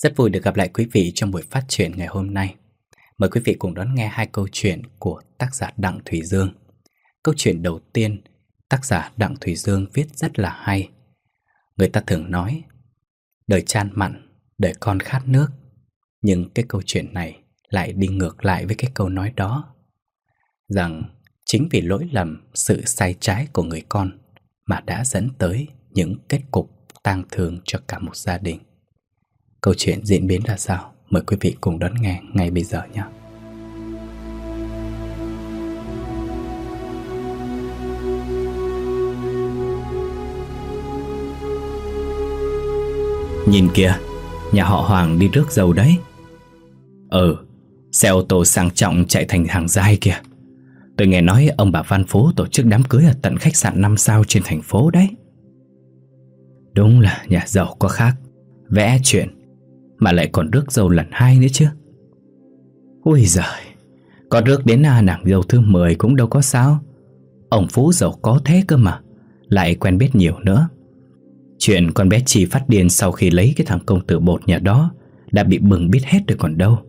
Rất vui được gặp lại quý vị trong buổi phát truyện ngày hôm nay. Mời quý vị cùng đón nghe hai câu chuyện của tác giả Đặng Thùy Dương. Câu chuyện đầu tiên, tác giả Đặng Thùy Dương viết rất là hay. Người ta thường nói, đời chan mặn, đời con khát nước. Nhưng cái câu chuyện này lại đi ngược lại với cái câu nói đó. Rằng chính vì lỗi lầm, sự sai trái của người con mà đã dẫn tới những kết cục tang thương cho cả một gia đình. Câu chuyện diễn biến ra sao? Mời quý vị cùng đón nghe ngay bây giờ nhé. Nhìn kìa, nhà họ Hoàng đi rước dâu đấy. Xe ô tô sang trọng chạy thành hàng dài kìa. Tôi nghe nói ông bà Văn Phú tổ chức đám cưới ở tận khách sạn 5 sao trên thành phố đấy. Đúng là nhà giàu có khác, vẽ chuyện mà lại còn rước dâu lần 2 nữa chứ. Ui giời, có rước đến nàng dâu thứ 10 cũng đâu có sao. Ông Phú giàu có thế cơ mà, lại quen biết nhiều nữa. Chuyện con bé Chi phát điên sau khi lấy cái thằng công tử bột nhà đó đã bị bừng bít hết rồi còn đâu.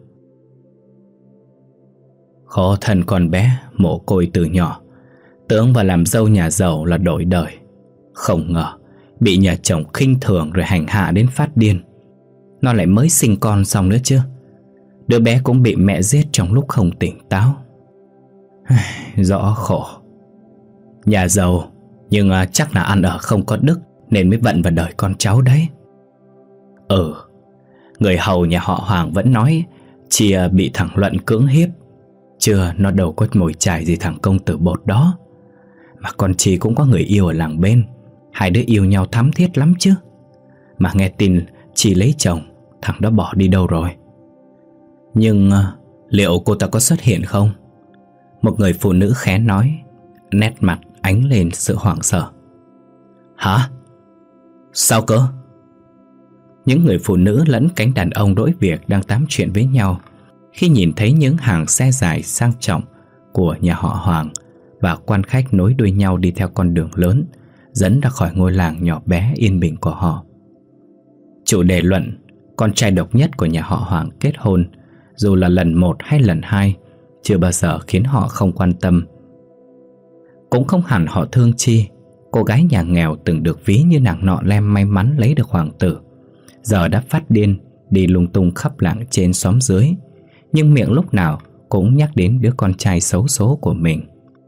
Khổ thân con bé mồ côi từ nhỏ, tưởng vào làm dâu nhà giàu là đổi đời. Không ngờ bị nhà chồng khinh thường rồi hành hạ đến phát điên. Nó lại mới sinh con xong nữa chứ. Đứa bé cũng bị mẹ giết trong lúc không tỉnh táo. Rõ khổ. Nhà giàu nhưng chắc là ăn ở không có đức nên mới vận vào đời con cháu đấy. Người hầu nhà họ Hoàng vẫn nói Chia bị thằng Luận cưỡng hiếp. Chưa, nó đâu có mồi chài gì thằng công tử bột đó. Mà con Chi cũng có người yêu ở làng bên. Hai đứa yêu nhau thắm thiết lắm chứ. Mà nghe tin Chi lấy chồng, thằng đó bỏ đi đâu rồi. Nhưng liệu cô ta có xuất hiện không? Một người phụ nữ khẽ nói, nét mặt ánh lên sự hoảng sợ. Hả? Sao cơ? Những người phụ nữ lẫn cánh đàn ông đối việc đang tám chuyện với nhau khi nhìn thấy những hàng xe dài sang trọng của nhà họ Hoàng và quan khách nối đuôi nhau đi theo con đường lớn dẫn ra khỏi ngôi làng nhỏ bé yên bình của họ. Chủ đề Luận, con trai độc nhất của nhà họ Hoàng kết hôn, dù là lần 1 hay lần 2, chưa bao giờ khiến họ không quan tâm. Cũng không hẳn họ thương Chi, cô gái nhà nghèo từng được ví như nàng nọ lem may mắn lấy được hoàng tử, giờ đã phát điên đi lung tung khắp làng trên xóm dưới, nhưng miệng lúc nào cũng nhắc đến đứa con trai xấu số của mình.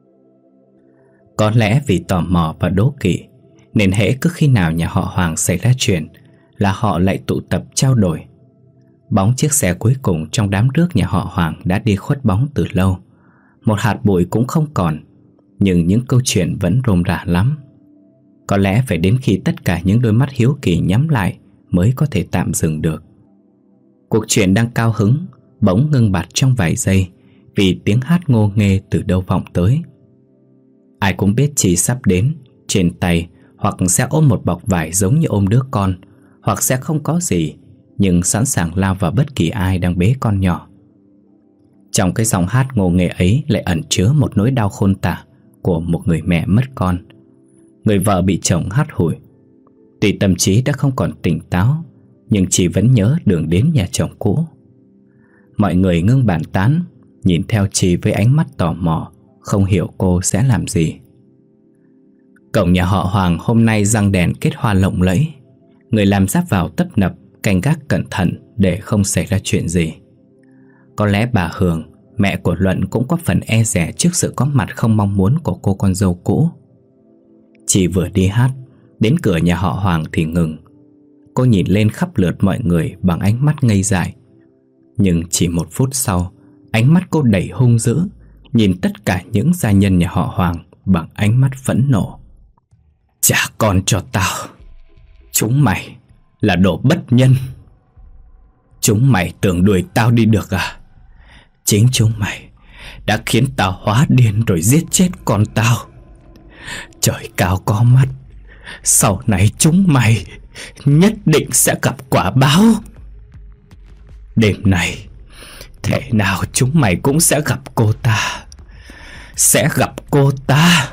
Có lẽ vì tò mò và đố kỵ nên hễ cứ khi nào nhà họ Hoàng xảy ra chuyện là họ lại tụ tập trao đổi. Bóng chiếc xe cuối cùng trong đám rước nhà họ Hoàng đã đi khuất bóng từ lâu. Một hạt bụi cũng không còn, nhưng những câu chuyện vẫn rôm rả lắm. Có lẽ phải đến khi tất cả những đôi mắt hiếu kỳ nhắm lại mới có thể tạm dừng được. Cuộc chuyện đang cao hứng bỗng ngưng bặt trong vài giây vì tiếng hát ngô nghê từ đâu vọng tới. Ai cũng biết Chi sắp đến, trên tay hoặc sẽ ôm một bọc vải giống như ôm đứa con, hoặc sẽ không có gì nhưng sẵn sàng lao vào bất kỳ ai đang bế con nhỏ. Trong cái giọng hát ngô nghê ấy lại ẩn chứa một nỗi đau khôn tả của một người mẹ mất con, người vợ bị chồng hắt hủi. Tuy tâm trí đã không còn tỉnh táo, nhưng chị vẫn nhớ đường đến nhà chồng cũ. Mọi người ngưng bàn tán, nhìn theo chị với ánh mắt tò mò, không hiểu cô sẽ làm gì. Cổng nhà họ Hoàng hôm nay răng đèn kết hoa lộng lẫy. Người làm giáp vào tấp nập, canh gác cẩn thận để không xảy ra chuyện gì. Có lẽ bà Hường, mẹ của Luận, cũng có phần e dè trước sự có mặt không mong muốn của cô con dâu cũ. Chị vừa đi hát, đến cửa nhà họ Hoàng thì ngừng. Cô nhìn lên khắp lượt mọi người bằng ánh mắt ngây dại. Nhưng chỉ 1 phút sau, ánh mắt cô đầy hung dữ, nhìn tất cả những gia nhân nhà họ Hoàng bằng ánh mắt phẫn nộ. Trả con cho tao. Chúng mày là đồ bất nhân. Chúng mày tưởng đuổi tao đi được à? Chính chúng mày đã khiến tao hóa điên rồi giết chết con tao. Trời cao có mắt, sau này chúng mày nhất định sẽ gặp quả báo. Đêm này thể nào chúng mày cũng sẽ gặp cô ta. Sẽ gặp cô ta.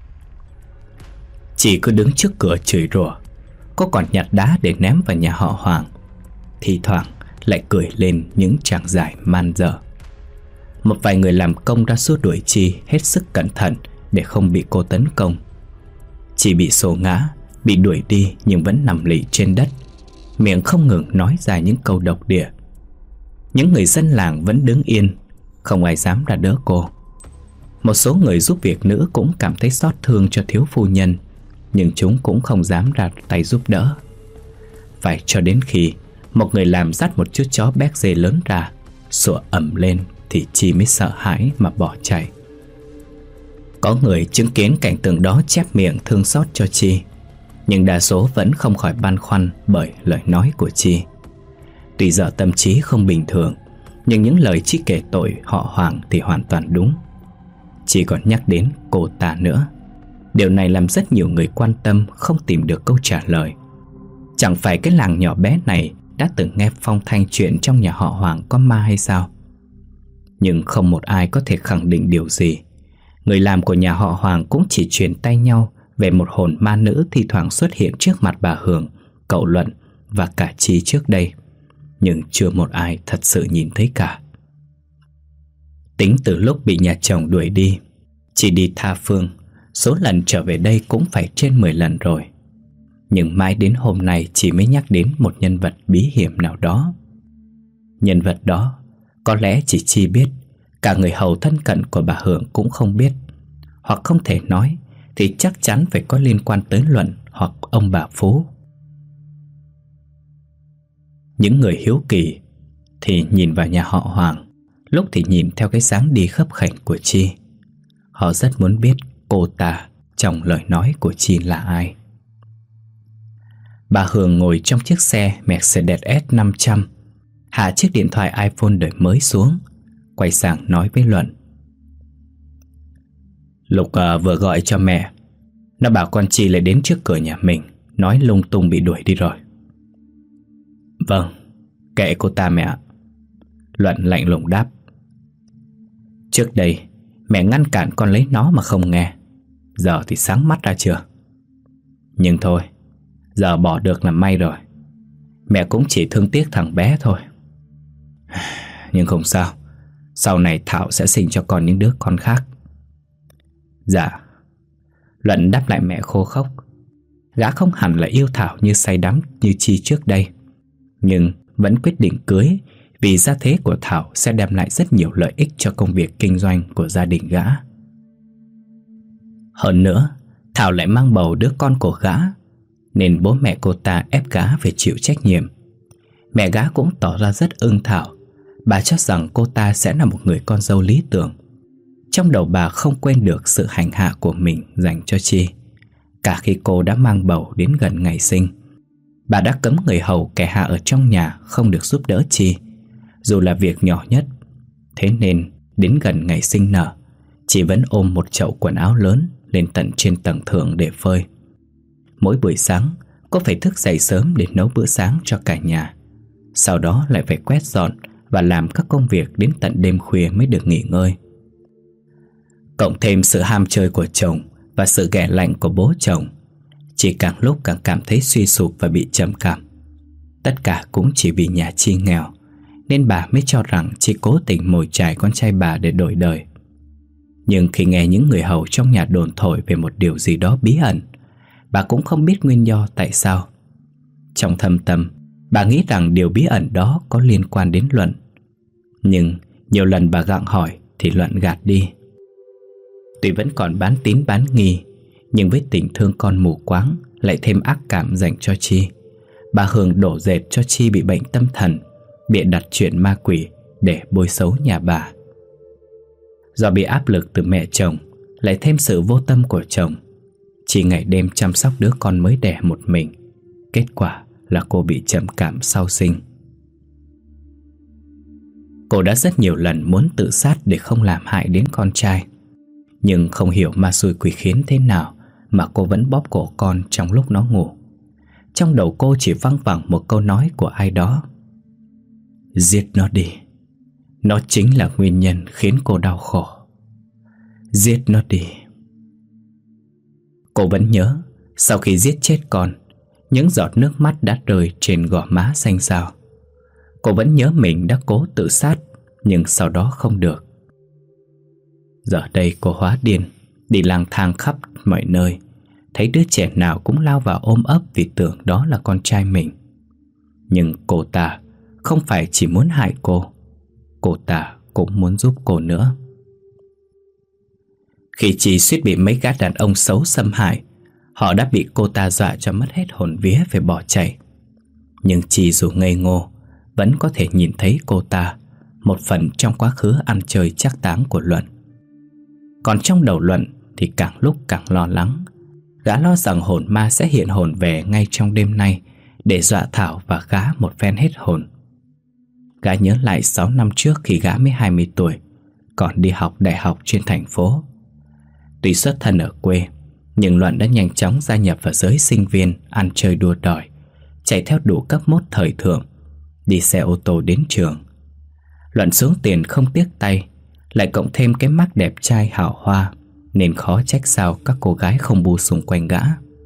Chị cứ đứng trước cửa chửi rủa. Cô còn nhặt đá để ném vào nhà họ Hoàng. Thì thoảng lại cười lên những tràng giải man dợ. Một vài người làm công đã xua đuổi Chi hết sức cẩn thận để không bị cô tấn công. Chi bị xô ngã, bị đuổi đi nhưng vẫn nằm lì trên đất, miệng không ngừng nói ra những câu độc địa. Những người dân làng vẫn đứng yên, không ai dám ra đỡ cô. Một số người giúp việc nữ cũng cảm thấy xót thương cho thiếu phu nhân, nhưng chúng cũng không dám ra tay giúp đỡ. Phải cho đến khi một người làm dắt một chú chó béc dê lớn ra, sủa ầm lên, thì Chi mới sợ hãi mà bỏ chạy. Có người chứng kiến cảnh tượng đó chép miệng thương xót cho Chi, nhưng đa số vẫn không khỏi băn khoăn bởi lời nói của Chi. Tuy giờ tâm trí không bình thường, nhưng những lời Chi kể tội họ Hoàng thì hoàn toàn đúng. Chi còn nhắc đến cô ta nữa. Điều này làm rất nhiều người quan tâm không tìm được câu trả lời. Chẳng phải cái làng nhỏ bé này đã từng nghe phong thanh chuyện trong nhà họ Hoàng có ma hay sao? Nhưng không một ai có thể khẳng định điều gì. Người làm của nhà họ Hoàng cũng chỉ truyền tay nhau về một hồn ma nữ thi thoảng xuất hiện trước mặt bà Hường, cậu Luận và cả Chi trước đây, nhưng chưa một ai thật sự nhìn thấy cả. Tính từ lúc bị nhà chồng đuổi đi, Chi đi tha phương, số lần trở về đây cũng phải trên 10 lần rồi. Nhưng mãi đến hôm nay Chi mới nhắc đến một nhân vật bí hiểm nào đó. Nhân vật đó có lẽ chỉ Chi biết, cả người hầu thân cận của bà Hường cũng không biết. Hoặc không thể nói thì chắc chắn phải có liên quan tới Luận hoặc ông bà Phú. Những người hiếu kỳ thì nhìn vào nhà họ Hoàng, lúc thì nhìn theo cái dáng đi khấp khểnh của Chi. Họ rất muốn biết cô ta trong lời nói của Chi là ai. Bà Hường ngồi trong chiếc xe Mercedes S500, hạ chiếc điện thoại iPhone đời mới xuống, quay sang nói với Luận. Lục vừa gọi cho mẹ. Nó bảo con Chi lại đến trước cửa nhà mình, nói lung tung bị đuổi đi rồi. Vâng, kệ cô ta mẹ ạ. Luận lạnh lùng đáp. Trước đây mẹ ngăn cản con lấy nó mà không nghe, giờ thì sáng mắt ra chưa? Nhưng thôi, giờ bỏ được là may rồi. Mẹ cũng chỉ thương tiếc thằng bé thôi. Nhưng không sao, sau này Thảo sẽ sinh cho con những đứa con khác. Dạ. Luận đáp lại mẹ khô khốc. Gã không hẳn là yêu Thảo như say đắm như Chi trước đây, nhưng vẫn quyết định cưới vì gia thế của Thảo sẽ đem lại rất nhiều lợi ích cho công việc kinh doanh của gia đình gã. Hơn nữa, Thảo lại mang bầu đứa con của gã, nên bố mẹ cô ta ép gã phải chịu trách nhiệm. Mẹ gã cũng tỏ ra rất ưng Thảo. Bà cho rằng cô ta sẽ là một người con dâu lý tưởng. Trong đầu bà không quên được sự hành hạ của mình dành cho Chi. Cả khi cô đã mang bầu đến gần ngày sinh, bà đã cấm người hầu kẻ hạ ở trong nhà không được giúp đỡ Chi, dù là việc nhỏ nhất. Thế nên đến gần ngày sinh nở, Chi vẫn ôm một chậu quần áo lớn lên tận trên tầng thượng để phơi. Mỗi buổi sáng cô phải thức dậy sớm để nấu bữa sáng cho cả nhà, sau đó lại phải quét dọn và làm các công việc đến tận đêm khuya mới được nghỉ ngơi. Cộng thêm sự ham chơi của chồng và sự ghẻ lạnh của bố chồng, Chi càng lúc càng cảm thấy suy sụp và bị trầm cảm. Tất cả cũng chỉ vì nhà Chi nghèo, nên bà mới cho rằng Chi cố tình mồi chài con trai bà để đổi đời. Nhưng khi nghe những người hầu trong nhà đồn thổi về một điều gì đó bí ẩn, bà cũng không biết nguyên do tại sao. Trong thâm tâm, bà nghĩ rằng điều bí ẩn đó có liên quan đến Luận. Nhưng nhiều lần bà gặng hỏi thì Luận gạt đi. Tuy vẫn còn bán tín bán nghi, nhưng với tình thương con mù quáng lại thêm ác cảm dành cho Chi, bà Hường đổ dệt cho Chi bị bệnh tâm thần, bịa đặt chuyện ma quỷ để bôi xấu nhà bà. Do bị áp lực từ mẹ chồng, lại thêm sự vô tâm của chồng, Chi ngày đêm chăm sóc đứa con mới đẻ một mình. Kết quả là cô bị trầm cảm sau sinh. Cô đã rất nhiều lần muốn tự sát để không làm hại đến con trai, nhưng không hiểu ma xui quỷ khiến thế nào mà cô vẫn bóp cổ con trong lúc nó ngủ. Trong đầu cô chỉ văng vẳng một câu nói của ai đó: giết nó đi, nó chính là nguyên nhân khiến cô đau khổ. Giết nó đi. Cô vẫn nhớ, sau khi giết chết con, những giọt nước mắt đã rơi trên gò má xanh xao. Cô vẫn nhớ mình đã cố tự sát, nhưng sau đó không được. Giờ đây cô hóa điên, đi lang thang khắp mọi nơi, thấy đứa trẻ nào cũng lao vào ôm ấp vì tưởng đó là con trai mình. Nhưng cô ta không phải chỉ muốn hại cô ta cũng muốn giúp cô nữa. Khi Chi suýt bị mấy gã đàn ông xấu xâm hại, họ đã bị cô ta dọa cho mất hết hồn vía phải bỏ chạy. Nhưng Chi dù ngây ngô vẫn có thể nhìn thấy cô ta, một phần trong quá khứ ăn chơi trác táng của Luận. Còn trong đầu Luận thì càng lúc càng lo lắng. Gã lo rằng hồn ma sẽ hiện hồn về ngay trong đêm nay để dọa Thảo và gã một phen hết hồn. Gã nhớ lại 6 năm trước khi gã mới 20 tuổi, còn đi học đại học trên thành phố. Tuy xuất thân ở quê, nhưng Luận đã nhanh chóng gia nhập vào giới sinh viên ăn chơi đua đòi, chạy theo đủ cấp mốt thời thượng, đi xe ô tô đến trường. Luận xuống tiền không tiếc tay, lại cộng thêm cái mắt đẹp trai hào hoa, nên khó trách sao các cô gái không bu xung quanh gã.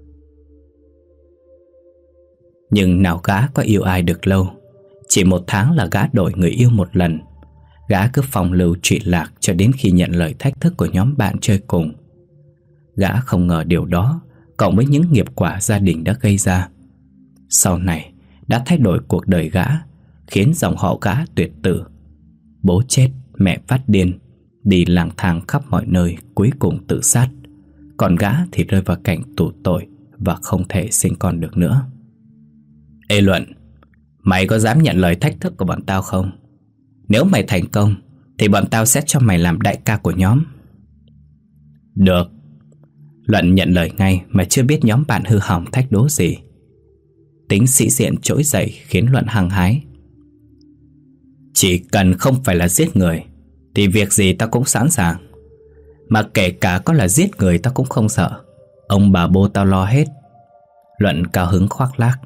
Nhưng nào gã có yêu ai được lâu. Chỉ 1 tháng là gã đổi người yêu một lần. Gã cứ phong lưu trụy lạc cho đến khi nhận lời thách thức của nhóm bạn chơi cùng. Gã không ngờ điều đó, cộng với những nghiệp quả gia đình đã gây ra, sau này đã thay đổi cuộc đời gã, khiến dòng họ gã tuyệt tử. Bố chết, mẹ phát điên, đi lang thang khắp mọi nơi, cuối cùng tự sát. Còn gã thì rơi vào cảnh tù tội và không thể sinh con được nữa. Ê Luận, mày có dám nhận lời thách thức của bọn tao không? Nếu mày thành công thì bọn tao sẽ cho mày làm đại ca của nhóm. Được. Luận nhận lời ngay mà chưa biết nhóm bạn hư hỏng thách đố gì. Tính sĩ diện trỗi dậy khiến Luận hăng hái. Chỉ cần không phải là giết người thì việc gì tao cũng sẵn sàng. Mà kể cả có là giết người tao cũng không sợ. Ông bà bố tao lo hết. Luận cao hứng khoác lác.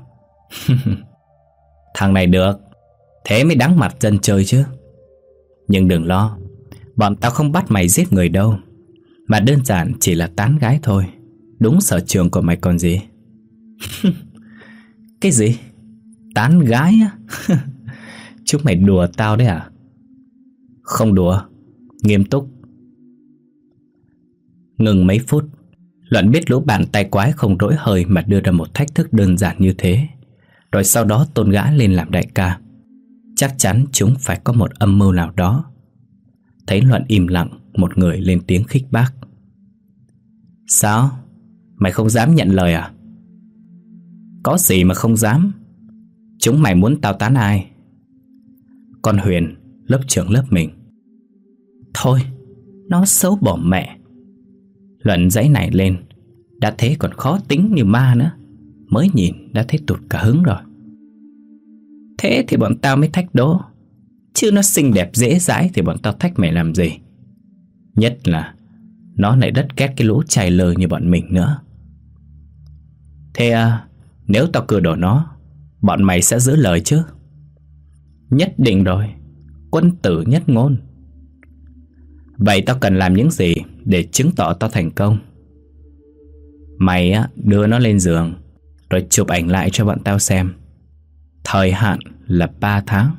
Thằng này được, thế mới đáng mặt dân chơi chứ. Nhưng đừng lo, bọn tao không bắt mày giết người đâu, mà đơn giản chỉ là tán gái thôi. Đúng sở trường của mày còn gì. Cái gì? Tán gái á? Chúng mày đùa tao đấy à? Không đùa, nghiêm túc. Ngừng mấy phút, Luận biết lũ bạn tay quái không rỗi hơi mà đưa ra một thách thức đơn giản như thế, rồi sau đó tôn gã lên làm đại ca. Chắc chắn chúng phải có một âm mưu nào đó. Thấy Luận im lặng, một người lên tiếng khích bác. Sao? Mày không dám nhận lời à? Có gì mà không dám. Chúng mày muốn tao tán ai? Con Huyền, lớp trưởng lớp mình. Thôi, nó xấu bỏ mẹ. Luận giãy nảy lên. Đã thế còn khó tính như ma nữa. Mới nhìn đã thấy tụt cả hứng rồi. Thế thì bọn tao mới thách đố. Chứ nó xinh đẹp dễ dãi thì bọn tao thách mày làm gì. Nhất là nó lại rất ghét cái lũ chài lơ như bọn mình nữa. Thế nếu tao cưa đổ nó, bọn mày sẽ giữ lời chứ? Nhất định rồi. Quân tử nhất ngôn. Vậy tao cần làm những gì để chứng tỏ tao thành công? Mày đưa nó lên giường, rồi chụp ảnh lại cho bọn tao xem. Thời hạn là 3 tháng.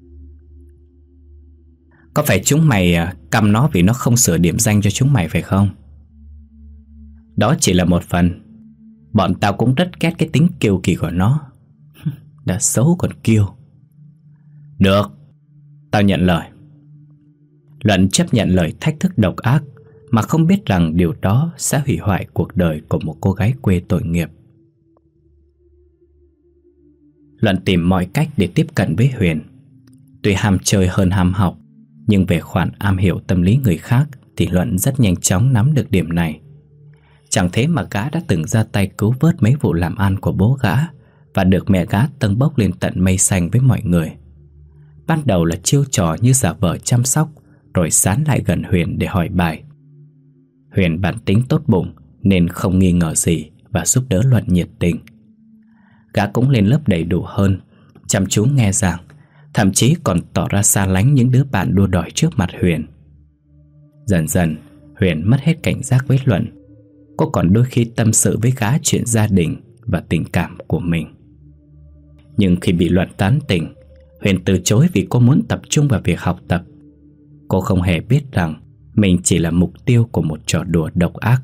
Có phải chúng mày căm nó vì nó không sửa điểm danh cho chúng mày phải không? Đó chỉ là một phần. Bọn tao cũng rất ghét cái tính kiêu kỳ của nó. Đã xấu còn kiêu. Được, tao nhận lời. Luận chấp nhận lời thách thức độc ác, mà không biết rằng điều đó sẽ hủy hoại cuộc đời của một cô gái quê tội nghiệp. Luận tìm mọi cách để tiếp cận với Huyền. Tuy ham chơi hơn ham học, nhưng về khoản am hiểu tâm lý người khác thì Luận rất nhanh chóng nắm được điểm này. Chẳng thế mà gã đã từng ra tay cứu vớt mấy vụ làm ăn của bố gã, và được mẹ gã tâng bốc lên tận mây xanh với mọi người. Ban đầu là chiêu trò như giả vờ chăm sóc, rồi sán lại gần Huyền để hỏi bài. Huyền bản tính tốt bụng nên không nghi ngờ gì và giúp đỡ Luận nhiệt tình. Gã cũng lên lớp đầy đủ hơn, chăm chú nghe giảng, thậm chí còn tỏ ra xa lánh những đứa bạn đua đòi trước mặt Huyền. Dần dần Huyền mất hết cảnh giác với Luận. Cô còn đôi khi tâm sự với gã chuyện gia đình và tình cảm của mình. Nhưng khi bị Luận tán tỉnh, Huyền từ chối vì cô muốn tập trung vào việc học tập. Cô không hề biết rằng mình chỉ là mục tiêu của một trò đùa độc ác.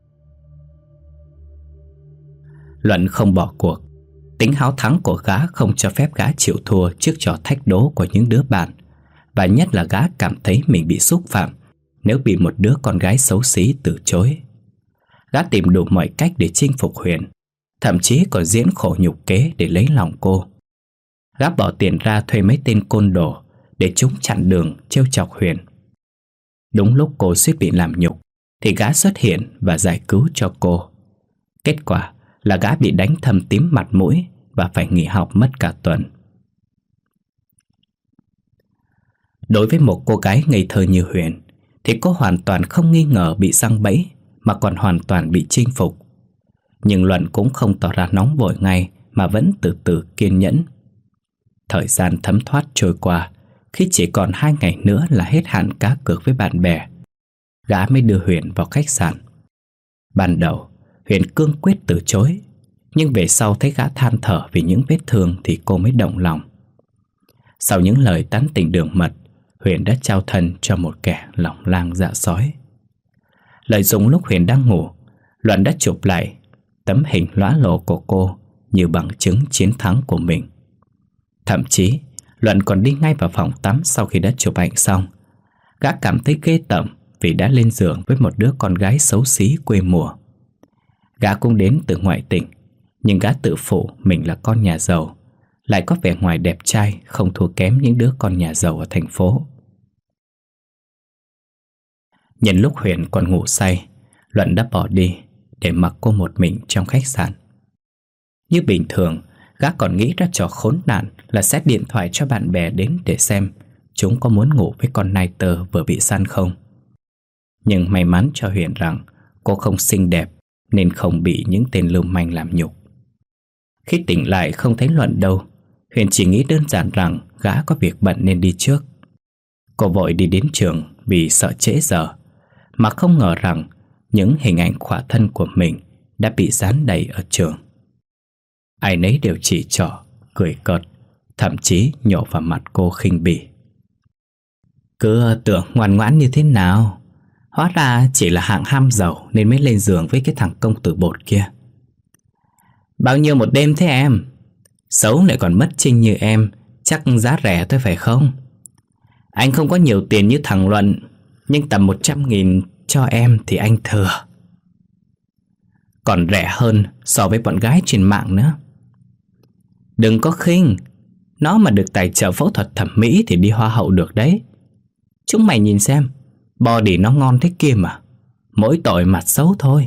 Luận không bỏ cuộc. Tính háo thắng của gã không cho phép gã chịu thua trước trò thách đố của những đứa bạn. Và nhất là gã cảm thấy mình bị xúc phạm nếu bị một đứa con gái xấu xí từ chối. Gã tìm đủ mọi cách để chinh phục Huyền, thậm chí còn diễn khổ nhục kế để lấy lòng cô. Gã bỏ tiền ra thuê mấy tên côn đồ để chúng chặn đường trêu chọc Huyền. Đúng lúc cô suýt bị làm nhục thì gã xuất hiện và giải cứu cho cô. Kết quả là gã bị đánh thâm tím mặt mũi và phải nghỉ học mất cả tuần. Đối với một cô gái ngây thơ như Huyền thì cô hoàn toàn không nghi ngờ bị giăng bẫy, mà còn hoàn toàn bị chinh phục. Nhưng Luận cũng không tỏ ra nóng vội ngay, mà vẫn từ từ kiên nhẫn. Thời gian thấm thoát trôi qua. Khi chỉ còn 2 ngày nữa là hết hạn cá cược với bạn bè, gã mới đưa Huyền vào khách sạn. Ban đầu Huyền cương quyết từ chối, nhưng về sau thấy gã than thở vì những vết thương thì cô mới động lòng. Sau những lời tán tỉnh đường mật, Huyền đã trao thân cho một kẻ lòng lang dạ sói. Lợi dụng lúc Huyền đang ngủ, Luận đã chụp lại tấm hình lóa lộ của cô như bằng chứng chiến thắng của mình. Thậm chí Luận còn đi ngay vào phòng tắm sau khi đã chụp ảnh xong. Gã cảm thấy ghê tởm vì đã lên giường với một đứa con gái xấu xí quê mùa. Gã cũng đến từ ngoại tỉnh, nhưng gã tự phụ mình là con nhà giàu, lại có vẻ ngoài đẹp trai không thua kém những đứa con nhà giàu ở thành phố. Nhân lúc Huyền còn ngủ say, Luận đã bỏ đi để mặc cô một mình trong khách sạn. Như bình thường, gã còn nghĩ ra trò khốn nạn là sẽ điện thoại cho bạn bè đến để xem chúng có muốn ngủ với con nai tơ vừa bị săn không. Nhưng may mắn cho Huyền rằng cô không xinh đẹp nên không bị những tên lưu manh làm nhục. Khi tỉnh lại không thấy Luận đâu, Huyền chỉ nghĩ đơn giản rằng gã có việc bận nên đi trước. Cô vội đi đến trường vì sợ trễ giờ, mà không ngờ rằng những hình ảnh khỏa thân của mình đã bị dán đầy ở trường. Ai nấy đều chỉ trỏ, cười cợt, thậm chí nhổ vào mặt cô khinh bỉ. Cứ tưởng ngoan ngoãn như thế nào, hóa ra chỉ là hạng ham giàu nên mới lên giường với cái thằng công tử bột kia. Bao nhiêu một đêm thế em? Xấu lại còn mất trinh như em, chắc giá rẻ thôi phải không? Anh không có nhiều tiền như thằng Luận, nhưng tầm 100.000 cho em thì anh thừa. Còn rẻ hơn so với bọn gái trên mạng nữa. Đừng có khinh, nó mà được tài trợ phẫu thuật thẩm mỹ thì đi hoa hậu được đấy. Chúng mày nhìn xem, body nó ngon thế kia mà, mỗi tội mặt xấu thôi.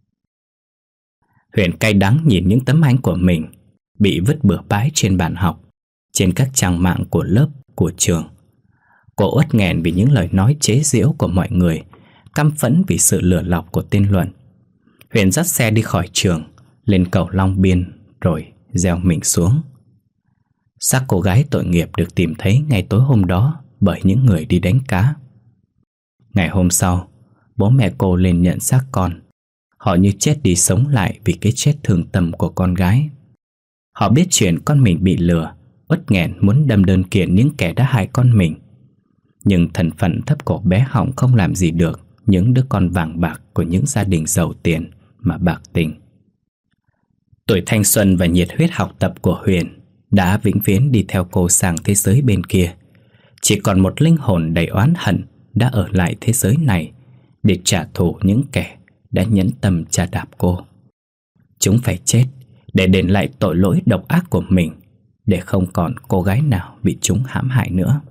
Huyền cay đắng nhìn những tấm ảnh của mình bị vứt bừa bãi trên bàn học, trên các trang mạng của lớp, của trường. Cô uất nghẹn vì những lời nói chế giễu của mọi người, căm phẫn vì sự lừa lọc của tên Luận. Huyền dắt xe đi khỏi trường, lên cầu Long Biên rồi gieo mình xuống. Xác cô gái tội nghiệp được tìm thấy ngay tối hôm đó bởi những người đi đánh cá. Ngày hôm sau, bố mẹ cô lên nhận xác con. Họ như chết đi sống lại vì cái chết thương tâm của con gái. Họ biết chuyện con mình bị lừa, uất nghẹn muốn đâm đơn kiện những kẻ đã hại con mình. Nhưng thân phận thấp cổ bé họng không làm gì được những đứa con vàng bạc của những gia đình giàu tiền mà bạc tình. Tuổi thanh xuân và nhiệt huyết học tập của Huyền đã vĩnh viễn đi theo cô sang thế giới bên kia. Chỉ còn một linh hồn đầy oán hận đã ở lại thế giới này để trả thù những kẻ đã nhẫn tâm chà đạp cô. Chúng phải chết để đền lại tội lỗi độc ác của mình, để không còn cô gái nào bị chúng hãm hại nữa.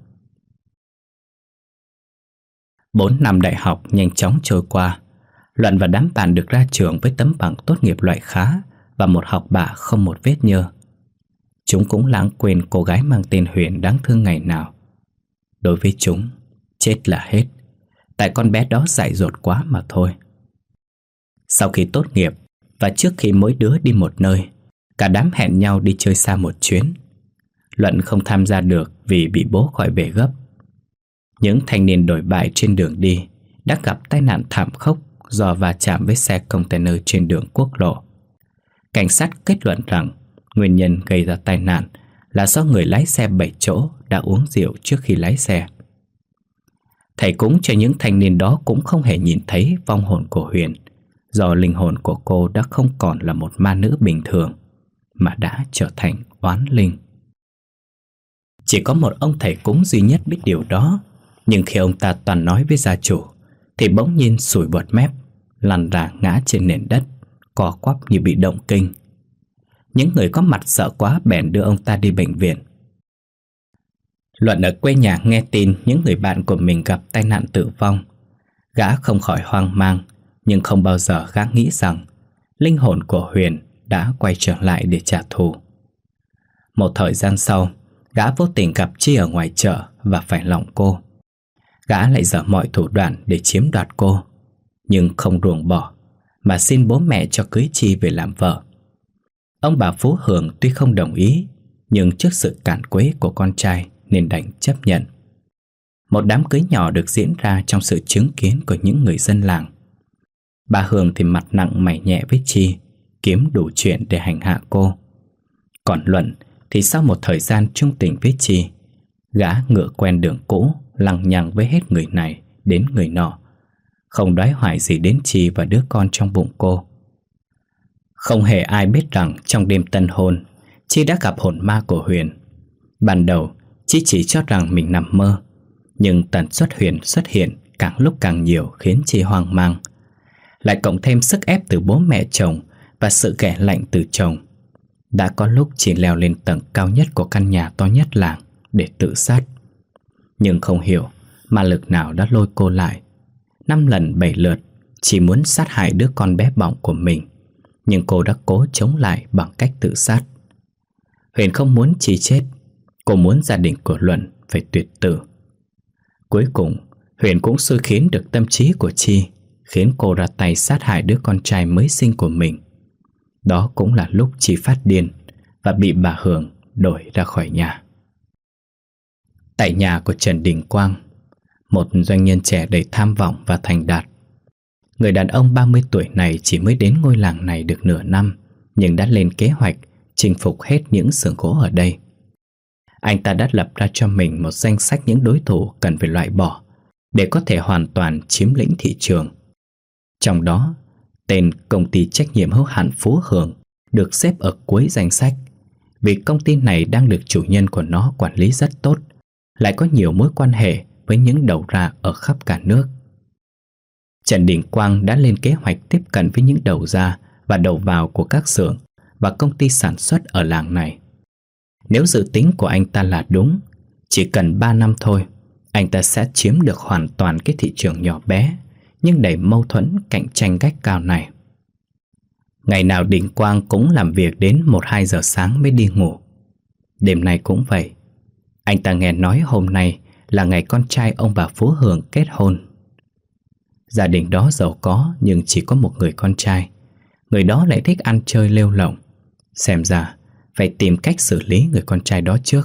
4 năm đại học nhanh chóng trôi qua. Luận và đám bạn được ra trường với tấm bằng tốt nghiệp loại khá và một học bạ không một vết nhơ. Chúng cũng lãng quên cô gái mang tên Huyền đáng thương ngày nào. Đối với chúng, chết là hết, tại con bé đó dại dột quá mà thôi. Sau khi tốt nghiệp và trước khi mỗi đứa đi một nơi, cả đám hẹn nhau đi chơi xa một chuyến. Luận không tham gia được vì bị bố gọi về gấp. Những thanh niên đổi bại trên đường đi đã gặp tai nạn thảm khốc do va chạm với xe container trên đường quốc lộ. Cảnh sát kết luận rằng nguyên nhân gây ra tai nạn là do người lái xe 7 chỗ đã uống rượu trước khi lái xe. Thầy cúng cho những thanh niên đó cũng không hề nhìn thấy vong hồn của Huyền, do linh hồn của cô đã không còn là một ma nữ bình thường, mà đã trở thành oán linh. Chỉ có một ông thầy cúng duy nhất biết điều đó, nhưng khi ông ta toàn nói với gia chủ thì bỗng nhiên sùi bọt mép, lăn ra ngã trên nền đất, co quắp như bị động kinh. Những người có mặt sợ quá bèn đưa ông ta đi bệnh viện. Luận ở quê nhà nghe tin những người bạn của mình gặp tai nạn tử vong. Gã không khỏi hoang mang, nhưng không bao giờ gã nghĩ rằng linh hồn của Huyền đã quay trở lại để trả thù. Một thời gian sau, gã vô tình gặp Chi ở ngoài chợ và phải lòng cô. Gã lại dở mọi thủ đoạn để chiếm đoạt cô, nhưng không ruồng bỏ, mà xin bố mẹ cho cưới Chi về làm vợ. Ông bà Phú Hường tuy không đồng ý, nhưng trước sự cản quấy của con trai nên đành chấp nhận. Một đám cưới nhỏ được diễn ra trong sự chứng kiến của những người dân làng. Bà Hường thì mặt nặng mày nhẹ với Chi, kiếm đủ chuyện để hành hạ cô. Còn Luận thì sau một thời gian chung tình với Chi, gã ngựa quen đường cũ, lằng nhằng với hết người này đến người nọ, không đoái hoài gì đến Chi và đứa con trong bụng cô. Không hề ai biết rằng trong đêm tân hôn, Chi đã gặp hồn ma của Huyền. Ban đầu Chi chỉ cho rằng mình nằm mơ, nhưng tần suất Huyền xuất hiện càng lúc càng nhiều khiến Chi hoang mang. Lại cộng thêm sức ép từ bố mẹ chồng và sự ghẻ lạnh từ chồng, đã có lúc Chi leo lên tầng cao nhất của căn nhà to nhất làng để tự sát. Nhưng không hiểu ma lực nào đã lôi cô lại. 5 lần 7 lượt Chi muốn sát hại đứa con bé bỏng của mình, nhưng cô đã cố chống lại bằng cách tự sát. Huyền không muốn Chi chết, cô muốn gia đình của Luận phải tuyệt tử. Cuối cùng Huyền cũng xui khiến được tâm trí của Chi, khiến cô ra tay sát hại đứa con trai mới sinh của mình. Đó cũng là lúc Chi phát điên và bị bà Hường đuổi ra khỏi nhà. Tại nhà của Trần Đình Quang, một doanh nhân trẻ đầy tham vọng và thành đạt. Người đàn ông 30 tuổi này chỉ mới đến ngôi làng này được nửa năm, nhưng đã lên kế hoạch chinh phục hết những xưởng gỗ ở đây. Anh ta đã lập ra cho mình một danh sách những đối thủ cần phải loại bỏ để có thể hoàn toàn chiếm lĩnh thị trường. Trong đó, tên công ty trách nhiệm hữu hạn Phú Hường được xếp ở cuối danh sách, vì công ty này đang được chủ nhân của nó quản lý rất tốt, lại có nhiều mối quan hệ với những đầu ra ở khắp cả nước. Trần Đình Quang đã lên kế hoạch tiếp cận với những đầu ra và đầu vào của các xưởng và công ty sản xuất ở làng này. Nếu dự tính của anh ta là đúng, chỉ cần 3 năm thôi, anh ta sẽ chiếm được hoàn toàn cái thị trường nhỏ bé nhưng đầy mâu thuẫn cạnh tranh gắt cao này. Ngày nào Đình Quang cũng làm việc đến 1-2 giờ sáng mới đi ngủ. Đêm nay cũng vậy. Anh ta nghe nói hôm nay là ngày con trai ông bà Phú Hường kết hôn. Gia đình đó giàu có nhưng chỉ có một người con trai. Người đó lại thích ăn chơi lêu lỏng. Xem ra phải tìm cách xử lý người con trai đó trước.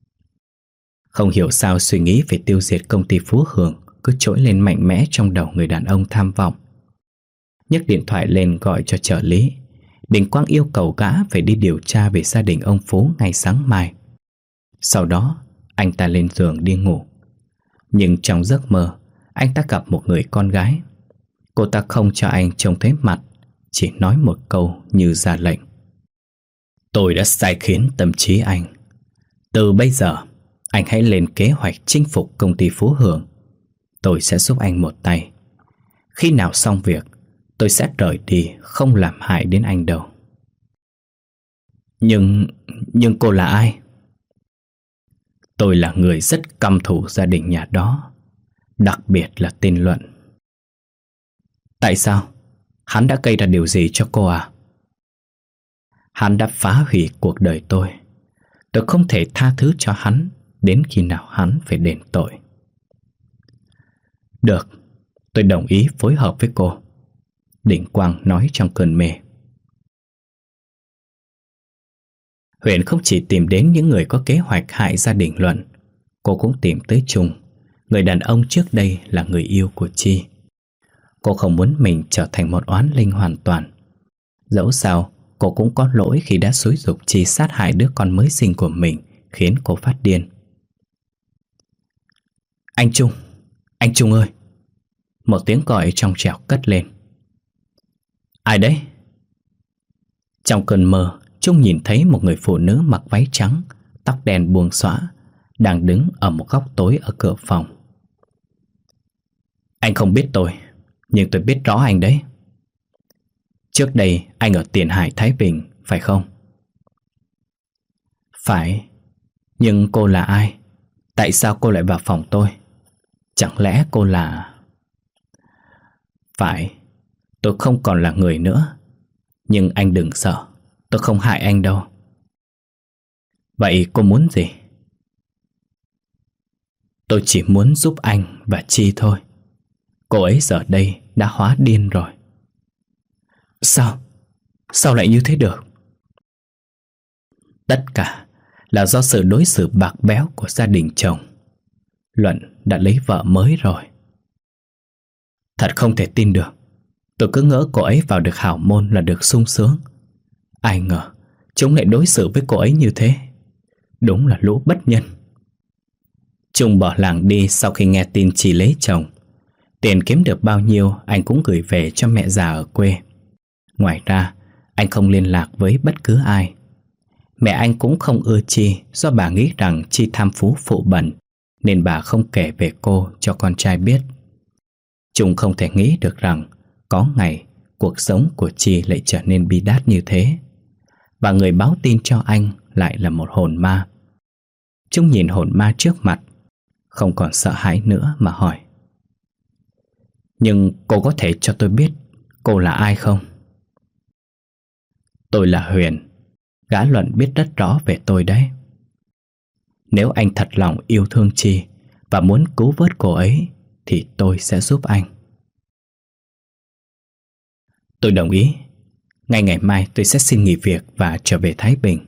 Không hiểu sao suy nghĩ về tiêu diệt công ty Phú Hường cứ trỗi lên mạnh mẽ trong đầu người đàn ông tham vọng. Nhấc điện thoại lên gọi cho trợ lý. Đình Quang yêu cầu gã phải đi điều tra về gia đình ông Phú ngay sáng mai. Sau đó anh ta lên giường đi ngủ. Nhưng trong giấc mơ, anh ta gặp một người con gái. Cô ta không cho anh trông thấy mặt, chỉ nói một câu như ra lệnh: "Tôi đã sai khiến tâm trí anh. Từ bây giờ, anh hãy lên kế hoạch chinh phục công ty Phú Hường. Tôi sẽ giúp anh một tay. Khi nào xong việc, tôi sẽ rời đi, không làm hại đến anh đâu." Nhưng cô là ai? Tôi là người rất căm thù gia đình nhà đó, đặc biệt là tên Luận. Tại sao? Hắn đã gây ra điều gì cho cô à? Hắn đã phá hủy cuộc đời tôi. Tôi không thể tha thứ cho hắn đến khi nào hắn phải đền tội. Được, tôi đồng ý phối hợp với cô, Đình Quang nói trong cơn mê. Huyền không chỉ tìm đến những người có kế hoạch hại gia đình Luận, cô cũng tìm tới Trung, người đàn ông trước đây là người yêu của Chi. Cô không muốn mình trở thành một oán linh hoàn toàn. Dẫu sao, cô cũng có lỗi khi đã xúi giục Chi sát hại đứa con mới sinh của mình khiến cô phát điên. Anh Trung ơi! Một tiếng gọi trong trẻo cất lên. Ai đấy? Trong cơn mơ, Trung nhìn thấy một người phụ nữ mặc váy trắng, tóc đen buông xõa, đang đứng ở một góc tối ở cửa phòng. Anh không biết tôi, nhưng tôi biết rõ anh đấy. Trước đây anh ở Tiền Hải, Thái Bình, phải không? Phải. Nhưng cô là ai? Tại sao cô lại vào phòng tôi? Chẳng lẽ cô là... Phải, tôi không còn là người nữa. Nhưng anh đừng sợ, tôi không hại anh đâu. Vậy cô muốn gì? Tôi chỉ muốn giúp anh và Chi thôi. Cô ấy giờ đây đã hóa điên rồi. Sao? Sao lại như thế được? Tất cả là do sự đối xử bạc bẽo của gia đình chồng. Luận đã lấy vợ mới rồi. Thật không thể tin được. Tôi cứ ngỡ cô ấy vào được hảo môn là được sung sướng. Ai ngờ chúng lại đối xử với cô ấy như thế. Đúng là lũ bất nhân. Trung bỏ làng đi sau khi nghe tin Chi lấy chồng. Tiền kiếm được bao nhiêu anh cũng gửi về cho mẹ già ở quê. Ngoài ra anh không liên lạc với bất cứ ai. Mẹ anh cũng không ưa Chi, do bà nghĩ rằng Chi tham phú phụ bẩn, nên bà không kể về cô cho con trai biết. Trung không thể nghĩ được rằng có ngày cuộc sống của Chi lại trở nên bi đát như thế. Và người báo tin cho anh lại là một hồn ma. Trung nhìn hồn ma trước mặt, không còn sợ hãi nữa mà hỏi: Nhưng cô có thể cho tôi biết cô là ai không? Tôi là Huyền. Gã Luận biết rất rõ về tôi đấy. Nếu anh thật lòng yêu thương Chi và muốn cứu vớt cô ấy thì tôi sẽ giúp anh. Tôi đồng ý. Ngay ngày mai tôi sẽ xin nghỉ việc và trở về Thái Bình.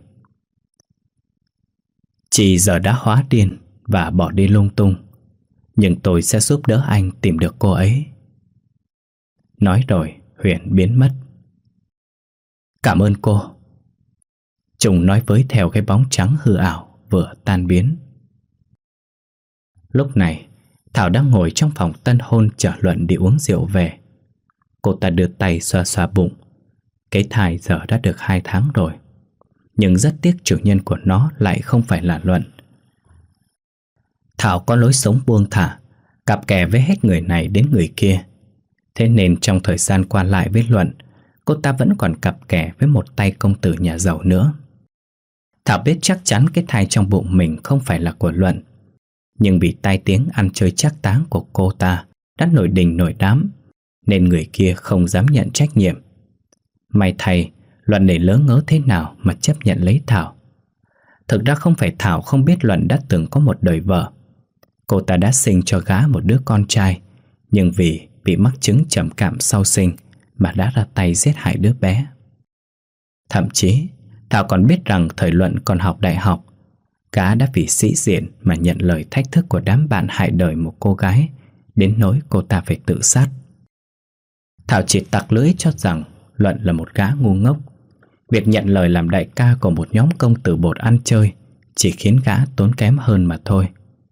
Chi giờ đã hóa điên và bỏ đi lung tung, nhưng tôi sẽ giúp đỡ anh tìm được cô ấy. Nói rồi Huyền biến mất. Cảm ơn cô. Trung nói với theo cái bóng trắng hư ảo vừa tan biến. Lúc này Thảo đang ngồi trong phòng tân hôn chờ Luận đi uống rượu về. Cô ta đưa tay xoa xoa bụng. Cái thai giờ đã được 2 tháng rồi, nhưng rất tiếc chủ nhân của nó lại không phải là Luận. Thảo có lối sống buông thả, cặp kè với hết người này đến người kia. Thế nên trong thời gian qua lại với Luận, cô ta vẫn còn cặp kè với một tay công tử nhà giàu nữa. Thảo biết chắc chắn cái thai trong bụng mình không phải là của Luận, nhưng vì tai tiếng ăn chơi trác táng của cô ta đã nổi đình nổi đám, nên người kia không dám nhận trách nhiệm. May thay, Luận để lỡ ngớ thế nào mà chấp nhận lấy Thảo. Thực ra không phải Thảo không biết Luận đã từng có một đời vợ. Cô ta đã sinh cho gã một đứa con trai, nhưng vì bị mắc chứng trầm cảm sau sinh mà đã ra tay giết hại đứa bé. Thậm chí Thảo còn biết rằng thời Luận còn học đại học, gã đã vì sĩ diện mà nhận lời thách thức của đám bạn hại đời một cô gái, đến nỗi cô ta phải tự sát. Thảo chỉ tặc lưỡi cho rằng Luận là một gã ngu ngốc. Việc nhận lời làm đại ca của một nhóm công tử bột ăn chơi chỉ khiến gã tốn kém hơn mà thôi.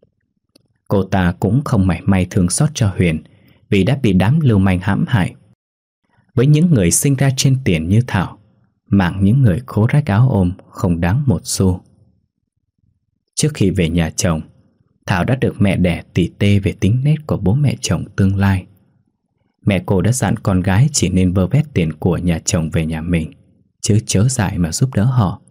Cô ta cũng không mảy may thương xót cho Huyền, vì đã bị đám lưu manh hãm hại. Với những người sinh ra trên tiền như Thảo, mạng những người khố rách áo ôm không đáng một xu. Trước khi về nhà chồng, Thảo đã được mẹ đẻ tỉ tê về tính nết của bố mẹ chồng tương lai. Mẹ cô đã dặn con gái chỉ nên vơ vét tiền của nhà chồng về nhà mình, chứ chớ dại mà giúp đỡ họ.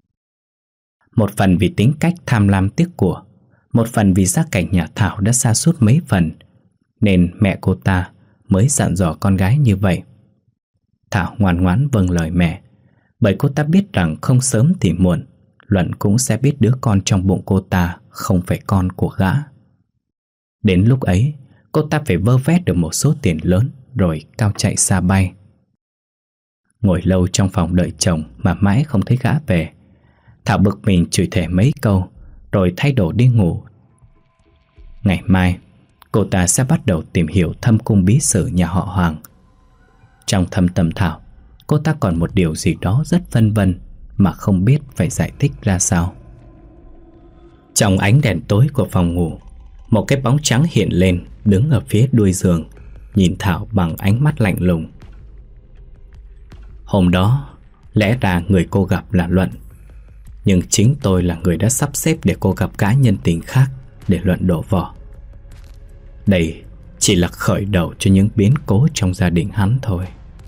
Một phần vì tính cách tham lam tiếc của, một phần vì gia cảnh nhà Thảo đã sa sút mấy phần, nên mẹ cô ta mới dặn dò con gái như vậy. Thảo ngoan ngoãn vâng lời mẹ, bởi cô ta biết rằng không sớm thì muộn Luận cũng sẽ biết đứa con trong bụng cô ta không phải con của gã. Đến lúc ấy, cô ta phải vơ vét được một số tiền lớn rồi cao chạy xa bay. Ngồi lâu trong phòng đợi chồng mà mãi không thấy gã về, Thảo bực mình chửi thề mấy câu rồi thay đồ đi ngủ. Ngày mai, cô ta sẽ bắt đầu tìm hiểu thâm cung bí sử nhà họ Hoàng. Trong thâm tâm Thảo, cô ta còn một điều gì đó rất vân vân mà không biết phải giải thích ra sao. Trong ánh đèn tối của phòng ngủ, một cái bóng trắng hiện lên, đứng ở phía đuôi giường, nhìn Thảo bằng ánh mắt lạnh lùng. Hôm đó, lẽ ra người cô gặp là Luận, nhưng chính tôi là người đã sắp xếp để cô gặp gã nhân tình khác để Luận đổ vỏ. Đây chỉ là khởi đầu cho những biến cố trong gia đình hắn thôi.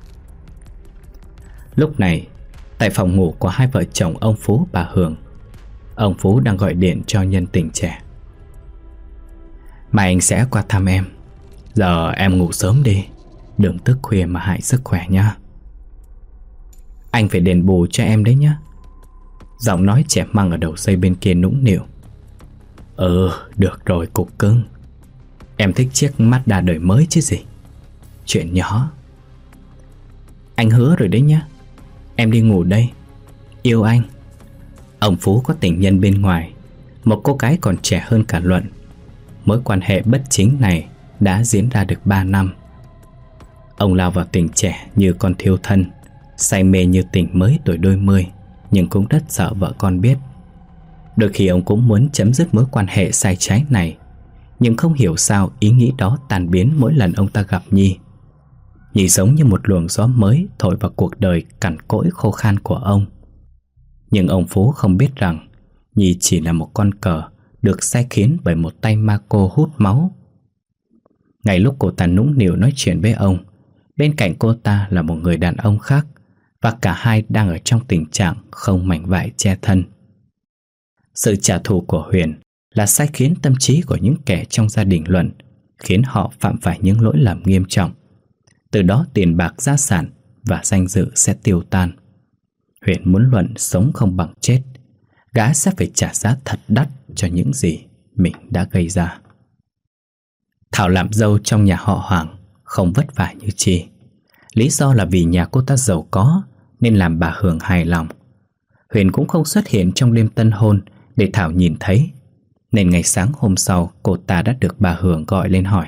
Lúc này, tại phòng ngủ của hai vợ chồng ông Phú bà Hường, ông Phú đang gọi điện cho nhân tình trẻ. Mai anh sẽ qua thăm em. Giờ em ngủ sớm đi, đừng thức khuya mà hại sức khỏe nha. Anh phải đền bù cho em đấy nhá. Giọng nói trẻ măng ở đầu dây bên kia nũng nịu. Được rồi cục cưng. Em thích chiếc Mazda đời mới chứ gì. Chuyện nhỏ. Anh hứa rồi đấy nhá. Em đi ngủ đây. Yêu anh. Ông Phú có tình nhân bên ngoài, một cô gái còn trẻ hơn cả Luận. Mối quan hệ bất chính này đã diễn ra được 3 năm. Ông lao vào tình trẻ như con thiêu thân, say mê như tình mới tuổi đôi mươi, nhưng cũng rất sợ vợ con biết. Đôi khi ông cũng muốn chấm dứt mối quan hệ sai trái này, nhưng không hiểu sao ý nghĩ đó tan biến mỗi lần ông ta gặp Nhi. Nhi giống như một luồng gió mới thổi vào cuộc đời cằn cỗi khô khan của ông. Nhưng ông Phú không biết rằng Nhi chỉ là một con cờ được sai khiến bởi một tay ma cô hút máu. Ngay lúc cô ta nũng nịu nói chuyện với ông, bên cạnh cô ta là một người đàn ông khác, và cả hai đang ở trong tình trạng không mảnh vải che thân. Sự trả thù của Huyền là sai khiến tâm trí của những kẻ trong gia đình Luận, khiến họ phạm phải những lỗi lầm nghiêm trọng. Từ đó tiền bạc gia sản và danh dự sẽ tiêu tan. Huyền muốn Luận sống không bằng chết. Gã sẽ phải trả giá thật đắt cho những gì mình đã gây ra. Thảo làm dâu trong nhà họ Hoàng không vất vả như Chi. Lý do là vì nhà cô ta giàu có nên làm bà Hường hài lòng. Huyền cũng không xuất hiện trong đêm tân hôn để Thảo nhìn thấy, nên ngày sáng hôm sau cô ta đã được bà Hường gọi lên hỏi: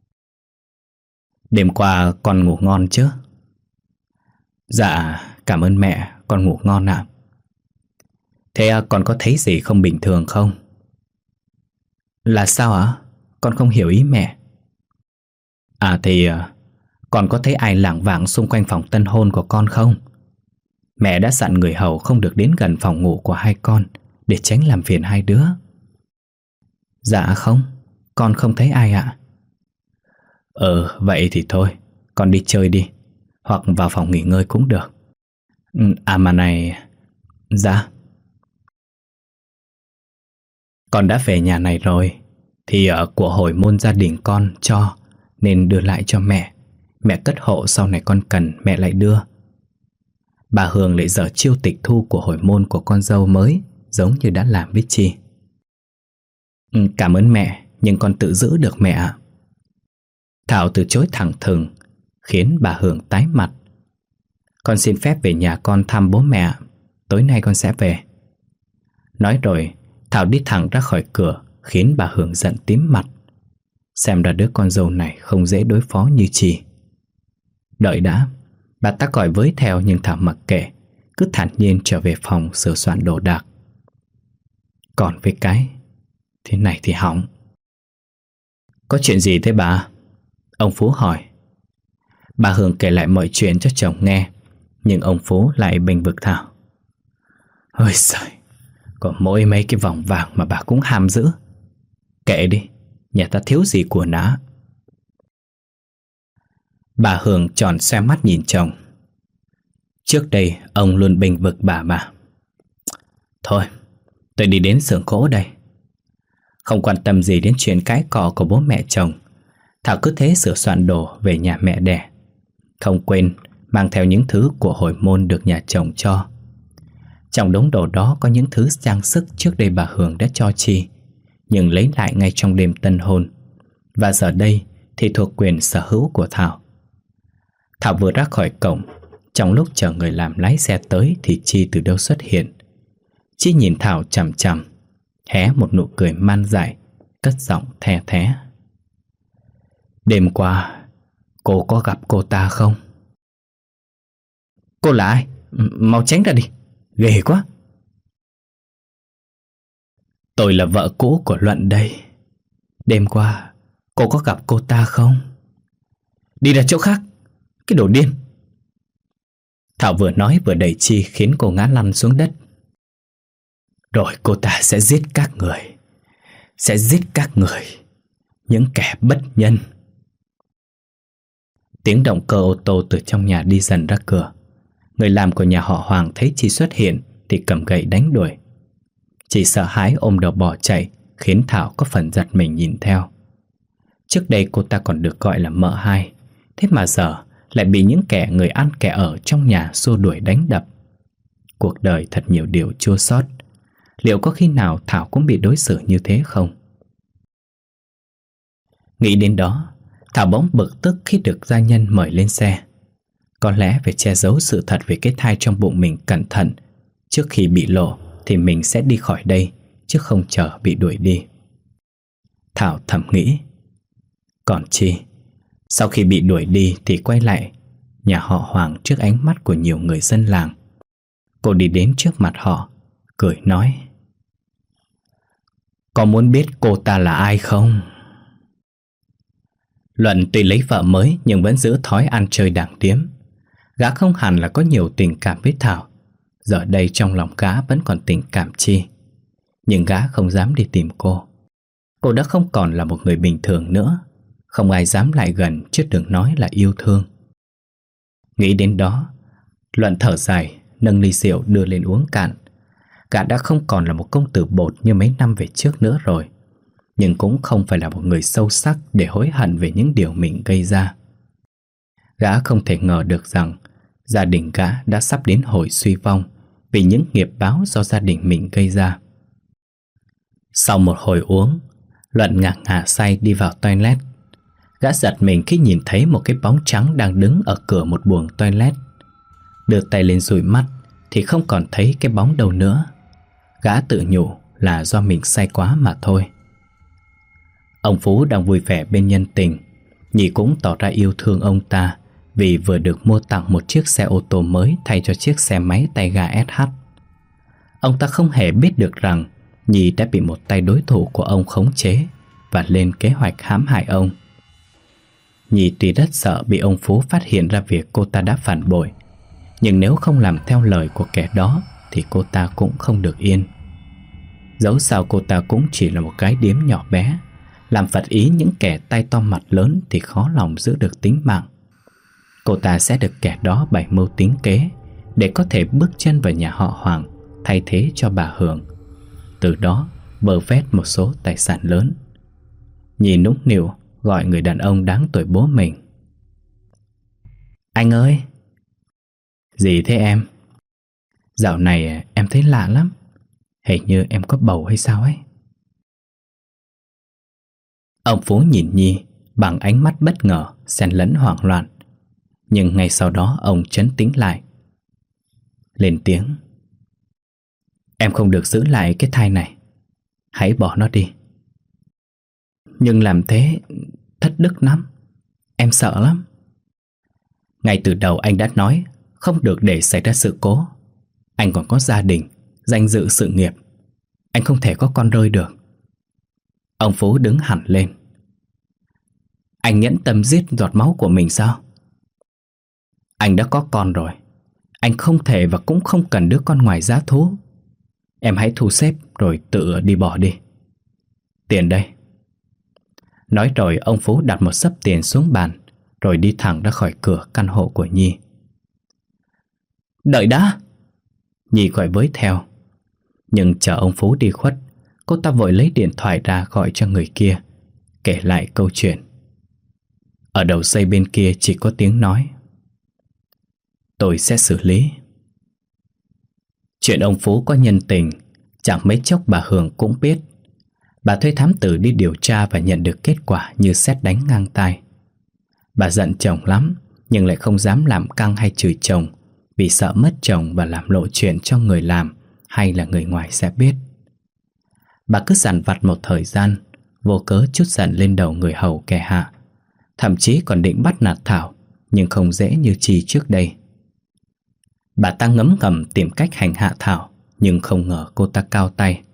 Đêm qua con ngủ ngon chứ? Dạ cảm ơn mẹ, con ngủ ngon ạ. Thế con có thấy gì không bình thường không? Là sao ạ? Con không hiểu ý mẹ. Thì con có thấy ai lảng vảng xung quanh phòng tân hôn của con không? Mẹ đã dặn người hầu không được đến gần phòng ngủ của hai con để tránh làm phiền hai đứa. Dạ không, con không thấy ai ạ. Vậy thì thôi, con đi chơi đi, hoặc vào phòng nghỉ ngơi cũng được. Mà này... Dạ. Con đã về nhà này rồi, thì của hồi môn gia đình con cho, nên đưa lại cho mẹ. Mẹ cất hộ sau này con cần mẹ lại đưa. Bà Hường lại dở chiêu tịch thu của hồi môn của con dâu mới, giống như đã làm với Chi. Cảm ơn mẹ, nhưng con tự giữ được mẹ ạ. Thảo từ chối thẳng thừng, khiến bà Hường tái mặt. Con xin phép về nhà con thăm bố mẹ, tối nay con sẽ về. Nói rồi Thảo đi thẳng ra khỏi cửa, khiến bà Hường giận tím mặt. Xem ra đứa con dâu này không dễ đối phó như Chi. Đợi đã, bà ta gọi với theo nhưng Thảo mặc kệ, cứ thản nhiên trở về phòng sửa soạn đồ đạc. Còn với cái thế này thì hỏng. Có chuyện gì thế bà? Ông Phú hỏi. Bà Hường kể lại mọi chuyện cho chồng nghe, nhưng ông Phú lại bênh vực Thảo. Ôi giời, có mỗi mấy cái vòng vàng mà bà cũng ham giữ. Kệ đi, nhà ta thiếu gì của ná. Bà Hường tròn xoe mắt nhìn chồng. Trước đây ông luôn bênh vực bà. Thôi, tôi đi đến xưởng gỗ đây. Không quan tâm gì đến chuyện cái cọ của bố mẹ chồng, Thảo cứ thế sửa soạn đồ về nhà mẹ đẻ. Không quên mang theo những thứ của hồi môn được nhà chồng cho. Trong đống đồ đó có những thứ trang sức trước đây bà Hường đã cho Chi, nhưng lấy lại ngay trong đêm tân hôn, và giờ đây thì thuộc quyền sở hữu của Thảo. Thảo vừa ra khỏi cổng, trong lúc chờ người làm lái xe tới thì Chi từ đâu xuất hiện. Chi nhìn Thảo chằm chằm, hé một nụ cười man dại, cất giọng the thé. Đêm qua cô có gặp cô ta không? Cô là ai? Mau tránh ra đi, ghê quá. Tôi là vợ cũ của Luận đây. Đêm qua cô có gặp cô ta không? Đi ra chỗ khác, cái đồ điên. Thảo vừa nói vừa đẩy Chi khiến cô ngã lăn xuống đất. Rồi cô ta sẽ giết các người. Sẽ giết các người, những kẻ bất nhân. Tiếng động cơ ô tô từ trong nhà đi dần ra cửa. Người làm của nhà họ Hoàng thấy Chi xuất hiện thì cầm gậy đánh đuổi. Chị sợ hãi ôm đầu bỏ chạy, khiến Thảo có phần giật mình nhìn theo. Trước đây cô ta còn được gọi là mợ hai, thế mà giờ lại bị những kẻ người ăn kẻ ở trong nhà xua đuổi đánh đập. Cuộc đời thật nhiều điều chua xót. Liệu có khi nào Thảo cũng bị đối xử như thế không? Nghĩ đến đó, Thảo bỗng bực tức khi được gia nhân mời lên xe. Có lẽ phải che giấu sự thật về cái thai trong bụng mình cẩn thận. Trước khi bị lộ thì mình sẽ đi khỏi đây, chứ không chờ bị đuổi đi. Thảo thầm nghĩ. Còn Chi, sau khi bị đuổi đi thì quay lại nhà họ Hoàng trước ánh mắt của nhiều người dân làng. Cô đi đến trước mặt họ, cười nói: Có muốn biết cô ta là ai không? Luận tuy lấy vợ mới nhưng vẫn giữ thói ăn chơi đảng điếm. Gã không hẳn là có nhiều tình cảm với Thảo. Giờ đây trong lòng gã vẫn còn tình cảm Chi. Nhưng gã không dám đi tìm cô. Cô đã không còn là một người bình thường nữa. Không ai dám lại gần, chứ đừng nói là yêu thương. Nghĩ đến đó, Luận thở dài, nâng ly rượu đưa lên uống cạn. Gã đã không còn là một công tử bột như mấy năm về trước nữa rồi, nhưng cũng không phải là một người sâu sắc để hối hận về những điều mình gây ra. Gã không thể ngờ được rằng gia đình gã đã sắp đến hồi suy vong vì những nghiệp báo do gia đình mình gây ra. Sau một hồi uống, Luận ngả ngả say đi vào toilet. Gã giật mình khi nhìn thấy một cái bóng trắng đang đứng ở cửa một buồng toilet. Đưa tay lên dụi mắt thì không còn thấy cái bóng đâu nữa. Gã tự nhủ là do mình say quá mà thôi. Ông Phú đang vui vẻ bên nhân tình. Nhị cũng tỏ ra yêu thương ông ta vì vừa được mua tặng một chiếc xe ô tô mới thay cho chiếc xe máy tay ga SH. Ông ta không hề biết được rằng Nhi đã bị một tay đối thủ của ông khống chế và lên kế hoạch hãm hại ông. Nhi tuy rất sợ bị ông Phú phát hiện ra việc cô ta đã phản bội, nhưng nếu không làm theo lời của kẻ đó thì cô ta cũng không được yên. Dẫu sao cô ta cũng chỉ là một cái điếm nhỏ bé, làm phật ý những kẻ tay to mặt lớn thì khó lòng giữ được tính mạng. Cô ta sẽ được kẻ đó bày mưu tính kế để có thể bước chân vào nhà họ Hoàng thay thế cho bà Hường, từ đó vơ vét một số tài sản lớn. Nhi nũng nịu gọi người đàn ông đáng tuổi bố mình. Anh ơi! Gì thế em? Dạo này em thấy lạ lắm. Hình như em có bầu hay sao ấy. Ông Phú nhìn Nhi bằng ánh mắt bất ngờ xen lẫn hoảng loạn. Nhưng ngay sau đó ông trấn tĩnh lại, lên tiếng: Em không được giữ lại cái thai này. Hãy bỏ nó đi. Nhưng làm thế thất đức lắm. Em sợ lắm. Ngay từ đầu anh đã nói không được để xảy ra sự cố. Anh còn có gia đình, danh dự sự nghiệp. Anh không thể có con rơi được. Ông Phú đứng hẳn lên. Anh nhẫn tâm giết giọt máu của mình sao? Anh đã có con rồi. Anh không thể và cũng không cần đứa con ngoài giá thú. Em hãy thu xếp rồi tự đi bỏ đi. Tiền đây. Nói rồi ông Phú đặt một xấp tiền xuống bàn, rồi đi thẳng ra khỏi cửa căn hộ của Nhi. Đợi đã! Nhi gọi với theo. Nhưng chờ ông Phú đi khuất, cô ta vội lấy điện thoại ra gọi cho người kia, kể lại câu chuyện. Ở đầu dây bên kia chỉ có tiếng nói: Tôi sẽ xử lý. Chuyện ông Phú có nhân tình chẳng mấy chốc bà Hường cũng biết. Bà thuê thám tử đi điều tra và nhận được kết quả như sét đánh ngang tai. Bà giận chồng lắm, nhưng lại không dám làm căng hay chửi chồng, vì sợ mất chồng và làm lộ chuyện cho người làm hay là người ngoài sẽ biết. Bà cứ dằn vặt một thời gian, vô cớ trút giận lên đầu người hầu kẻ hạ. Thậm chí còn định bắt nạt Thảo, nhưng không dễ như Chi trước đây. Bà ta ngấm ngầm tìm cách hành hạ Thảo, nhưng không ngờ cô ta cao tay.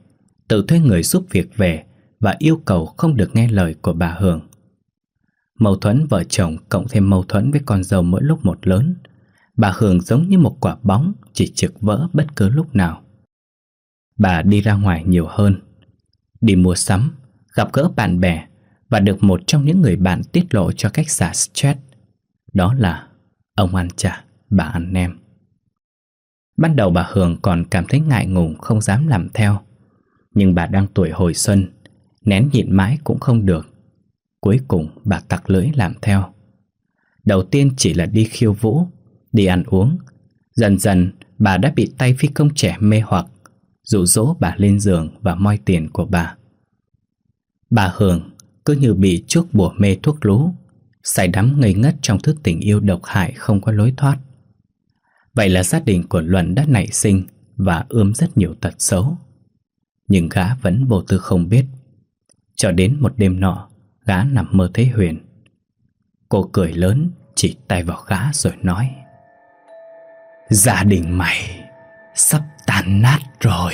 tự thuê người giúp việc về và yêu cầu không được nghe lời của bà Hường. Mâu thuẫn vợ chồng cộng thêm mâu thuẫn với con dâu mỗi lúc một lớn. Bà Hường giống như một quả bóng chỉ trực vỡ bất cứ lúc nào. Bà đi ra ngoài nhiều hơn, đi mua sắm, gặp gỡ bạn bè và được một trong những người bạn tiết lộ cho cách xả stress. Đó là ông ăn chả, bà ăn nem. Ban đầu bà Hường còn cảm thấy ngại ngùng không dám làm theo. Nhưng bà đang tuổi hồi xuân, nén nhịn mãi cũng không được. Cuối cùng bà tặc lưỡi làm theo. Đầu tiên chỉ là đi khiêu vũ, đi ăn uống. Dần dần bà đã bị tay phi công trẻ mê hoặc, dụ dỗ bà lên giường và moi tiền của bà. Bà Hường cứ như bị chuốc bùa mê thuốc lú, say đắm ngây ngất trong thứ tình yêu độc hại không có lối thoát. Vậy là gia đình của Luận đã nảy sinh và ươm rất nhiều tật xấu. Nhưng gã vẫn vô tư không biết. Cho đến một đêm nọ, gã nằm mơ thấy Huyền. Cô cười lớn, chỉ tay vào gã rồi nói: gia đình mày sắp tan nát rồi.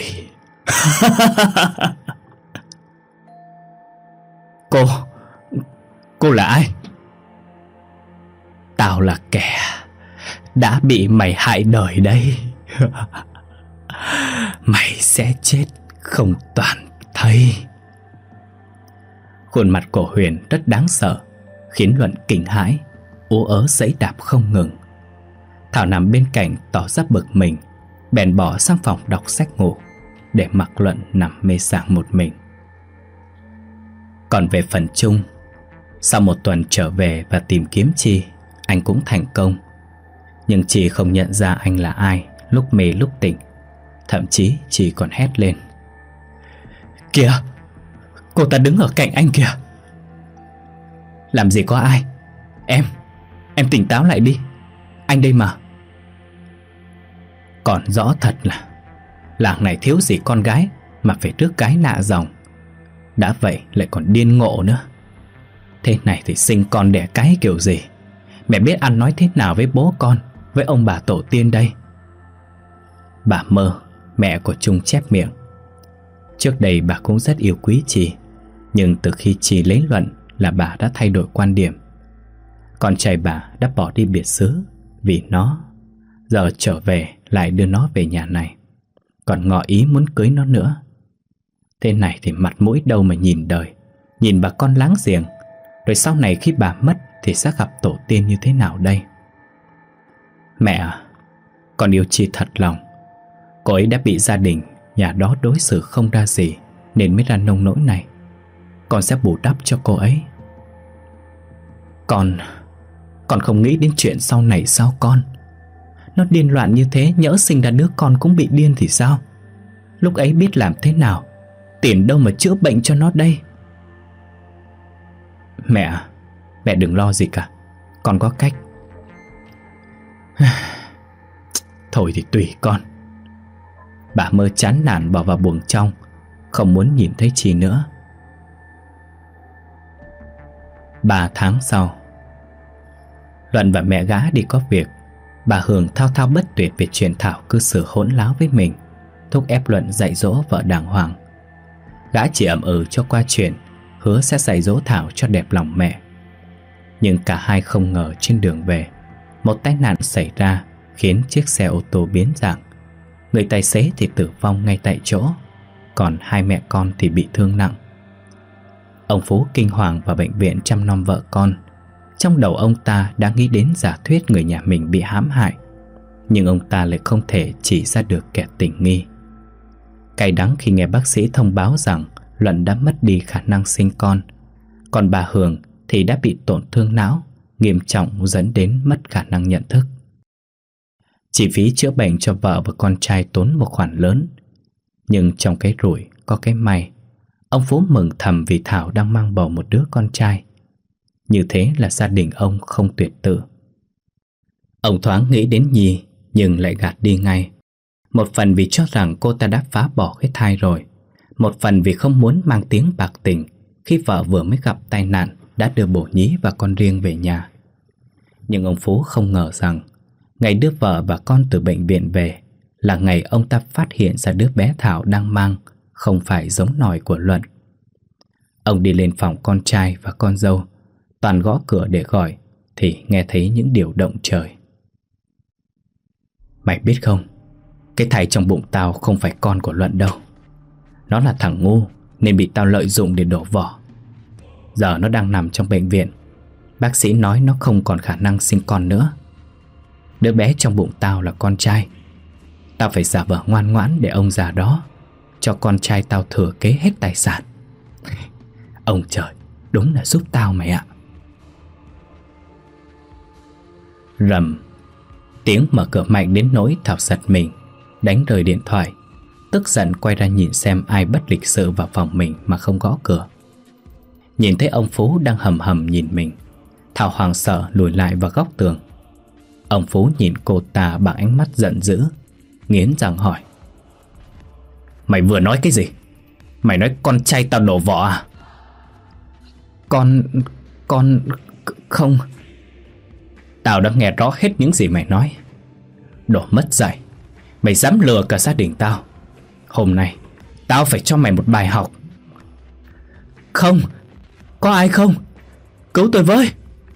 Cô là ai? Tao là kẻ đã bị mày hại đời đây. Mày sẽ chết không toàn thây. Khuôn mặt của Huyền rất đáng sợ, khiến Luận kinh hãi, ú ớ giãy đạp không ngừng. Thảo nằm bên cạnh tỏ ra bực mình, bèn bỏ sang phòng đọc sách ngủ, để mặc Luận nằm mê sảng một mình. Còn về phần Trung, sau một tuần trở về và tìm kiếm Chi, anh cũng thành công. Nhưng Chi không nhận ra anh là ai lúc mê lúc tỉnh. Thậm chí Chi còn hét lên: kìa, cô ta đứng ở cạnh anh kìa. Làm gì có ai. Em tỉnh táo lại đi. Anh đây mà. Còn rõ thật là làng này thiếu gì con gái mà phải rước cái nạ dòng. Đã vậy lại còn điên ngộ nữa. Thế này thì sinh con đẻ cái kiểu gì? Mẹ biết ăn nói thế nào với bố con, với ông bà tổ tiên đây? Bà Mơ, mẹ của Trung, chép miệng: trước đây bà cũng rất yêu quý Chi, nhưng từ khi Chi lấy Luận là bà đã thay đổi quan điểm. Con trai bà đã bỏ đi biệt xứ vì nó, giờ trở về lại đưa nó về nhà này, còn ngỏ ý muốn cưới nó nữa. Thế này thì mặt mũi đâu mà nhìn đời, nhìn bà con láng giềng. Rồi sau này khi bà mất thì sẽ gặp tổ tiên như thế nào đây? Mẹ à, con yêu Chi thật lòng. Cô ấy đã bị gia đình nhà đó đối xử không ra gì nên mới ra nông nỗi này. Con sẽ bù đắp cho cô ấy. Con không nghĩ đến chuyện sau này sao con? Nó điên loạn như thế, nhỡ sinh ra đứa con cũng bị điên thì sao? Lúc ấy biết làm thế nào? Tiền đâu mà chữa bệnh cho nó đây? Mẹ đừng lo gì cả, con có cách. Thôi thì tùy con. Bà Mơ chán nản bỏ vào buồng trong, không muốn nhìn thấy Chi nữa. 3 tháng sau, Luận và mẹ gã đi có việc. Bà Hường thao thao bất tuyệt về chuyện Thảo cư xử hỗn láo với mình, thúc ép Luận dạy dỗ vợ đàng hoàng. Gã chỉ ậm ừ cho qua chuyện, hứa sẽ dạy dỗ Thảo cho đẹp lòng mẹ. Nhưng cả hai không ngờ trên đường về, một tai nạn xảy ra khiến chiếc xe ô tô biến dạng. Người tài xế thì tử vong ngay tại chỗ, còn hai mẹ con thì bị thương nặng. Ông Phú kinh hoàng vào bệnh viện chăm nom vợ con. Trong đầu ông ta đã nghĩ đến giả thuyết người nhà mình bị hãm hại, nhưng ông ta lại không thể chỉ ra được kẻ tình nghi. Cay đắng khi nghe bác sĩ thông báo rằng Luận đã mất đi khả năng sinh con, còn bà Hường thì đã bị tổn thương não nghiêm trọng dẫn đến mất khả năng nhận thức. Chi phí chữa bệnh cho vợ và con trai tốn một khoản lớn. Nhưng trong cái rủi có cái may. Ông Phú mừng thầm vì Thảo đang mang bầu một đứa con trai. Như thế là gia đình ông không tuyệt tử. Ông thoáng nghĩ đến Nhi nhưng lại gạt đi ngay. Một phần vì cho rằng cô ta đã phá bỏ cái thai rồi, một phần vì không muốn mang tiếng bạc tình khi vợ vừa mới gặp tai nạn đã đưa bồ nhí và con riêng về nhà. Nhưng ông Phú không ngờ rằng ngày đưa vợ và con từ bệnh viện về là ngày ông ta phát hiện ra đứa bé Thảo đang mang không phải giống nòi của Luận. Ông đi lên phòng con trai và con dâu, toàn gõ cửa để gọi thì nghe thấy những điều động trời. Mày biết không, cái thai trong bụng tao không phải con của Luận đâu. Nó là thằng ngu nên bị tao lợi dụng để đổ vỏ. Giờ nó đang nằm trong bệnh viện. Bác sĩ nói nó không còn khả năng sinh con nữa. Đứa bé trong bụng tao là con trai. Tao phải giả vờ ngoan ngoãn để ông già đó cho con trai tao thừa kế hết tài sản. Ông trời đúng là giúp tao mày ạ. Rầm. Tiếng mở cửa mạnh đến nỗi Thảo giật mình, đánh rơi điện thoại, tức giận quay ra nhìn xem ai bất lịch sự vào phòng mình mà không gõ cửa. Nhìn thấy ông Phú đang hầm hầm nhìn mình, Thảo hoảng sợ lùi lại vào góc tường. Ông Phú nhìn cô ta bằng ánh mắt giận dữ, nghiến răng hỏi: Mày vừa nói cái gì? Mày nói con trai tao đổ vỏ à? Con không. Tao đã nghe rõ hết những gì mày nói. Đồ mất dạy. Mày dám lừa cả gia đình tao. Hôm nay tao phải cho mày một bài học. Không. Có ai không? Cứu tôi với.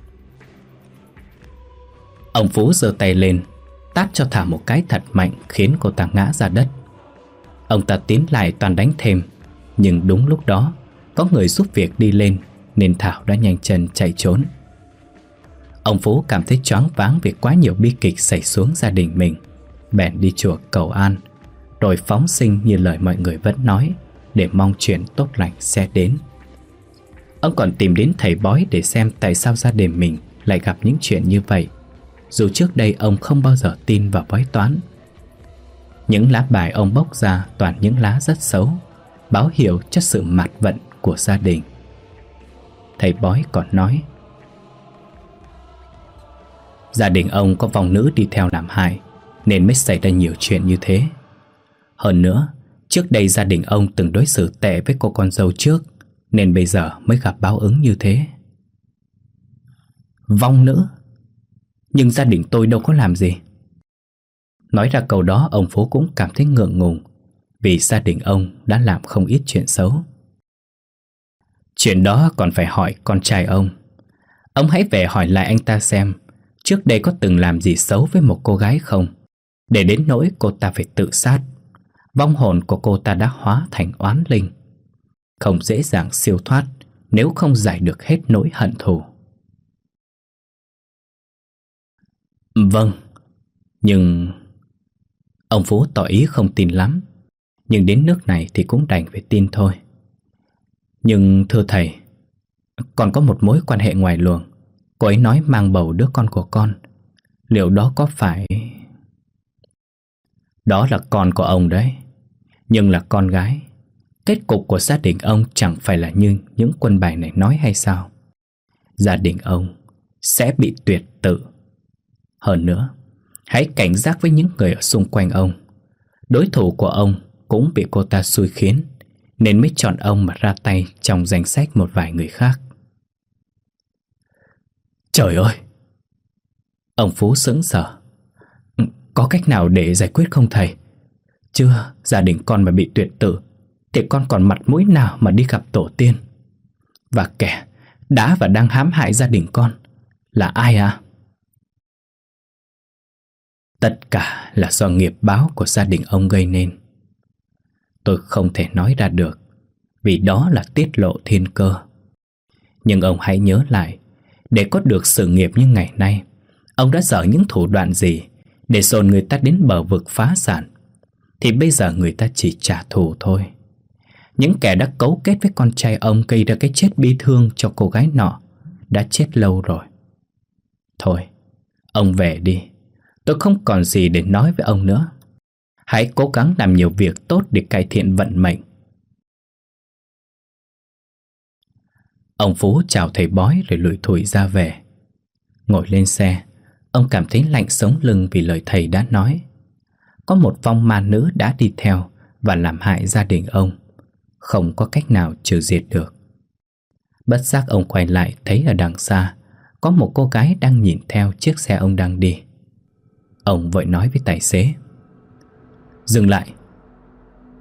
Ông Phú giơ tay lên, tát cho Thảo một cái thật mạnh khiến cô ta ngã ra đất. Ông ta tiến lại toàn đánh thêm, nhưng đúng lúc đó có người giúp việc đi lên nên Thảo đã nhanh chân chạy trốn. Ông Phú cảm thấy choáng váng vì quá nhiều bi kịch xảy xuống gia đình mình, bèn đi chùa cầu an, rồi phóng sinh như lời mọi người vẫn nói, để mong chuyện tốt lành sẽ đến. Ông còn tìm đến thầy bói để xem tại sao gia đình mình lại gặp những chuyện như vậy, dù trước đây ông không bao giờ tin vào bói toán. Những lá bài ông bốc ra toàn những lá rất xấu, báo hiệu cho sự mạt vận của gia đình. Thầy bói còn nói gia đình ông có vong nữ đi theo làm hại nên mới xảy ra nhiều chuyện như thế. Hơn nữa, trước đây gia đình ông từng đối xử tệ với cô con dâu trước, nên bây giờ mới gặp báo ứng như thế. Vong nữ? Nhưng gia đình tôi đâu có làm gì. Nói ra câu đó, ông Phú cũng cảm thấy ngượng ngùng, vì gia đình ông đã làm không ít chuyện xấu. Chuyện đó còn phải hỏi con trai ông. Ông hãy về hỏi lại anh ta xem trước đây có từng làm gì xấu với một cô gái không, để đến nỗi cô ta phải tự sát. Vong hồn của cô ta đã hóa thành oán linh, không dễ dàng siêu thoát nếu không giải được hết nỗi hận thù. Vâng, nhưng... Ông Phú tỏ ý không tin lắm, nhưng đến nước này thì cũng đành phải tin thôi. Nhưng thưa thầy, còn có một mối quan hệ ngoài luồng. Cô ấy nói mang bầu đứa con của con. Liệu đó có phải... Đó là con của ông đấy, nhưng là con gái. Kết cục của gia đình ông chẳng phải là như những quân bài này nói hay sao? Gia đình ông sẽ bị tuyệt tự. Hơn nữa, hãy cảnh giác với những người ở xung quanh ông. Đối thủ của ông cũng bị cô ta xui khiến, nên mới chọn ông mà ra tay trong danh sách một vài người khác. Trời ơi! Ông Phú sững sờ. Có cách nào để giải quyết không thầy? Chưa, gia đình con mà bị tuyệt tự thì con còn mặt mũi nào mà đi gặp tổ tiên? Và kẻ đã và đang hãm hại gia đình con là ai à? Tất cả là do nghiệp báo của gia đình ông gây nên. Tôi không thể nói ra được, vì đó là tiết lộ thiên cơ. Nhưng ông hãy nhớ lại, để có được sự nghiệp như ngày nay, ông đã dở những thủ đoạn gì để dồn người ta đến bờ vực phá sản, thì bây giờ người ta chỉ trả thù thôi. Những kẻ đã cấu kết với con trai ông gây ra cái chết bi thương cho cô gái nọ đã chết lâu rồi. Thôi, ông về đi. Tôi không còn gì để nói với ông nữa. Hãy cố gắng làm nhiều việc tốt để cải thiện vận mệnh. Ông Phú chào thầy bói rồi lủi thủi ra về. Ngồi lên xe, ông cảm thấy lạnh sống lưng vì lời thầy đã nói. Có một vong ma nữ đã đi theo và làm hại gia đình ông, không có cách nào trừ diệt được. Bất giác ông quay lại thấy ở đằng xa có một cô gái đang nhìn theo chiếc xe ông đang đi. Ông vội nói với tài xế: Dừng lại.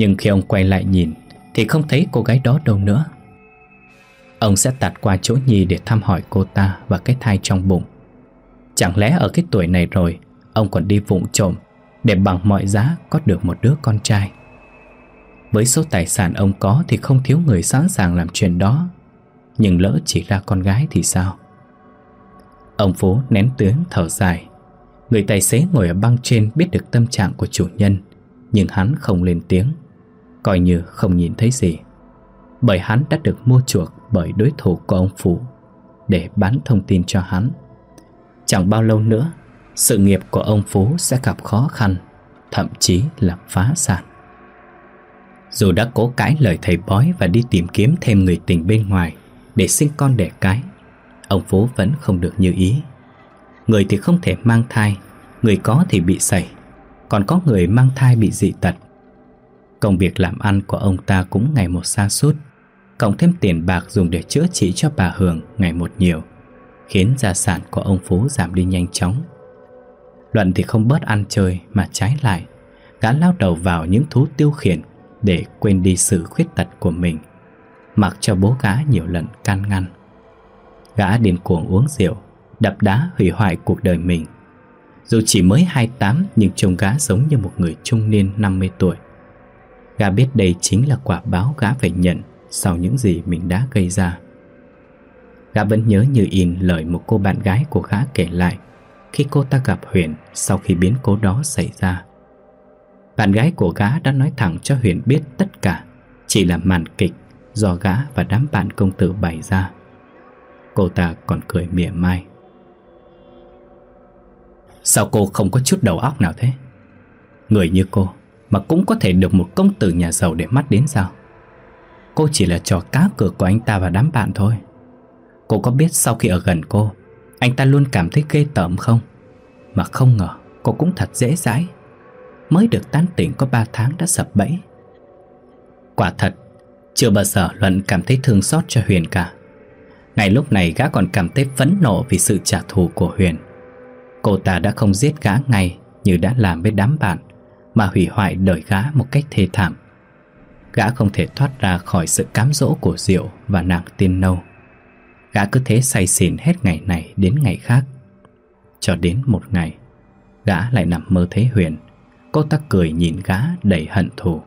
Nhưng khi ông quay lại nhìn thì không thấy cô gái đó đâu nữa. Ông sẽ tạt qua chỗ Nhi để thăm hỏi cô ta và cái thai trong bụng. Chẳng lẽ ở cái tuổi này rồi ông còn đi vụng trộm để bằng mọi giá có được một đứa con trai? Với số tài sản ông có thì không thiếu người sẵn sàng làm chuyện đó. Nhưng lỡ chỉ ra con gái thì sao? Ông Phú nén tiếng thở dài. Người tài xế ngồi ở băng trên biết được tâm trạng của chủ nhân, nhưng hắn không lên tiếng, coi như không nhìn thấy gì. Bởi hắn đã được mua chuộc bởi đối thủ của ông Phú để bán thông tin cho hắn. Chẳng bao lâu nữa, sự nghiệp của ông Phú sẽ gặp khó khăn, thậm chí là phá sản. Dù đã cố cãi lời thầy bói và đi tìm kiếm thêm người tình bên ngoài để sinh con đẻ cái, ông Phú vẫn không được như ý. Người thì không thể mang thai, người có thì bị sẩy, còn có người mang thai bị dị tật. Công việc làm ăn của ông ta cũng ngày một sa sút, cộng thêm tiền bạc dùng để chữa trị cho bà Hường ngày một nhiều, khiến gia sản của ông Phú giảm đi nhanh chóng. Luận thì không bớt ăn chơi mà trái lại, gã lao đầu vào những thú tiêu khiển để quên đi sự khuyết tật của mình, mặc cho bố gã nhiều lần can ngăn. Gã điên cuồng uống rượu, đập đá hủy hoại cuộc đời mình. Dù chỉ mới 28 nhưng trông gã giống như một người trung niên 50 tuổi. Gã biết đây chính là quả báo gã phải nhận sau những gì mình đã gây ra. Gã vẫn nhớ như in lời một cô bạn gái của gã kể lại khi cô ta gặp Huyền sau khi biến cố đó xảy ra. Bạn gái của gã đã nói thẳng cho Huyền biết tất cả chỉ là màn kịch do gã và đám bạn công tử bày ra. Cô ta còn cười mỉa mai. Sao cô không có chút đầu óc nào thế? Người như cô mà cũng có thể được một công tử nhà giàu để mắt đến sao? Cô chỉ là trò cá cược của anh ta và đám bạn thôi. Cô có biết sau khi ở gần cô, anh ta luôn cảm thấy ghê tởm không? Mà không ngờ cô cũng thật dễ dãi. Mới được tán tỉnh có 3 tháng đã sập bẫy. Quả thật, chưa bao giờ Luận cảm thấy thương xót cho Huyền cả. Ngay lúc này gã còn cảm thấy phẫn nộ vì sự trả thù của Huyền. Cô ta đã không giết gã ngay như đã làm với đám bạn, mà hủy hoại đời gã một cách thê thảm. Gã không thể thoát ra khỏi sự cám dỗ của rượu và nàng tiên nâu. Gã cứ thế say xỉn hết ngày này đến ngày khác. Cho đến một ngày, gã lại nằm mơ thấy Huyền. Cô ta cười nhìn gã đầy hận thù.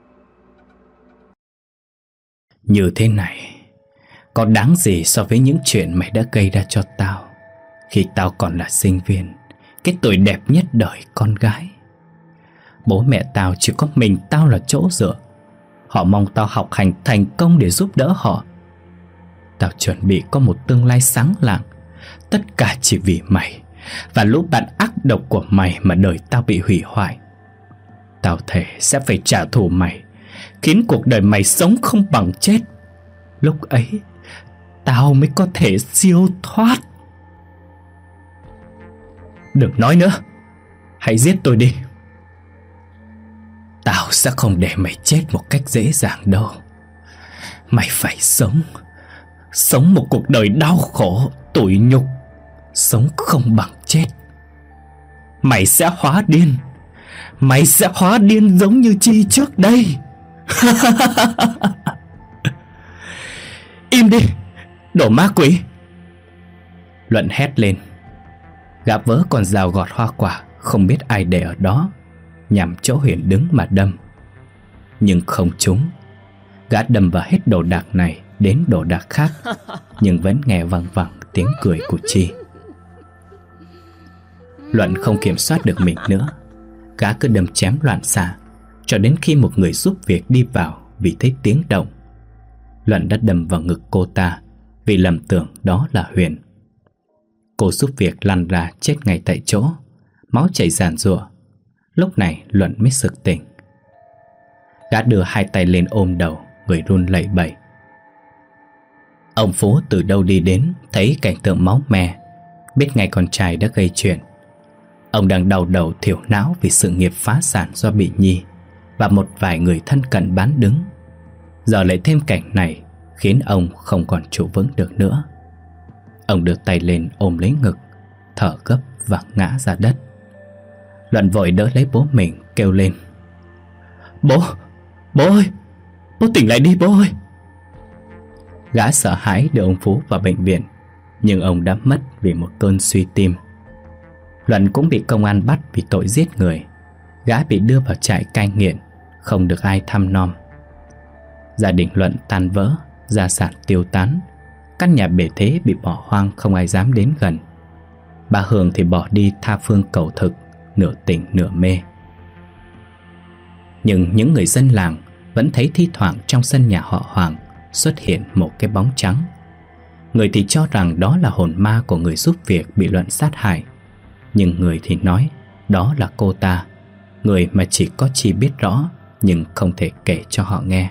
Như thế này, có đáng gì so với những chuyện mày đã gây ra cho tao khi tao còn là sinh viên, cái tuổi đẹp nhất đời con gái. Bố mẹ tao chỉ có mình tao là chỗ dựa. Họ mong tao học hành thành công để giúp đỡ họ. Tao chuẩn bị có một tương lai sáng lạng. Tất cả chỉ vì mày và lũ bạn ác độc của mày mà đời tao bị hủy hoại. Tao thề sẽ phải trả thù mày, khiến cuộc đời mày sống không bằng chết. Lúc ấy tao mới có thể siêu thoát. Đừng nói nữa, hãy giết tôi đi. Tao sẽ không để mày chết một cách dễ dàng đâu. Mày phải sống một cuộc đời đau khổ, tủi nhục, sống không bằng chết. Mày sẽ hóa điên. Mày sẽ hóa điên giống như Chi trước đây. Im đi, đồ ma quỷ! Luận hét lên. Gã vớ con dao gọt hoa quả không biết ai để ở đó, nhằm chỗ Huyền đứng mà đâm. Nhưng không trúng. Gã đâm vào hết đồ đạc này đến đồ đạc khác, nhưng vẫn nghe văng vẳng tiếng cười của Chi. Luận không kiểm soát được mình nữa. Gã cứ đâm chém loạn xạ cho đến khi một người giúp việc đi vào vì thấy tiếng động. Luận đã đâm vào ngực cô ta vì lầm tưởng đó là Huyền. Cô giúp việc lăn ra chết ngay tại chỗ, máu chảy ràn rụa. Lúc này Luận mới sực tỉnh. Gã đưa hai tay lên ôm đầu, người run lẩy bẩy. Ông Phú từ đâu đi đến, thấy cảnh tượng máu me, biết ngay con trai đã gây chuyện. Ông đang đau đầu thiểu não vì sự nghiệp phá sản do bị Nhi và một vài người thân cận bán đứng. Giờ lại thêm cảnh này khiến ông không còn trụ vững được nữa. Ông đưa tay lên ôm lấy ngực, thở gấp và ngã ra đất. Luận vội đỡ lấy bố mình, kêu lên: Bố ơi, bố tỉnh lại đi bố ơi. Gã sợ hãi đưa ông Phú vào bệnh viện, nhưng ông đã mất vì một cơn suy tim. Luận cũng bị công an bắt vì tội giết người. Gã bị đưa vào trại cai nghiện, không được ai thăm nom. Gia đình Luận tan vỡ, gia sản tiêu tán. Căn nhà bề thế bị bỏ hoang, không ai dám đến gần. Bà Hường thì bỏ đi tha phương cầu thực, nửa tỉnh nửa mê. Nhưng những người dân làng vẫn thấy thi thoảng trong sân nhà họ Hoàng xuất hiện một cái bóng trắng. Người thì cho rằng đó là hồn ma của người giúp việc bị Luận sát hại, nhưng người thì nói đó là cô ta, người mà chỉ có Chi biết rõ nhưng không thể kể cho họ nghe.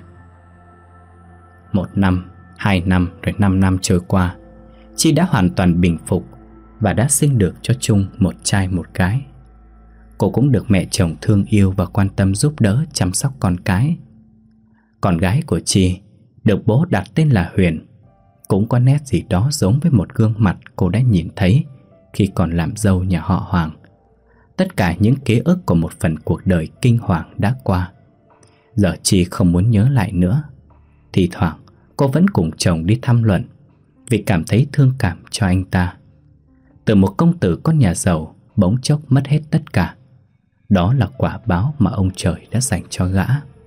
1 năm, 2 năm rồi 5 năm trôi qua, Chi đã hoàn toàn bình phục và đã sinh được cho Trung một trai một gái. Cô cũng được mẹ chồng thương yêu và quan tâm giúp đỡ chăm sóc con cái. Con gái của Chi được bố đặt tên là Huyền, cũng có nét gì đó giống với một gương mặt cô đã nhìn thấy khi còn làm dâu nhà họ Hoàng. Tất cả những ký ức của một phần cuộc đời kinh hoàng đã qua. Giờ Chi không muốn nhớ lại nữa. Thì thoảng cô vẫn cùng chồng đi thăm Luận vì cảm thấy thương cảm cho anh ta. Từ một công tử con nhà giàu bỗng chốc mất hết tất cả. Đó là quả báo mà ông trời đã dành cho gã.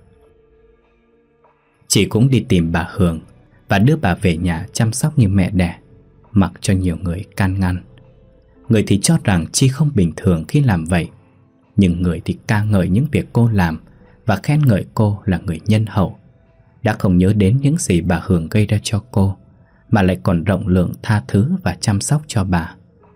Chị cũng đi tìm bà Hường và đưa bà về nhà chăm sóc như mẹ đẻ, mặc cho nhiều người can ngăn. Người thì cho rằng Chi không bình thường khi làm vậy, nhưng người thì ca ngợi những việc cô làm và khen ngợi cô là người nhân hậu, đã không nhớ đến những gì bà Hường gây ra cho cô, mà lại còn rộng lượng tha thứ và chăm sóc cho bà.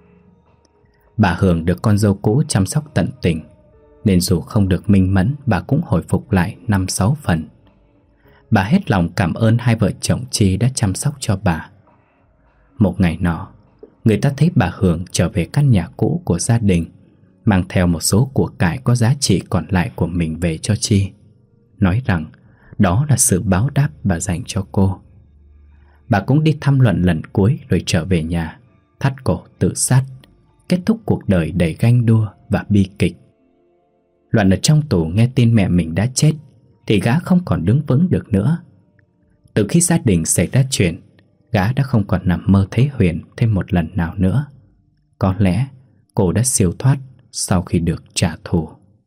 Bà Hường được con dâu cũ chăm sóc tận tình, nên dù không được minh mẫn, bà cũng hồi phục lại 5-6 phần. Bà hết lòng cảm ơn hai vợ chồng Chi đã chăm sóc cho bà. Một ngày nọ, người ta thấy bà Hường trở về căn nhà cũ của gia đình, mang theo một số của cải có giá trị còn lại của mình về cho Chi, nói rằng đó là sự báo đáp bà dành cho cô. Bà cũng đi thăm Luận lần cuối rồi trở về nhà, thắt cổ tự sát, kết thúc cuộc đời đầy ganh đua và bi kịch. Luận ở trong tù nghe tin mẹ mình đã chết thì gã không còn đứng vững được nữa. Từ khi gia đình xảy ra chuyện, gã đã không còn nằm mơ thấy Huyền thêm một lần nào nữa. Có lẽ cô đã siêu thoát sau khi được trả thù.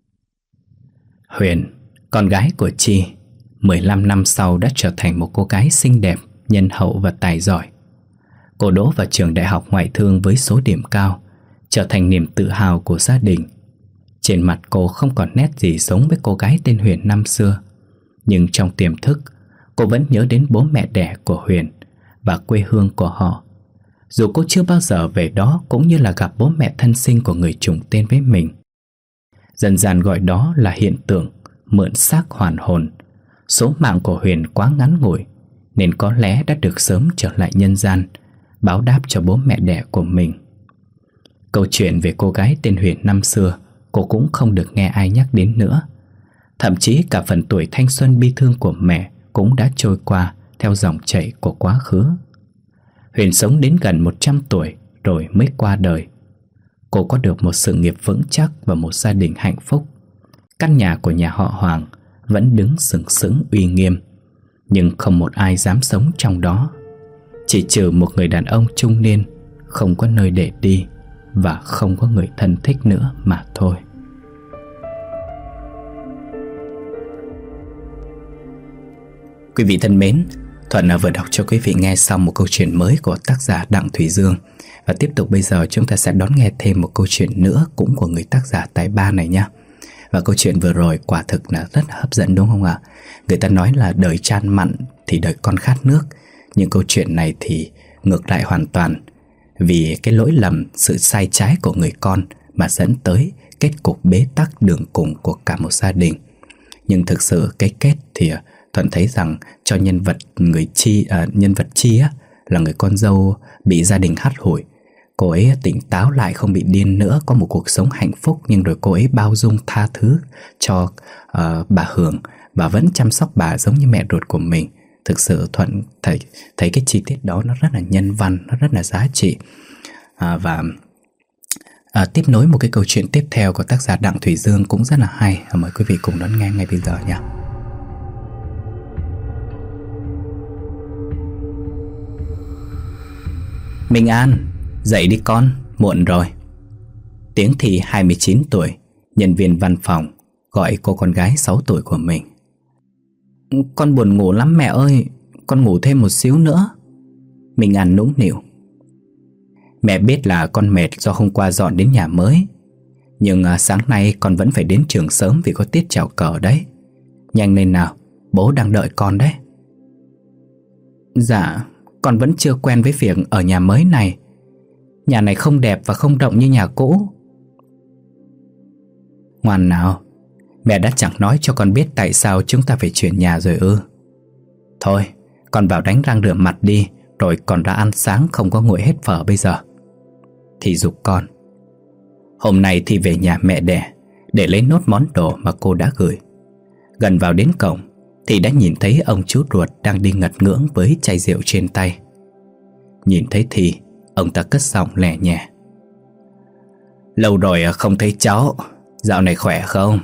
Huyền, con gái của Chi, 15 năm sau đã trở thành một cô gái xinh đẹp, nhân hậu và tài giỏi. Cô đỗ vào trường đại học ngoại thương với số điểm cao, trở thành niềm tự hào của gia đình. Trên mặt cô không còn nét gì giống với cô gái tên Huyền năm xưa, nhưng trong tiềm thức, cô vẫn nhớ đến bố mẹ đẻ của Huyền và quê hương của họ. Dù cô chưa bao giờ về đó, cũng như là gặp bố mẹ thân sinh của người trùng tên với mình. Dần dần gọi đó là hiện tượng mượn xác hoàn hồn. Số mạng của Huyền quá ngắn ngủi, nên có lẽ đã được sớm trở lại nhân gian, báo đáp cho bố mẹ đẻ của mình. Câu chuyện về cô gái tên Huyền năm xưa, cô cũng không được nghe ai nhắc đến nữa. Thậm chí cả phần tuổi thanh xuân bi thương của mẹ cũng đã trôi qua theo dòng chảy của quá khứ. Huyền sống đến gần 100 tuổi rồi mới qua đời. Cô có được một sự nghiệp vững chắc và một gia đình hạnh phúc. Căn nhà của nhà họ Hoàng vẫn đứng sừng sững uy nghiêm, nhưng không một ai dám sống trong đó, chỉ trừ một người đàn ông trung niên không có nơi để đi và không có người thân thích nữa mà thôi. Quý vị thân mến, Thuận vừa đọc cho quý vị nghe xong một câu chuyện mới của tác giả Đặng Thủy Dương. Và tiếp tục bây giờ chúng ta sẽ đón nghe thêm một câu chuyện nữa cũng của người tác giả tài ba này nhé. Và câu chuyện vừa rồi quả thực là rất hấp dẫn đúng không ạ? Người ta nói là đời chan mặn thì đời con khát nước. Nhưng câu chuyện này thì ngược lại hoàn toàn. Vì cái lỗi lầm, sự sai trái của người con mà dẫn tới kết cục bế tắc đường cùng của cả một gia đình. Nhưng thực sự cái kết thì Thuận thấy rằng cho nhân vật Chi á, là người con dâu bị gia đình hắt hủi. Cô ấy tỉnh táo lại, không bị điên nữa, có một cuộc sống hạnh phúc. Nhưng rồi cô ấy bao dung tha thứ cho bà Hường và vẫn chăm sóc bà giống như mẹ ruột của mình. Thực sự Thuận thấy cái chi tiết đó nó rất là nhân văn, nó rất là giá trị. Tiếp nối một cái câu chuyện tiếp theo của tác giả Đặng Thủy Dương cũng rất là hay. Mời quý vị cùng đón nghe ngay bây giờ nhé. Minh An, dậy đi con, muộn rồi. Tiếng Thi 29 tuổi, nhân viên văn phòng, gọi cô con gái 6 tuổi của mình. Con buồn ngủ lắm mẹ ơi, con ngủ thêm một xíu nữa. Minh An nũng nịu. Mẹ biết là con mệt do hôm qua dọn đến nhà mới, nhưng sáng nay con vẫn phải đến trường sớm vì có tiết chào cờ đấy. Nhanh lên nào, bố đang đợi con đấy. Dạ, con vẫn chưa quen với việc ở nhà mới này. Nhà này không đẹp và không rộng như nhà cũ. Ngoan nào, mẹ đã chẳng nói cho con biết tại sao chúng ta phải chuyển nhà rồi ư. Thôi, con vào đánh răng rửa mặt đi, rồi còn ra ăn sáng không có nguội hết phở bây giờ. Thì giục con. Hôm nay thì về nhà mẹ đẻ để lấy nốt món đồ mà cô đã gửi. Gần vào đến cổng thì đã nhìn thấy ông chú ruột đang đi ngật ngưỡng với chai rượu trên tay. Nhìn thấy thì ông ta cất giọng lè nhẹ. Lâu rồi không thấy cháu, dạo này khỏe không?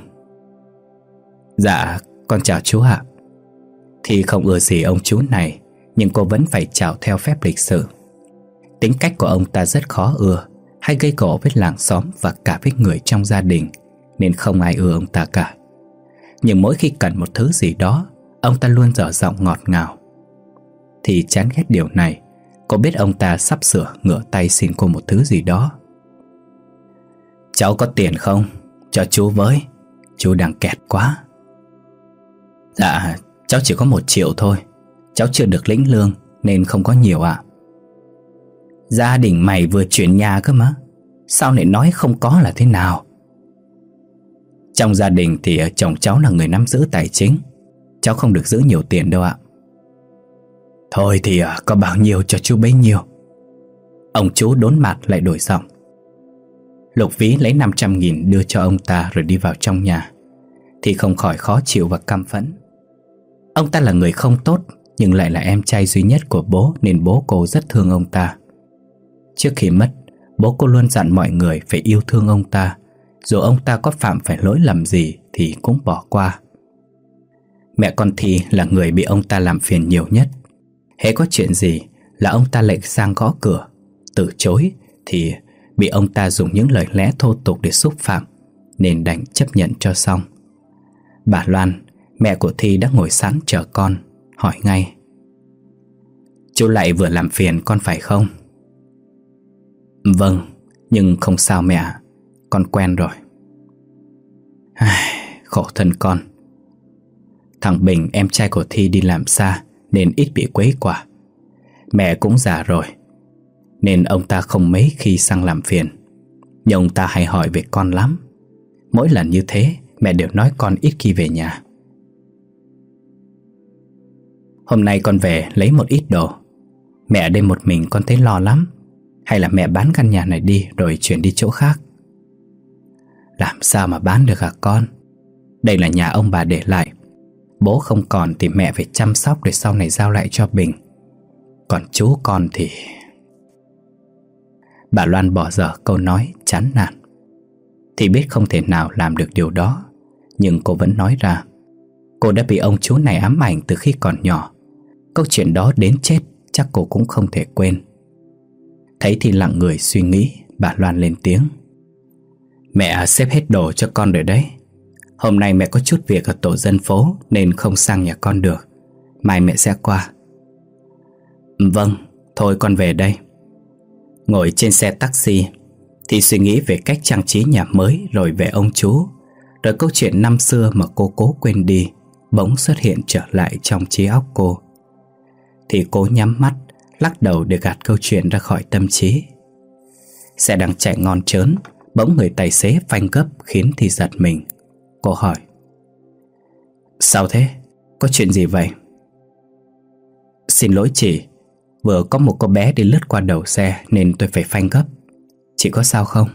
Dạ, con chào chú ạ. Thì không ưa gì ông chú này, nhưng cô vẫn phải chào theo phép lịch sự. Tính cách của ông ta rất khó ưa, hay gây gổ với làng xóm và cả với người trong gia đình, nên không ai ưa ông ta cả. Nhưng mỗi khi cần một thứ gì đó, ông ta luôn dở giọng ngọt ngào. Thì chán ghét điều này, cô biết ông ta sắp sửa ngửa tay xin cô một thứ gì đó. Cháu có tiền không? Cho chú với, chú đang kẹt quá. Dạ, cháu chỉ có 1 triệu thôi. Cháu chưa được lĩnh lương nên không có nhiều ạ. Gia đình mày vừa chuyển nhà cơ mà, sao lại nói không có là thế nào? Trong gia đình thì chồng cháu là người nắm giữ tài chính, cháu không được giữ nhiều tiền đâu ạ. Thôi thì có bao nhiêu cho chú bấy nhiêu. Ông chú đốn mặt lại đổi giọng. Lục ví lấy 500.000 đưa cho ông ta rồi đi vào trong nhà. Thì không khỏi khó chịu và căm phẫn. Ông ta là người không tốt, nhưng lại là em trai duy nhất của bố, nên bố cô rất thương ông ta. Trước khi mất, bố cô luôn dặn mọi người phải yêu thương ông ta, dù ông ta có phạm phải lỗi lầm gì thì cũng bỏ qua. Mẹ con Thi là người bị ông ta làm phiền nhiều nhất. Hễ có chuyện gì là ông ta lại sang gõ cửa. Từ chối thì bị ông ta dùng những lời lẽ thô tục để xúc phạm, nên đành chấp nhận cho xong. Bà Loan, mẹ của Thi đã ngồi sẵn chờ con, hỏi ngay. Chú lại vừa làm phiền con phải không? Vâng, nhưng không sao mẹ ạ, con quen rồi. Khổ thân con. Thằng Bình, em trai của Thi đi làm xa nên ít bị quấy quả. Mẹ cũng già rồi nên ông ta không mấy khi sang làm phiền, nhưng ông ta hay hỏi về con lắm. Mỗi lần như thế mẹ đều nói con ít khi về nhà. Hôm nay con về lấy một ít đồ. Mẹ ở đây một mình con thấy lo lắm. Hay là mẹ bán căn nhà này đi rồi chuyển đi chỗ khác? Làm sao mà bán được hả con? Đây là nhà ông bà để lại. Bố không còn thì mẹ phải chăm sóc để sau này giao lại cho Bình. Còn chú con thì... Bà Loan bỏ dở câu nói chán nản. Thì biết không thể nào làm được điều đó, nhưng cô vẫn nói ra. Cô đã bị ông chú này ám ảnh từ khi còn nhỏ. Câu chuyện đó đến chết chắc cô cũng không thể quên. Thấy thì lặng người suy nghĩ, bà Loan lên tiếng. Mẹ xếp hết đồ cho con rồi đấy. Hôm nay mẹ có chút việc ở tổ dân phố nên không sang nhà con được. Mai mẹ sẽ qua. Vâng, thôi con về đây. Ngồi trên xe taxi thì suy nghĩ về cách trang trí nhà mới, rồi về ông chú, rồi câu chuyện năm xưa mà cô cố quên đi bỗng xuất hiện trở lại trong trí óc cô. Thì cô nhắm mắt, lắc đầu để gạt câu chuyện ra khỏi tâm trí. Xe đang chạy ngon trớn, bỗng người tài xế phanh gấp khiến Thi giật mình. Cô hỏi. Sao thế? Có chuyện gì vậy? Xin lỗi chị, vừa có một cô bé đi lướt qua đầu xe nên tôi phải phanh gấp. Chị có sao không?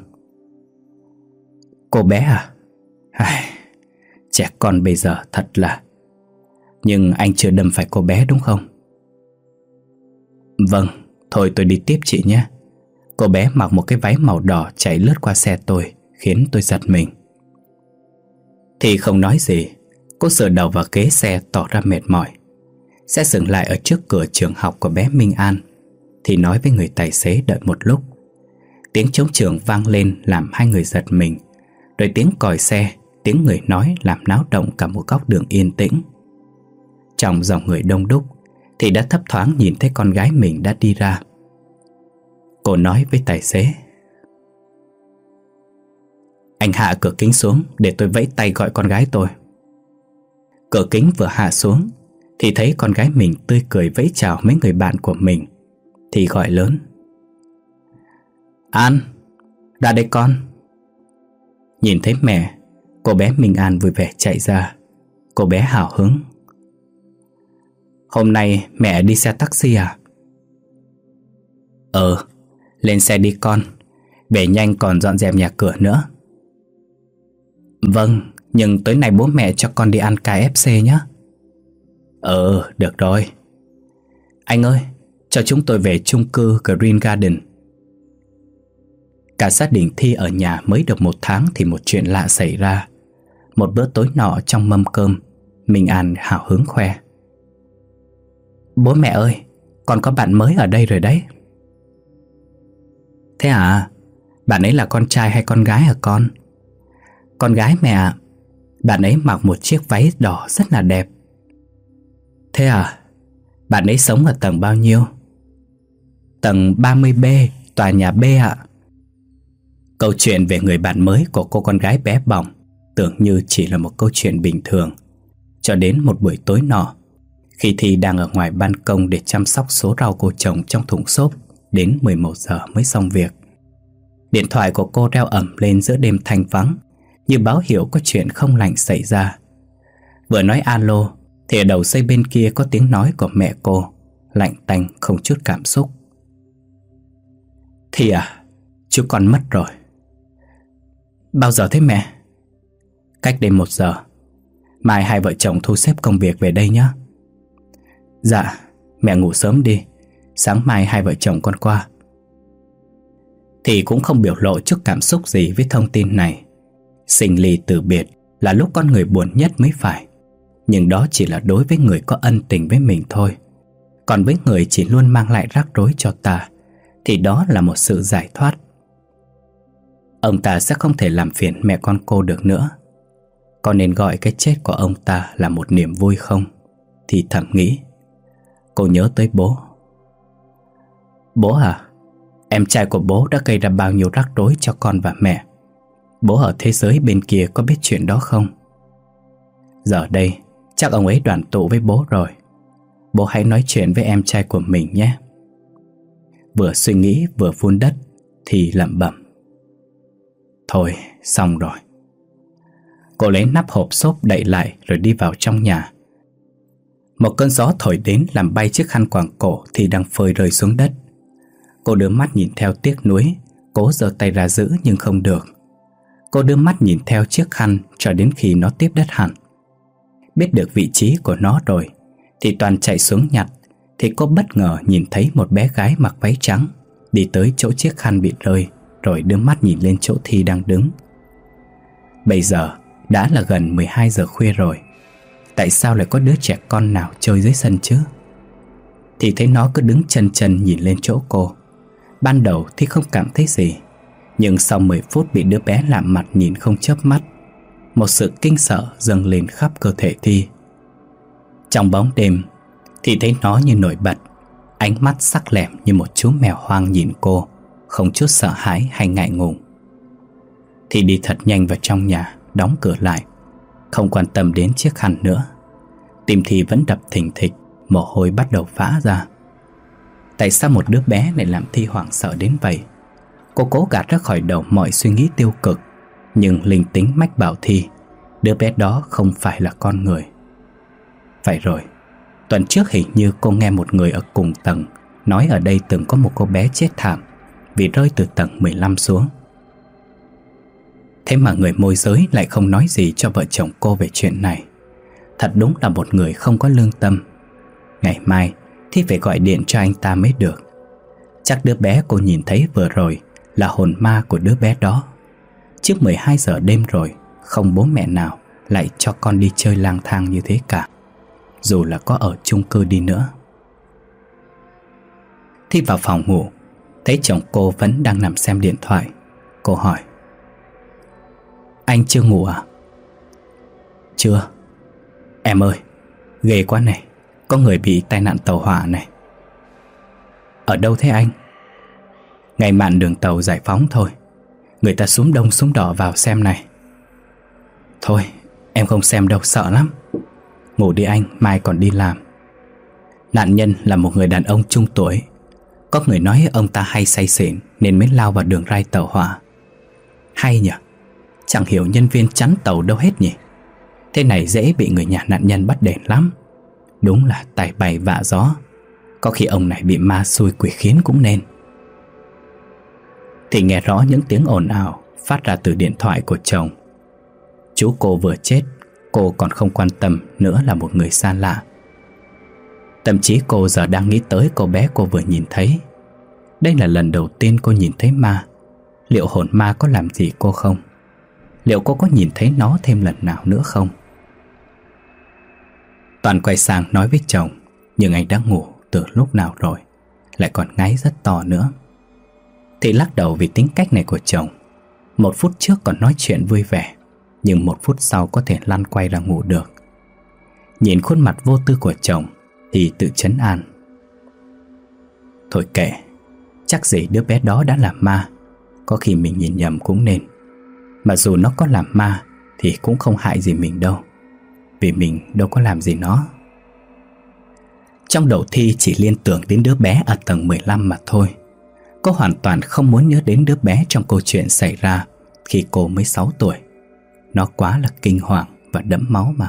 Cô bé à? Trẻ con bây giờ thật là... Nhưng anh chưa đâm phải cô bé đúng không? Vâng, thôi tôi đi tiếp chị nhé. Cô bé mặc một cái váy màu đỏ chạy lướt qua xe tôi, khiến tôi giật mình. Thì không nói gì, cô dựa đầu vào ghế xe tỏ ra mệt mỏi. Xe dừng lại ở trước cửa trường học của bé Minh An. thì nói với người tài xế đợi một lúc. Tiếng trống trường vang lên làm hai người giật mình, rồi tiếng còi xe, tiếng người nói làm náo động cả một góc đường yên tĩnh. Trong dòng người đông đúc thì đã thấp thoáng nhìn thấy con gái mình đã đi ra. Cô nói với tài xế: "Anh hạ cửa kính xuống để tôi vẫy tay gọi con gái tôi." Cửa kính vừa hạ xuống thì thấy con gái mình tươi cười vẫy chào mấy người bạn của mình, thì gọi lớn: "An, ra đây con." Nhìn thấy mẹ, cô bé Minh An vui vẻ chạy ra. Cô bé hào hứng: "Hôm nay mẹ đi xe taxi à?" Lên xe đi con, về nhanh còn dọn dẹp nhà cửa nữa." "Vâng, nhưng tối nay bố mẹ cho con đi ăn KFC nhé." Được rồi." "Anh ơi, cho chúng tôi về chung cư Green Garden." Cả gia đình Thi ở nhà mới được 1 tháng thì một chuyện lạ xảy ra. Một bữa tối nọ trong mâm cơm, Minh An hào hứng khoe: "Bố mẹ ơi, con có bạn mới ở đây rồi đấy." "Thế à? Bạn ấy là con trai hay con gái hả con?" "Con gái mẹ ạ. Bạn ấy mặc một chiếc váy đỏ rất là đẹp." "Thế à? Bạn ấy sống ở tầng bao nhiêu?" "Tầng 30B, tòa nhà B ạ." Câu chuyện về người bạn mới của cô con gái bé bỏng tưởng như chỉ là một câu chuyện bình thường, cho đến một buổi tối nọ, khi Thi đang ở ngoài ban công để chăm sóc số rau cô trồng trong thùng xốp, đến 11 giờ mới xong việc. Điện thoại của cô reo ầm lên giữa đêm thanh vắng, như báo hiệu có chuyện không lành xảy ra. Vừa nói alo thì ở đầu dây bên kia có tiếng nói của mẹ cô, lạnh tanh không chút cảm xúc: "Thi à, chú con mất rồi." "Bao giờ thế mẹ?" "Cách đây 1 giờ. Mai hai vợ chồng thu xếp công việc về đây nhé." "Dạ, mẹ ngủ sớm đi, sáng mai hai vợ chồng con qua." Thì cũng không biểu lộ chút cảm xúc gì với thông tin này. Sinh ly từ biệt là lúc con người buồn nhất mới phải, nhưng đó chỉ là đối với người có ân tình với mình thôi. Còn với người chỉ luôn mang lại rắc rối cho ta thì đó là một sự giải thoát. Ông ta sẽ không thể làm phiền mẹ con cô được nữa. Có nên gọi cái chết của ông ta là một niềm vui không? Thì thầm nghĩ. Cô nhớ tới bố. "Bố à, em trai của bố đã gây ra bao nhiêu rắc rối cho con và mẹ. Bố ở thế giới bên kia có biết chuyện đó không? Giờ đây chắc ông ấy đoàn tụ với bố rồi. Bố hãy nói chuyện với em trai của mình nhé." Vừa suy nghĩ vừa vun đất thì lẩm bẩm: "Thôi, xong rồi." Cô lấy nắp hộp xốp đậy lại rồi đi vào trong nhà. Một cơn gió thổi đến làm bay chiếc khăn quàng cổ thì đang phơi rơi xuống đất. Cô đưa mắt nhìn theo tiếc nuối, cố giơ tay ra giữ nhưng không được. Cô đưa mắt nhìn theo chiếc khăn cho đến khi nó tiếp đất hẳn. Biết được vị trí của nó rồi thì toàn chạy xuống nhặt, thì cô bất ngờ nhìn thấy một bé gái mặc váy trắng đi tới chỗ chiếc khăn bị rơi, rồi đưa mắt nhìn lên chỗ Thi đang đứng. Bây giờ đã là gần 12 giờ khuya rồi, tại sao lại có đứa trẻ con nào chơi dưới sân chứ? Thì thấy nó cứ đứng chân chân nhìn lên chỗ cô. Ban đầu thì không cảm thấy gì, nhưng sau 10 phút bị đứa bé lạ mặt nhìn không chớp mắt, một sự kinh sợ dâng lên khắp cơ thể Thi. Trong bóng đêm thì thấy nó như nổi bật, ánh mắt sắc lẹm như một chú mèo hoang nhìn cô, không chút sợ hãi hay ngại ngùng. Thì đi thật nhanh vào trong nhà, đóng cửa lại, không quan tâm đến chiếc khăn nữa. Tim Thi vẫn đập thình thịch, mồ hôi bắt đầu vã ra. Tại sao một đứa bé lại làm Thi hoảng sợ đến vậy? Cô cố gạt ra khỏi đầu mọi suy nghĩ tiêu cực, nhưng linh tính mách bảo Thi đứa bé đó không phải là con người. Phải rồi, tuần trước hình như cô nghe một người ở cùng tầng nói ở đây từng có một cô bé chết thảm vì rơi từ tầng 15 xuống. Thế mà người môi giới lại không nói gì cho vợ chồng cô về chuyện này. Thật đúng là một người không có lương tâm. Ngày mai thì phải gọi điện cho anh ta mới được. Chắc đứa bé cô nhìn thấy vừa rồi là hồn ma của đứa bé đó. Trước 12 giờ đêm rồi, không bố mẹ nào lại cho con đi chơi lang thang như thế cả, dù là có ở chung cư đi nữa. Thi vào phòng ngủ, thấy chồng cô vẫn đang nằm xem điện thoại. Cô hỏi: Anh chưa ngủ à? Chưa. Em ơi, ghê quá này, có người bị tai nạn tàu hỏa này. Ở đâu thế anh? Ngay mạn đường tàu Giải Phóng thôi. Người ta súm đông súm đỏ vào xem này. Thôi, em không xem đâu, sợ lắm. Ngủ đi anh, mai còn đi làm. Nạn nhân là một người đàn ông trung tuổi. Có người nói ông ta hay say xỉn nên mới lao vào đường ray tàu hỏa. Hay nhỉ, chẳng hiểu nhân viên chắn tàu đâu hết nhỉ. Thế này dễ bị người nhà nạn nhân bắt đền lắm. Đúng là tài bay vạ gió. Có khi ông này bị ma xui quỷ khiến cũng nên. Thì nghe rõ những tiếng ồn ào phát ra từ điện thoại của chồng. Chú cô vừa chết, cô còn không quan tâm nữa là một người xa lạ. Tâm trí cô giờ đang nghĩ tới cô bé cô vừa nhìn thấy. Đây là lần đầu tiên cô nhìn thấy ma. Liệu hồn ma có làm gì cô không? Liệu cô có nhìn thấy nó thêm lần nào nữa không? Toàn quay sang nói với chồng, nhưng anh đã ngủ từ lúc nào rồi, lại còn ngáy rất to nữa. Thì lắc đầu vì tính cách này của chồng. 1 phút trước còn nói chuyện vui vẻ, nhưng 1 phút sau có thể lăn quay ra ngủ được. Nhìn khuôn mặt vô tư của chồng thì tự trấn an. Thôi kệ, chắc gì đứa bé đó đã làm ma. Có khi mình nhìn nhầm cũng nên. Mà dù nó có làm ma thì cũng không hại gì mình đâu, vì mình đâu có làm gì nó. Trong đầu Thi chỉ liên tưởng đến đứa bé ở tầng 15 mà thôi. Cô hoàn toàn không muốn nhớ đến đứa bé trong câu chuyện xảy ra khi cô mới 6 tuổi. Nó quá là kinh hoàng và đẫm máu mà.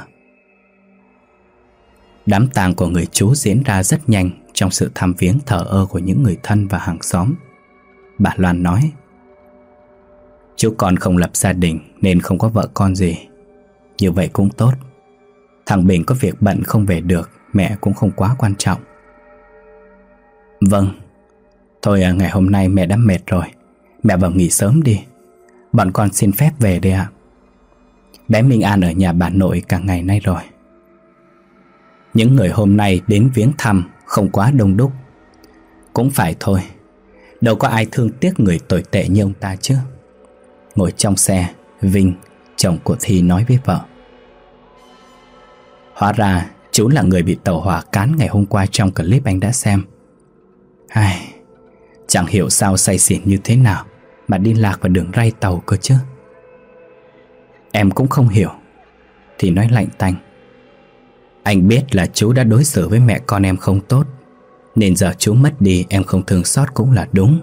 Đám tang của người chú diễn ra rất nhanh trong sự thăm viếng thờ ơ của những người thân và hàng xóm. Bà Loan nói: Chú con không lập gia đình nên không có vợ con gì. Như vậy cũng tốt. Thằng Bình có việc bận không về được, mẹ cũng không quá quan trọng. Vâng. Thôi ngày hôm nay mẹ đã mệt rồi, mẹ vào nghỉ sớm đi. Bọn con xin phép về đây ạ. Bé Minh An ở nhà bà nội cả ngày nay rồi. Những người hôm nay đến viếng thăm không quá đông đúc. Cũng phải thôi, đâu có ai thương tiếc người tồi tệ như ông ta chứ. Ngồi trong xe, Vinh, chồng của Thi nói với vợ: Hóa ra chú là người bị tàu hỏa cán ngày hôm qua trong clip anh đã xem. Ai, chẳng hiểu sao say xỉn như thế nào mà đi lạc vào đường ray tàu cơ chứ. Em cũng không hiểu. Thì nói lạnh tanh: Anh biết là chú đã đối xử với mẹ con em không tốt, nên giờ chú mất đi em không thương xót cũng là đúng.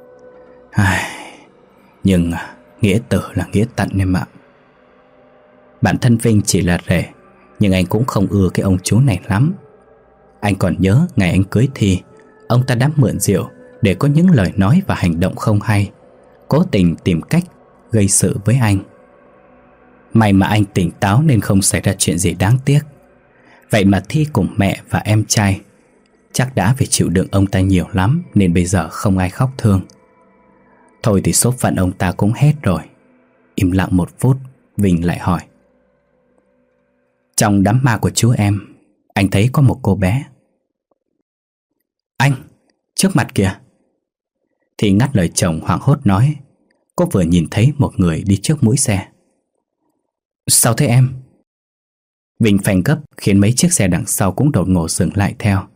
Nhưng nghĩa tử là nghĩa tận em ạ. Bản thân Vinh chỉ là rể, nhưng anh cũng không ưa cái ông chú này lắm. Anh còn nhớ ngày anh cưới Thi, ông ta đã mượn rượu để có những lời nói và hành động không hay, cố tình tìm cách gây sự với anh. May mà anh tỉnh táo nên không xảy ra chuyện gì đáng tiếc. Vậy mà Thi cùng mẹ và em trai chắc đã phải chịu đựng ông ta nhiều lắm, nên bây giờ không ai khóc thương. Thôi thì số phận ông ta cũng hết rồi. Im lặng 1 phút, Vinh lại hỏi: Trong đám ma của chú em, anh thấy có một cô bé. Anh, trước mặt kìa. Thì ngắt lời chồng hoảng hốt nói: Cô vừa nhìn thấy một người đi trước mũi xe. Sao thế em? Vinh phanh gấp khiến mấy chiếc xe đằng sau cũng đột ngột dừng lại theo.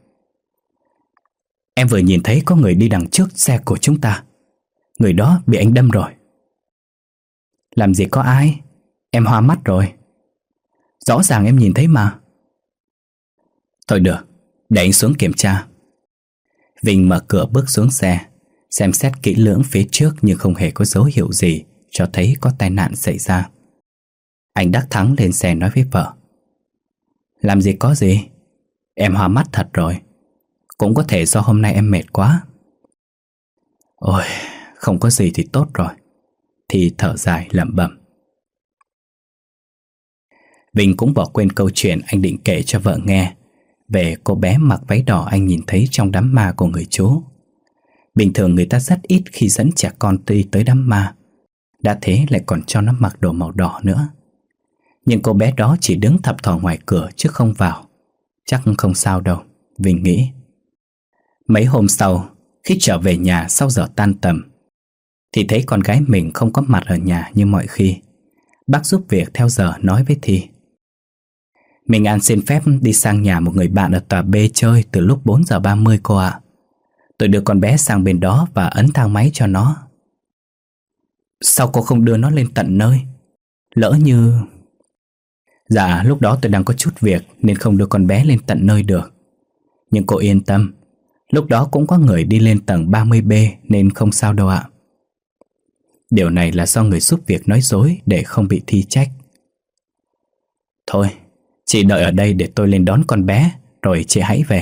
Em vừa nhìn thấy có người đi đằng trước xe của chúng ta. Người đó bị anh đâm rồi. Làm gì có ai, em hoa mắt rồi. Rõ ràng em nhìn thấy mà. Thôi được, để anh xuống kiểm tra. Vinh mở cửa bước xuống xe, xem xét kỹ lưỡng phía trước nhưng không hề có dấu hiệu gì cho thấy có tai nạn xảy ra. Anh đắc thắng lên xe nói với vợ: Làm gì có gì, em hoa mắt thật rồi. Cũng có thể do hôm nay em mệt quá. Ôi, không có gì thì tốt rồi. Thì thở dài lẩm bẩm. Vinh cũng bỏ quên câu chuyện anh định kể cho vợ nghe về cô bé mặc váy đỏ anh nhìn thấy trong đám ma của người chú. Bình thường người ta rất ít khi dẫn trẻ con đi tới đám ma, đã thế lại còn cho nó mặc đồ màu đỏ nữa. Nhưng cô bé đó chỉ đứng thập thò ngoài cửa chứ không vào. Chắc không sao đâu, Vinh nghĩ. Mấy hôm sau, Khi trở về nhà sau giờ tan tầm thì thấy con gái mình không có mặt ở nhà như mọi khi. Bác giúp việc theo giờ nói với Thi: "Mình An xin phép đi sang nhà một người bạn ở tòa B chơi từ lúc 4:30 cô ạ. Tôi đưa con bé sang bên đó và ấn thang máy cho nó." "Sao cô không đưa nó lên tận nơi? Lỡ như..." "Dạ, lúc đó tôi đang có chút việc nên không đưa con bé lên tận nơi được. Nhưng cô yên tâm, lúc đó cũng có người đi lên tầng 30B nên không sao đâu ạ." Điều này là do người giúp việc nói dối để không bị Thi trách. "Thôi, chị đợi ở đây để tôi lên đón con bé, rồi chị hãy về."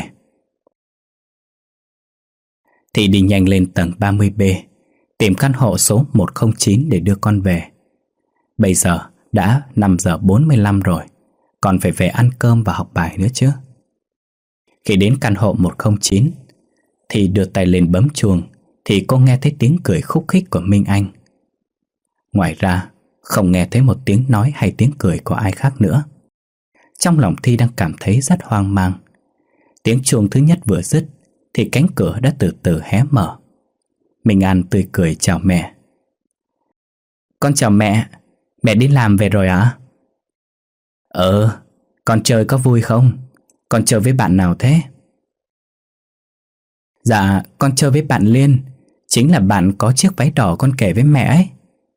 Thì đi nhanh lên tầng 30B, tìm căn hộ số 109 để đưa con về. Bây giờ đã 5:45 rồi, còn phải về ăn cơm và học bài nữa chứ. Khi đến căn hộ 109, thì đưa tay lên bấm chuông, thì cô nghe thấy tiếng cười khúc khích của Minh Anh. Ngoài ra, không nghe thấy một tiếng nói hay tiếng cười của ai khác nữa. Trong lòng Thi đang cảm thấy rất hoang mang. Tiếng chuông thứ nhất vừa dứt thì cánh cửa đã từ từ hé mở. Minh An tươi cười chào mẹ. "Con chào mẹ, mẹ đi làm về rồi ạ?" Con chơi có vui không? Con chơi với bạn nào thế?" "Dạ, con chơi với bạn Liên, chính là bạn có chiếc váy đỏ con kể với mẹ ấy."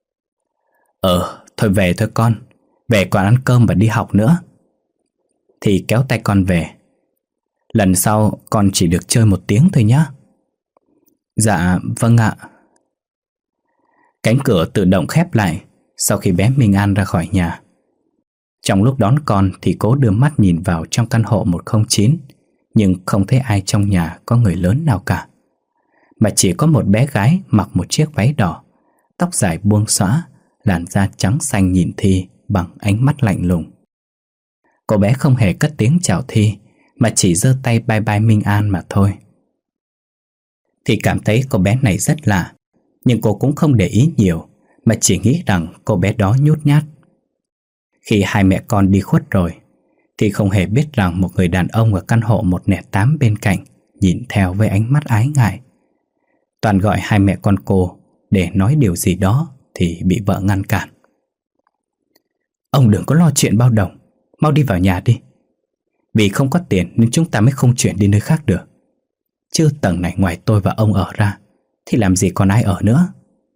Thôi về thôi con, về còn ăn cơm và đi học nữa." Thì kéo tay con về. "Lần sau con chỉ được chơi 1 tiếng thôi nhé." "Dạ, vâng ạ." Cánh cửa tự động khép lại sau khi bé Minh An ra khỏi nhà. Trong lúc đón con thì cố đưa mắt nhìn vào trong căn hộ 109, nhưng không thấy ai trong nhà có người lớn nào cả, mà chỉ có một bé gái mặc một chiếc váy đỏ, tóc dài buông xõa, làn da trắng xanh nhìn Thi bằng ánh mắt lạnh lùng. Cô bé không hề cất tiếng chào Thi, mà chỉ giơ tay bye bye Minh An mà thôi. Thì cảm thấy cô bé này rất lạ, nhưng cô cũng không để ý nhiều, mà chỉ nghĩ rằng cô bé đó nhút nhát. Khi hai mẹ con đi khuất rồi, thì không hề biết rằng một người đàn ông ở căn hộ 108 bên cạnh nhìn theo với ánh mắt ái ngại. Toàn gọi hai mẹ con cô để nói điều gì đó thì bị vợ ngăn cản. "Ông đừng có lo chuyện bao đồng, mau đi vào nhà đi. Vì không có tiền nên chúng ta mới không chuyển đi nơi khác được. Chứ tầng này ngoài tôi và ông ở ra thì làm gì còn ai ở nữa."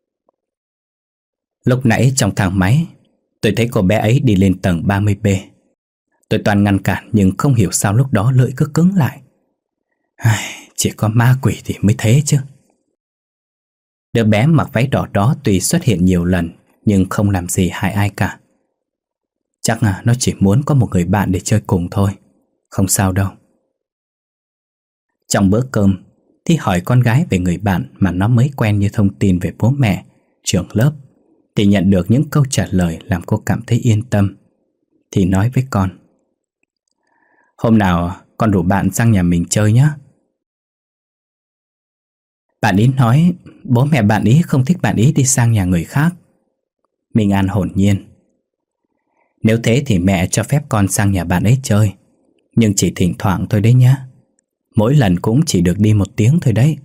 Lúc nãy trong thang máy, tôi thấy cô bé ấy đi lên tầng 30B. Tôi toàn ngăn cản nhưng không hiểu sao lúc đó lưỡi cứ cứng lại. Chỉ có ma quỷ thì mới thế chứ. Đứa bé mặc váy đỏ đó tuy xuất hiện nhiều lần nhưng không làm gì hại ai cả. Chắc nó chỉ muốn có một người bạn để chơi cùng thôi, không sao đâu. Trong bữa cơm, Thi hỏi con gái về người bạn mà nó mới quen như thông tin về bố mẹ, trường lớp, thì nhận được những câu trả lời làm cô cảm thấy yên tâm. Thì nói với con: "Hôm nào con rủ bạn sang nhà mình chơi nhé." Bạn ý nói bố mẹ bạn ý không thích bạn ý đi sang nhà người khác. Minh An hồn nhiên: "Nếu thế thì mẹ cho phép con sang nhà bạn ấy chơi, nhưng chỉ thỉnh thoảng thôi đấy nhá. Mỗi lần cũng chỉ được đi 1 tiếng thôi đấy."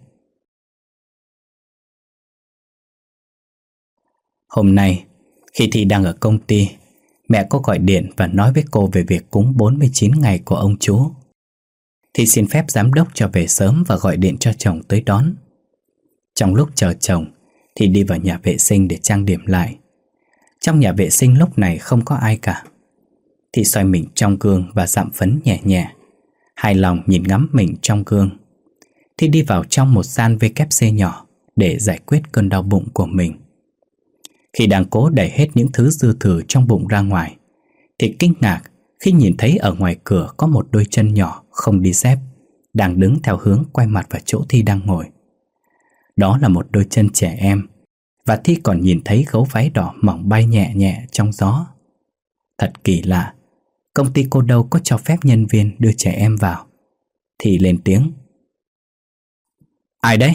Hôm nay, khi Thi đang ở công ty, mẹ cô gọi điện và nói với cô về việc cúng 49 ngày của ông chú. Thi xin phép giám đốc cho về sớm và gọi điện cho chồng tới đón. Trong lúc chờ chồng, Thi đi vào nhà vệ sinh để trang điểm lại. Trong nhà vệ sinh lúc này không có ai cả. Thi soi mình trong gương và dặm phấn nhẹ nhẹ, hài lòng nhìn ngắm mình trong gương. Thi đi vào trong một gian WC nhỏ để giải quyết cơn đau bụng của mình. Khi đang cố đẩy hết những thứ dư thừa trong bụng ra ngoài, thì kinh ngạc khi nhìn thấy ở ngoài cửa có một đôi chân nhỏ không đi dép đang đứng theo hướng quay mặt vào chỗ Thi đang ngồi. Đó là một đôi chân trẻ em, và Thi còn nhìn thấy gấu váy đỏ mỏng bay nhẹ nhẹ trong gió. Thật kỳ lạ, công ty cô đâu có cho phép nhân viên đưa trẻ em vào. Thi lên tiếng: "Ai đấy?"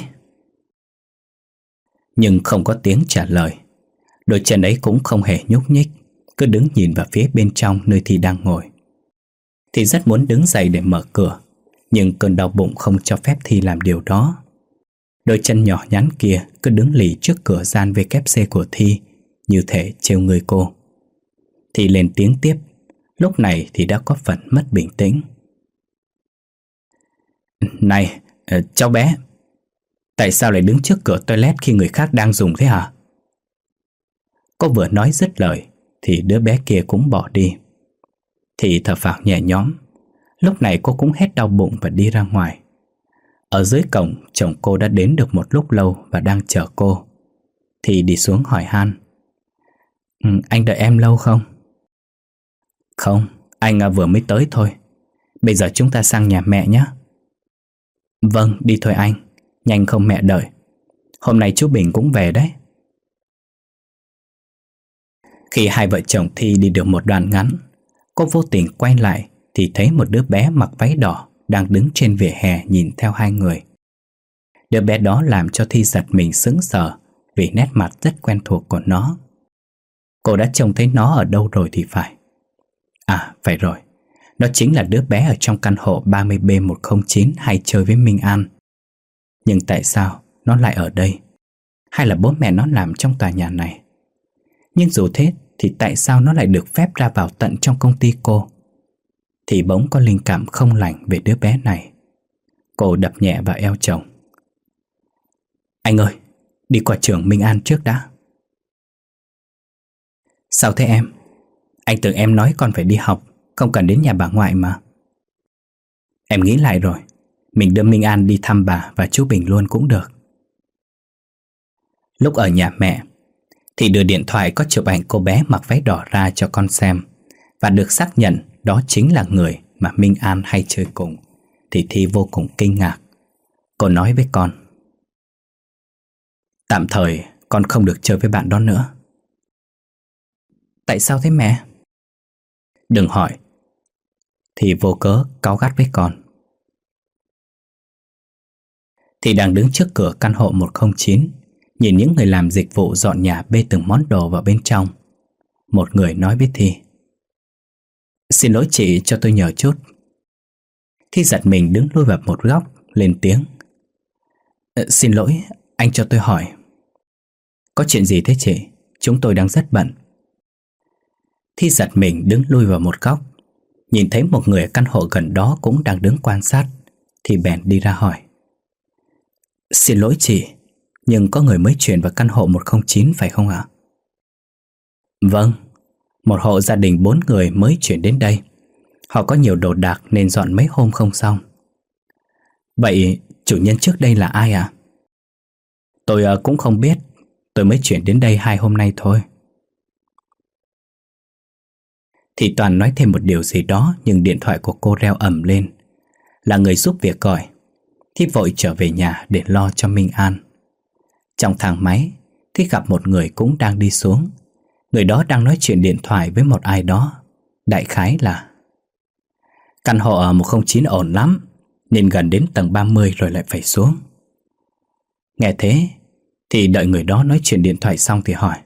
Nhưng không có tiếng trả lời. Đôi chân ấy cũng không hề nhúc nhích, cứ đứng nhìn vào phía bên trong nơi Thi đang ngồi. Thi rất muốn đứng dậy để mở cửa, nhưng cơn đau bụng không cho phép Thi làm điều đó. Đôi chân nhỏ nhắn kia cứ đứng lì trước cửa gian WC của Thi, như thể trêu người cô. Thi lên tiếng tiếp, lúc này thì đã có phần mất bình tĩnh. Này, cháu bé, tại sao lại đứng trước cửa toilet khi người khác đang dùng thế hả? Cô vừa nói dứt lời thì đứa bé kia cũng bỏ đi. Thì thở phào nhẹ nhõm. Lúc này cô cũng hết đau bụng và đi ra ngoài. Ở dưới cổng, chồng cô đã đến được một lúc lâu và đang chờ cô. Thì đi xuống hỏi han. Anh đợi em lâu không? Không, anh vừa mới tới thôi. Bây giờ chúng ta sang nhà mẹ nhé. Vâng, đi thôi anh. Nhanh không mẹ đợi. Hôm nay chú Bình cũng về đấy. Khi hai vợ chồng Thi đi được một đoạn ngắn, cô vô tình quay lại thì thấy một đứa bé mặc váy đỏ đang đứng trên vỉa hè nhìn theo hai người. Đứa bé đó làm cho Thi giật mình sững sờ vì nét mặt rất quen thuộc của nó. Cô đã trông thấy nó ở đâu rồi thì phải. À, phải rồi. Nó chính là đứa bé ở trong căn hộ 30B109 hay chơi với Minh An. Nhưng tại sao nó lại ở đây? Hay là bố mẹ nó làm trong tòa nhà này? Nhưng dù thế thì tại sao nó lại được phép ra vào tận trong công ty cô? Thì bỗng có linh cảm không lành về đứa bé này. Cô đập nhẹ vào eo chồng. Anh ơi, đi qua trường Minh An trước đã. Sao thế em? Anh tưởng em nói con phải đi học, không cần đến nhà bà ngoại mà. Em nghĩ lại rồi, mình đưa Minh An đi thăm bà và chú Bình luôn cũng được. Lúc ở nhà mẹ thì đưa điện thoại có chụp ảnh cô bé mặc váy đỏ ra cho con xem, và được xác nhận đó chính là người mà Minh An hay chơi cùng. Thì Thi vô cùng kinh ngạc. Cô nói với con, tạm thời con không được chơi với bạn đó nữa. Tại sao thế mẹ? Đừng hỏi. Thì vô cớ cáu gắt với con. Thì đang đứng trước cửa căn hộ 109, nhìn những người làm dịch vụ dọn nhà bê từng món đồ vào bên trong. Một người nói với Thi, xin lỗi chị, cho tôi nhờ chút. Thi giật mình đứng lui vào một góc, lên tiếng, xin lỗi, anh cho tôi hỏi. Có chuyện gì thế chị? Chúng tôi đang rất bận. Thi giật mình đứng lui vào một góc, nhìn thấy một người ở căn hộ gần đó cũng đang đứng quan sát, thì bèn đi ra hỏi, xin lỗi chị, nhưng có người mới chuyển vào căn hộ 109 phải không ạ? Vâng, một hộ gia đình 4 người mới chuyển đến đây. Họ có nhiều đồ đạc nên dọn mấy hôm không xong. Vậy chủ nhân trước đây là ai ạ? Tôi cũng không biết. Tôi mới chuyển đến đây 2 hôm nay thôi. Thì Toàn nói thêm một điều gì đó, nhưng điện thoại của cô reo ầm lên. Là người giúp việc gọi. Thì vội trở về nhà để lo cho Minh An. Trong thang máy thì gặp một người cũng đang đi xuống. Người đó đang nói chuyện điện thoại với một ai đó. Đại khái là, căn hộ ở 109 ổn lắm, nên gần đến tầng 30 rồi lại phải xuống. Nghe thế thì đợi người đó nói chuyện điện thoại xong thì hỏi,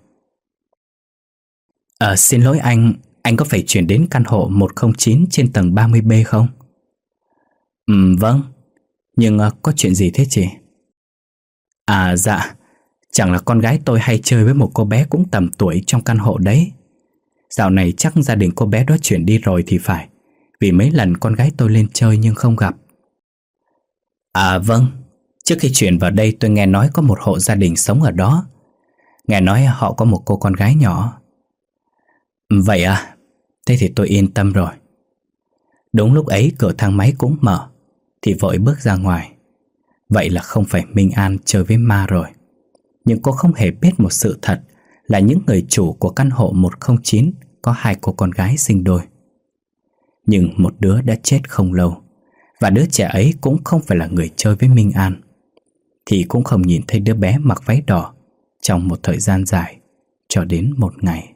xin lỗi anh có phải chuyển đến căn hộ 109 trên tầng 30B không? Vâng, nhưng có chuyện gì thế chị? À dạ, chẳng là con gái tôi hay chơi với một cô bé cũng tầm tuổi trong căn hộ đấy. Dạo này chắc gia đình cô bé đó chuyển đi rồi thì phải, vì mấy lần con gái tôi lên chơi nhưng không gặp. À vâng, trước khi chuyển vào đây tôi nghe nói có một hộ gia đình sống ở đó. Nghe nói họ có một cô con gái nhỏ. Vậy à, thế thì tôi yên tâm rồi. Đúng lúc ấy cửa thang máy cũng mở, thì vội bước ra ngoài. Vậy là không phải Minh An chơi với ma rồi. Nhưng cô không hề biết một sự thật là những người chủ của căn hộ 109 có 2 cô con gái sinh đôi. Nhưng một đứa đã chết không lâu, và đứa trẻ ấy cũng không phải là người chơi với Minh An. Thì cũng không nhìn thấy đứa bé mặc váy đỏ trong một thời gian dài, cho đến một ngày.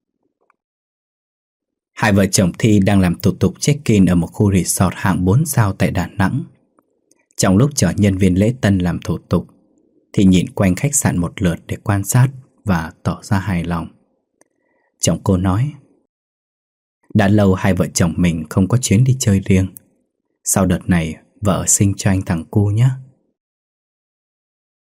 Hai vợ chồng Thi đang làm thủ tục check-in ở một khu resort hạng 4 sao tại Đà Nẵng. Trong lúc chờ nhân viên lễ tân làm thủ tục thì nhìn quanh khách sạn một lượt để quan sát và tỏ ra hài lòng. Chồng cô nói, đã lâu hai vợ chồng mình không có chuyến đi chơi riêng. Sau đợt này vợ sinh cho anh thằng cu nhé.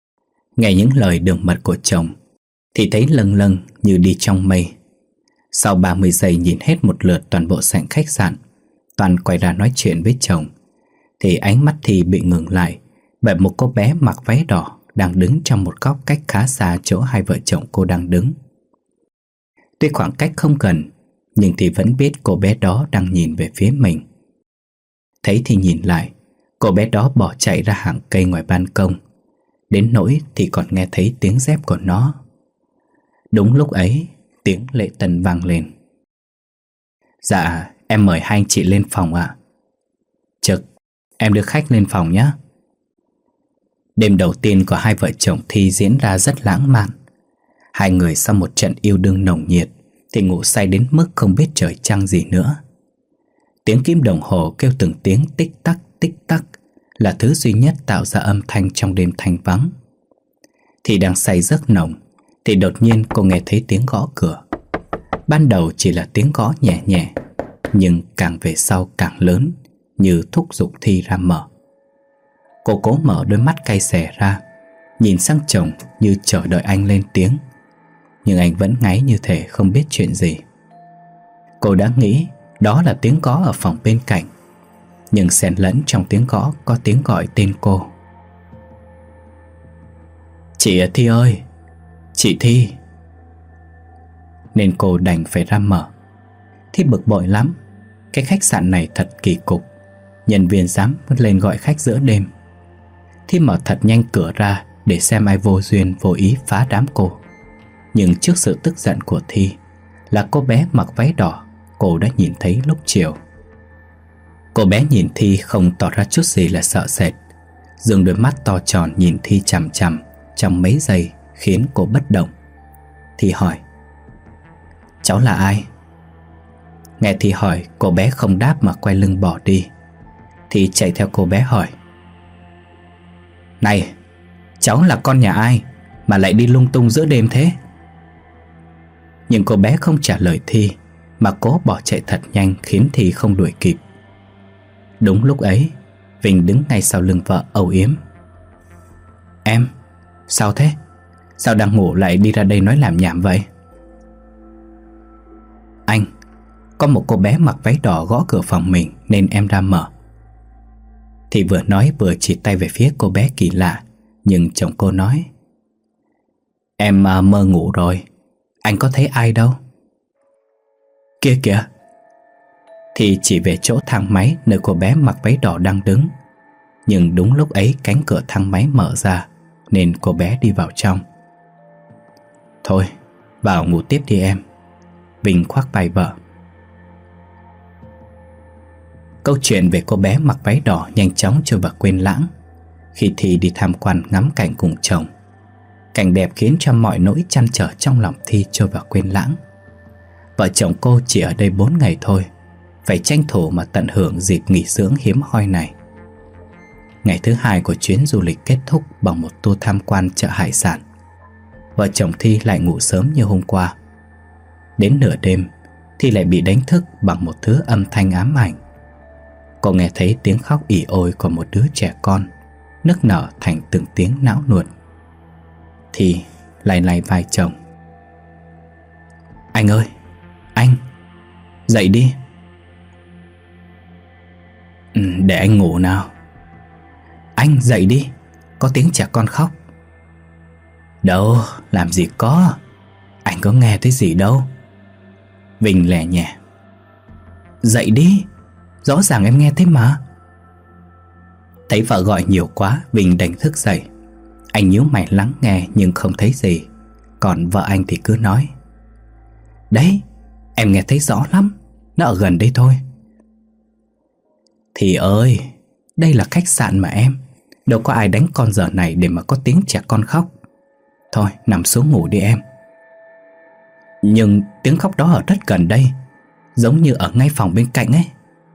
Nghe những lời đường mật của chồng thì thấy lâng lâng như đi trong mây. Sau 30 giây nhìn hết một lượt toàn bộ sảnh khách sạn, Toàn quay ra nói chuyện với chồng, thì ánh mắt Thi bị ngừng lại bởi một cô bé mặc váy đỏ đang đứng trong một góc cách khá xa chỗ hai vợ chồng cô đang đứng. Tuy khoảng cách không gần, nhưng Thi vẫn biết cô bé đó đang nhìn về phía mình. Thấy Thi nhìn lại, cô bé đó bỏ chạy ra hàng cây ngoài ban công. Đến nỗi thì còn nghe thấy tiếng dép của nó. Đúng lúc ấy, tiếng lễ tân vang lên. Dạ, em mời hai anh chị lên phòng ạ. Trực, em đưa khách lên phòng nhé. Đêm đầu tiên của hai vợ chồng Thi diễn ra rất lãng mạn. Hai người sau một trận yêu đương nồng nhiệt thì ngủ say đến mức không biết trời trăng gì nữa. Tiếng kim đồng hồ kêu từng tiếng tích tắc là thứ duy nhất tạo ra âm thanh trong đêm thanh vắng. Thì đang say giấc nồng thì đột nhiên cô nghe thấy tiếng gõ cửa. Ban đầu chỉ là tiếng gõ nhẹ nhẹ, nhưng càng về sau càng lớn, như thúc giục Thi ra mở. Cô cố mở đôi mắt cay xè ra, nhìn sang chồng như chờ đợi anh lên tiếng, nhưng anh vẫn ngáy như thể không biết chuyện gì. Cô đã nghĩ đó là tiếng gõ ở phòng bên cạnh, nhưng xen lẫn trong tiếng gõ có tiếng gọi tên cô. Chị Thi ơi, chị Thi. Nên cô đành phải ra mở. Thi bực bội lắm. Cái khách sạn này thật kỳ cục, nhân viên dám lên gọi khách giữa đêm. Thi mở thật nhanh cửa ra để xem ai vô duyên vô ý phá đám cô. Nhưng trước sự tức giận của Thi là cô bé mặc váy đỏ cô đã nhìn thấy lúc chiều. Cô bé nhìn Thi không tỏ ra chút gì là sợ sệt, dường đôi mắt to tròn nhìn Thi chằm chằm trong mấy giây khiến cô bất động. Thi hỏi: cháu là ai? Nghe Thi hỏi, cô bé không đáp mà quay lưng bỏ đi. Thi chạy theo cô bé hỏi: này, cháu là con nhà ai mà lại đi lung tung giữa đêm thế? Nhưng cô bé không trả lời Thi mà cố bỏ chạy thật nhanh khiến Thi không đuổi kịp. Đúng lúc ấy, Vinh đứng ngay sau lưng vợ âu yếm: em, sao thế? Sao đang ngủ lại đi ra đây nói làm nhảm vậy? Anh, có một cô bé mặc váy đỏ gõ cửa phòng mình nên em ra mở. Thì vừa nói vừa chỉ tay về phía cô bé kỳ lạ. Nhưng chồng cô nói: em mơ ngủ rồi, anh có thấy ai đâu. Kia kìa. Thì chỉ về chỗ thang máy nơi cô bé mặc váy đỏ đang đứng. Nhưng đúng lúc ấy cánh cửa thang máy mở ra nên cô bé đi vào trong. Thôi, vào ngủ tiếp đi em. Vinh khoác vai vợ. Câu chuyện về cô bé mặc váy đỏ nhanh chóng trôi vào quên lãng khi Thi đi tham quan ngắm cảnh cùng chồng. Cảnh đẹp khiến cho mọi nỗi trăn trở trong lòng Thi trôi vào quên lãng. Vợ chồng cô chỉ ở đây 4 ngày thôi, phải tranh thủ mà tận hưởng dịp nghỉ dưỡng hiếm hoi này. Ngày thứ 2 của chuyến du lịch kết thúc bằng một tour tham quan chợ hải sản. Vợ chồng Thi lại ngủ sớm như hôm qua. Đến nửa đêm, Thi lại bị đánh thức bằng một thứ âm thanh ám ảnh. Cô nghe thấy tiếng khóc ỉ ôi của một đứa trẻ con, nức nở thành từng tiếng não nuột. Thi lay lay vai chồng: anh ơi, anh, dậy đi. Để anh ngủ nào. Anh dậy đi, có tiếng trẻ con khóc. Đâu, làm gì có, anh có nghe thấy gì đâu. Vinh lẻ nhẹ: dậy đi, rõ ràng em nghe thấy mà. Thấy vợ gọi nhiều quá, Vinh đành thức dậy. Anh nhíu mày lắng nghe nhưng không thấy gì. Còn vợ anh thì cứ nói: đấy, em nghe thấy rõ lắm, nó ở gần đây thôi. Thì ơi, đây là khách sạn mà em, đâu có ai đánh con giờ này để mà có tiếng trẻ con khóc. Thôi, nằm xuống ngủ đi em. Nhưng tiếng khóc đó ở rất gần đây, giống như ở ngay phòng bên cạnh ấy.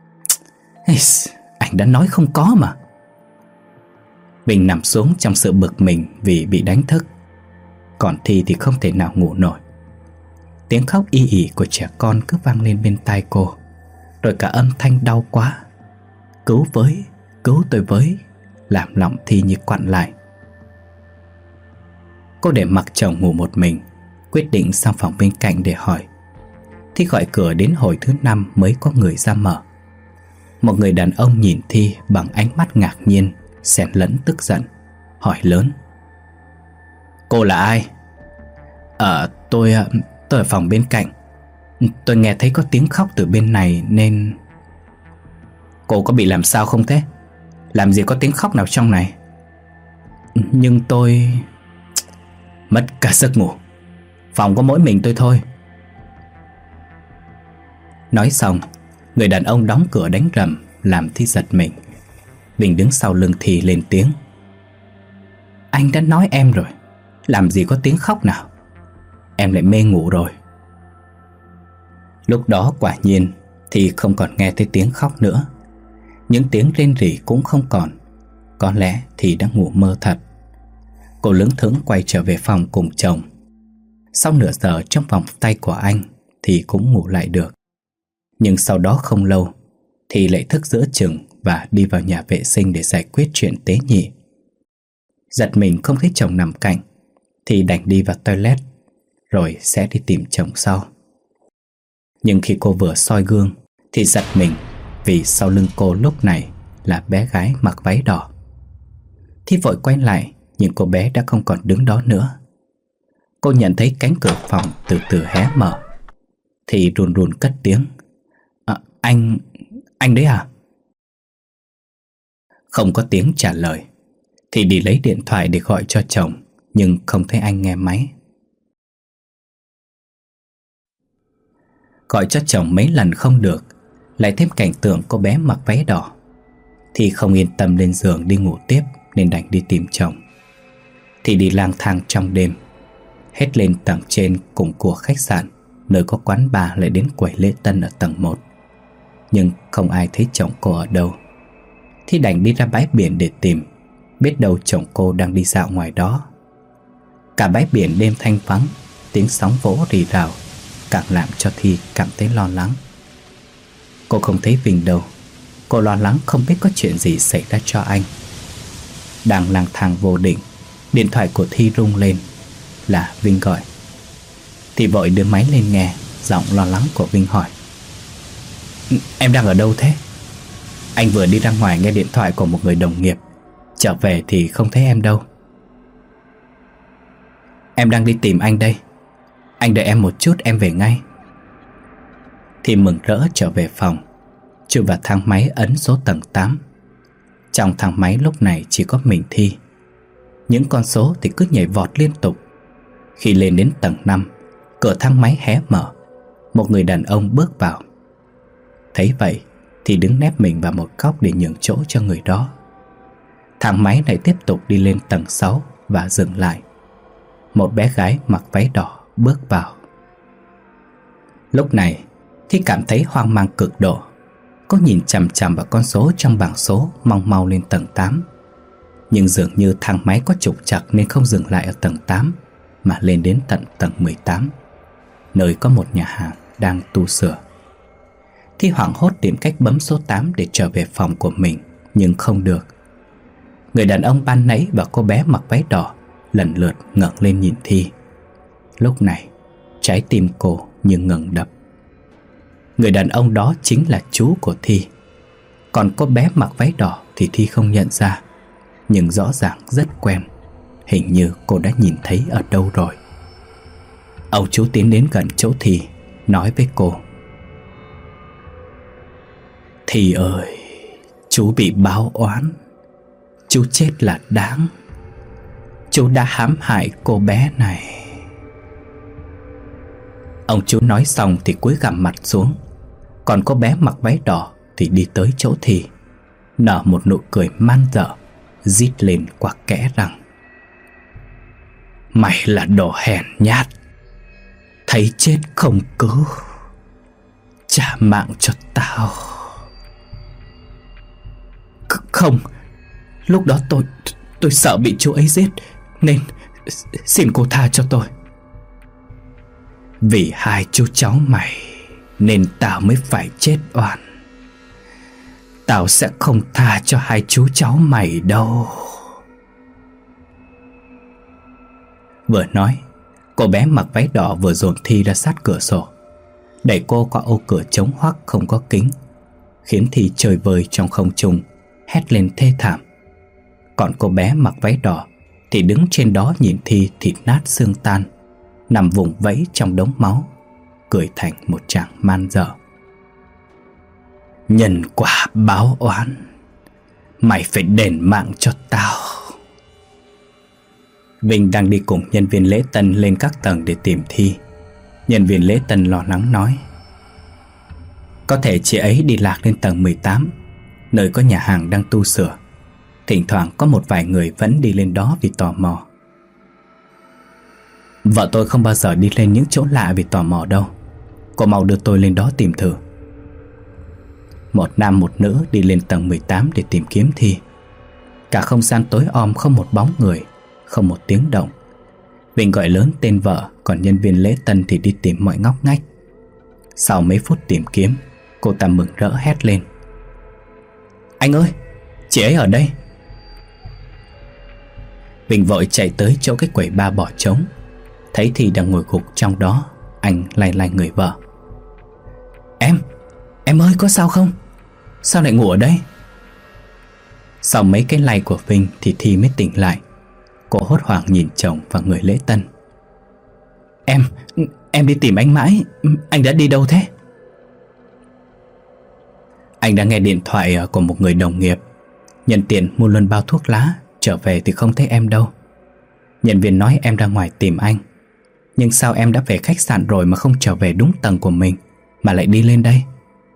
Anh đã nói không có mà. Bình nằm xuống trong sự bực mình vì bị đánh thức. Còn Thi thì không thể nào ngủ nổi. Tiếng khóc y ỉ của trẻ con cứ vang lên bên tai cô, rồi cả âm thanh đau quá: cứu với, cứu tôi với, làm lòng Thi như quặn lại. Cô để mặc chồng ngủ một mình, quyết định sang phòng bên cạnh để hỏi. Thi gọi cửa đến hồi thứ 5 mới có người ra mở. Một người đàn ông nhìn Thi bằng ánh mắt ngạc nhiên, xen lẫn tức giận, hỏi lớn: "Cô là ai?" Tôi ở phòng bên cạnh. Tôi nghe thấy có tiếng khóc từ bên này nên..." "Cô có bị làm sao không thế? Làm gì có tiếng khóc nào trong này?" "Nhưng tôi..." "Mất cả giấc ngủ. Phòng có mỗi mình tôi thôi." Nói xong, người đàn ông đóng cửa đánh rầm, làm Thi giật mình. Vinh đứng sau lưng Thi lên tiếng: "Anh đã nói em rồi, làm gì có tiếng khóc nào. Em lại mê ngủ rồi." Lúc đó quả nhiên Thi không còn nghe thấy tiếng khóc nữa. Những tiếng rên rỉ cũng không còn. Có lẽ Thi đã ngủ mơ thật. Cô lững thững quay trở về phòng cùng chồng. Sau nửa giờ trong vòng tay của anh thì cũng ngủ lại được. Nhưng sau đó không lâu thì lại thức giữa chừng và đi vào nhà vệ sinh để giải quyết chuyện tế nhị. Giật mình không thấy chồng nằm cạnh thì đành đi vào toilet, rồi sẽ đi tìm chồng sau. Nhưng khi cô vừa soi gương thì giật mình, vì sau lưng cô lúc này là bé gái mặc váy đỏ. Thi vội quay lại, nhưng cô bé đã không còn đứng đó nữa. Cô nhận thấy cánh cửa phòng từ từ hé mở. Thì run run cất tiếng: Anh đấy à?" Không có tiếng trả lời. Thì đi lấy điện thoại để gọi cho chồng, nhưng không thấy anh nghe máy. Gọi cho chồng mấy lần không được, lại thêm cảnh tượng cô bé mặc váy đỏ. Thì không yên tâm lên giường đi ngủ tiếp, nên đành đi tìm chồng. Thì đi lang thang trong đêm, hết lên tầng trên cùng của khách sạn, nơi có quán bar, lại đến quầy lễ tân ở tầng 1. Nhưng không ai thấy chồng cô ở đâu. Thì đành đi ra bãi biển để tìm, biết đâu chồng cô đang đi dạo ngoài đó. Cả bãi biển đêm thanh vắng, tiếng sóng vỗ rì rào, càng làm cho Thi cảm thấy lo lắng. Cô không thấy Vinh đâu. Cô lo lắng không biết có chuyện gì xảy ra cho anh. Đang lang thang vô định, điện thoại của Thi rung lên. Là Vinh gọi. Thì vội đưa máy lên nghe. Giọng lo lắng của Vinh hỏi: "Em đang ở đâu thế?" "Anh vừa đi ra ngoài nghe điện thoại của một người đồng nghiệp. Trở về thì không thấy em đâu." "Em đang đi tìm anh đây. Anh đợi em một chút, em về ngay." Thì mừng rỡ trở về phòng, chui vào thang máy ấn số tầng 8. Trong thang máy lúc này chỉ có mình Thi. Những con số thì cứ nhảy vọt liên tục. Khi lên đến tầng 5, cửa thang máy hé mở. Một người đàn ông bước vào. Thấy vậy thì đứng nép mình vào một góc để nhường chỗ cho người đó. Thang máy lại tiếp tục đi lên tầng 6 và dừng lại. Một bé gái mặc váy đỏ bước vào. Lúc này Thi cảm thấy hoang mang cực độ. Cô nhìn chằm chằm vào con số trong bảng số, mong mau lên tầng 8. Nhưng dường như thang máy có trục trặc nên không dừng lại ở tầng 8, mà lên đến tận tầng 18, nơi có một nhà hàng đang tu sửa. Thi hoảng hốt tìm cách bấm số 8 để trở về phòng của mình, nhưng không được. Người đàn ông ban nãy và cô bé mặc váy đỏ lần lượt ngẩng lên nhìn Thi. Lúc này trái tim cô như ngừng đập. Người đàn ông đó chính là chú của Thi. Còn cô bé mặc váy đỏ thì Thi không nhận ra, nhưng rõ ràng rất quen. Hình như cô đã nhìn thấy ở đâu rồi. Ông chú tiến đến gần chỗ Thi, nói với cô: "Thi ơi, chú bị báo oán. Chú chết là đáng. Chú đã hãm hại cô bé này." Ông chú nói xong thì cúi gằm mặt xuống. Còn cô bé mặc váy đỏ thì đi tới chỗ Thi, nở một nụ cười man dợ, rít lên qua kẽ răng: "Mày là đồ hèn nhát, thấy chết không cứu, trả mạng cho tao." Không, lúc đó tôi sợ bị chú ấy giết, nên xin cô tha cho tôi." "Vì hai chú cháu mày nên tao mới phải chết oan. Tao sẽ không tha cho hai chú cháu mày đâu." Vừa nói, cô bé mặc váy đỏ vừa dồn Thi ra sát cửa sổ, đẩy cô qua ô cửa trống hoác không có kính, khiến Thi chơi vơi trong không trung, hét lên thê thảm. Còn cô bé mặc váy đỏ thì đứng trên đó nhìn Thi thịt nát xương tan, nằm vùng vẫy trong đống máu, cười thành một tràng man dợ. Nhân quả báo oán, mày phải đền mạng cho tao. Vinh đang đi cùng nhân viên lễ tân lên các tầng để tìm Thi. Nhân viên lễ tân lo lắng nói: có thể chị ấy đi lạc lên tầng 18, nơi có nhà hàng đang tu sửa. Thỉnh thoảng có một vài người vẫn đi lên đó vì tò mò. Vợ tôi không bao giờ đi lên những chỗ lạ vì tò mò đâu. Cô mau đưa tôi lên đó tìm thử. Một nam một nữ đi lên tầng 18 để tìm kiếm Thi. Cả không gian tối om không một bóng người, không một tiếng động. Vinh gọi lớn tên vợ, còn nhân viên lễ tân thì đi tìm mọi ngóc ngách. Sau mấy phút tìm kiếm, cô ta mừng rỡ hét lên: anh ơi, chị ấy ở đây. Vinh vội chạy tới chỗ cái quầy bar bỏ trống. Thấy Thi đang ngồi gục trong đó, anh lay lay người vợ: Em ơi, có sao không? Sao lại ngủ ở đây? Sau mấy cái lay của Vinh thì Thi mới tỉnh lại. Cô hốt hoảng nhìn chồng và người lễ tân: Em đi tìm anh mãi. Anh đã đi đâu thế? Anh đã nghe điện thoại của một người đồng nghiệp, nhân tiện mua luôn bao thuốc lá. Trở về thì không thấy em đâu. Nhân viên nói em ra ngoài tìm anh. Nhưng sao em đã về khách sạn rồi mà không trở về đúng tầng của mình, mà lại đi lên đây?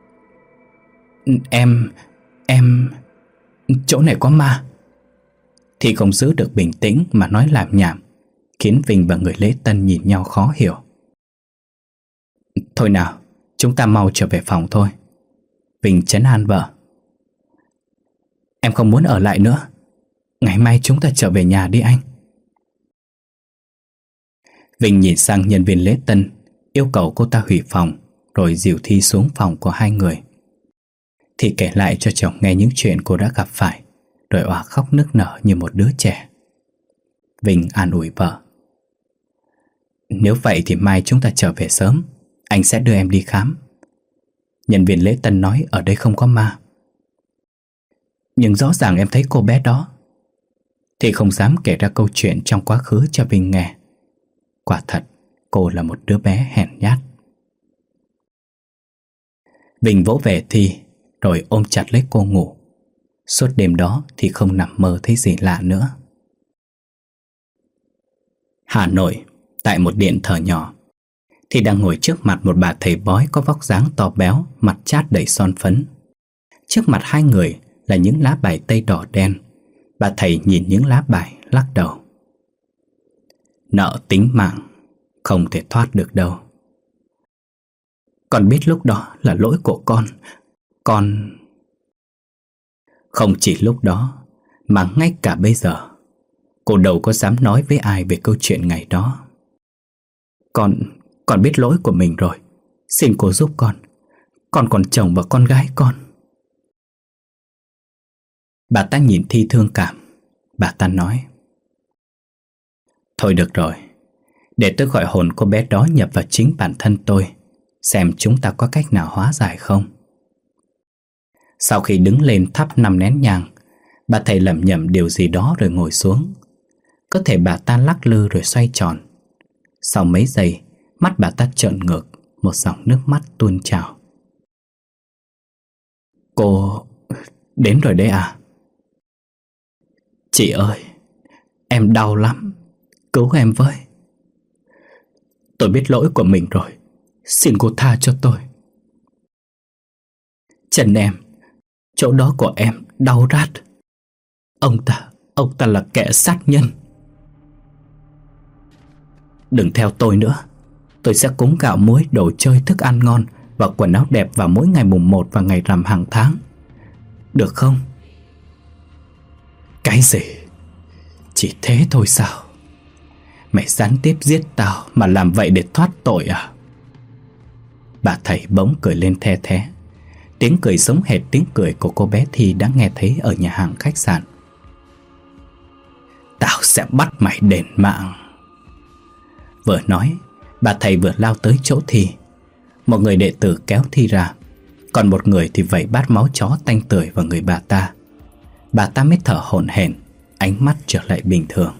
Em chỗ này có ma. Thì không giữ được bình tĩnh mà nói lảm nhảm, khiến Vinh và người lễ tân nhìn nhau khó hiểu. Thôi nào, chúng ta mau trở về phòng thôi. Vinh trấn an vợ: em không muốn ở lại nữa. Ngày mai chúng ta trở về nhà đi anh. Vinh nhìn sang nhân viên lễ tân, yêu cầu cô ta hủy phòng, rồi dìu Thi xuống phòng của hai người. Thì kể lại cho chồng nghe những chuyện cô đã gặp phải, rồi òa khóc nức nở như một đứa trẻ. Vinh an ủi vợ: nếu vậy thì mai chúng ta trở về sớm, anh sẽ đưa em đi khám. Nhân viên lễ tân nói ở đây không có ma. Nhưng rõ ràng em thấy cô bé đó. Thì không dám kể ra câu chuyện trong quá khứ cho Vinh nghe. Quả thật, cô là một đứa bé hèn nhát. Vinh vỗ về Thi, rồi ôm chặt lấy cô ngủ. Suốt đêm đó thì không nằm mơ thấy gì lạ nữa. Hà Nội, tại một điện thờ nhỏ, Thi đang ngồi trước mặt một bà thầy bói có vóc dáng to béo, mặt chát đầy son phấn. Trước mặt hai người là những lá bài tây đỏ đen. Bà thầy nhìn những lá bài lắc đầu: nợ tính mạng, không thể thoát được đâu. Con biết lúc đó là lỗi của con... Không chỉ lúc đó, mà ngay cả bây giờ, cô đâu có dám nói với ai về câu chuyện ngày đó. Con biết lỗi của mình rồi. Xin cô giúp con. Con còn chồng và con gái con. Bà ta nhìn Thi thương cảm. Bà ta nói: thôi được rồi, để tôi gọi hồn cô bé đó nhập vào chính bản thân tôi, xem chúng ta có cách nào hóa giải không. Sau khi đứng lên thắp 5 nén nhang, bà thầy lẩm nhẩm điều gì đó rồi ngồi xuống. Cơ thể bà ta lắc lư rồi xoay tròn. Sau mấy giây, mắt bà ta trợn ngược, một dòng nước mắt tuôn trào. Cô đến rồi đấy à? Chị ơi, em đau lắm, cứu em với. Tôi biết lỗi của mình rồi, xin cô tha cho tôi. Chân em, chỗ đó của em đau rát. Ông ta là kẻ sát nhân. Đừng theo tôi nữa. Tôi sẽ cúng gạo muối, đồ chơi, thức ăn ngon và quần áo đẹp vào mỗi ngày mùng 1 và ngày rằm hàng tháng. Được không? Cái gì? Chỉ thế thôi sao? Mày gián tiếp giết tao mà làm vậy để thoát tội à? Bà thầy bỗng cười lên the thé. Tiếng cười giống hệt tiếng cười của cô bé Thi đã nghe thấy ở nhà hàng khách sạn. Tao sẽ bắt mày đền mạng. Vừa nói, bà thầy vừa lao tới chỗ Thi. Một người đệ tử kéo Thi ra, còn một người thì vẩy bát máu chó tanh tưởi vào người bà ta. Bà ta mới thở hổn hển, ánh mắt trở lại bình thường.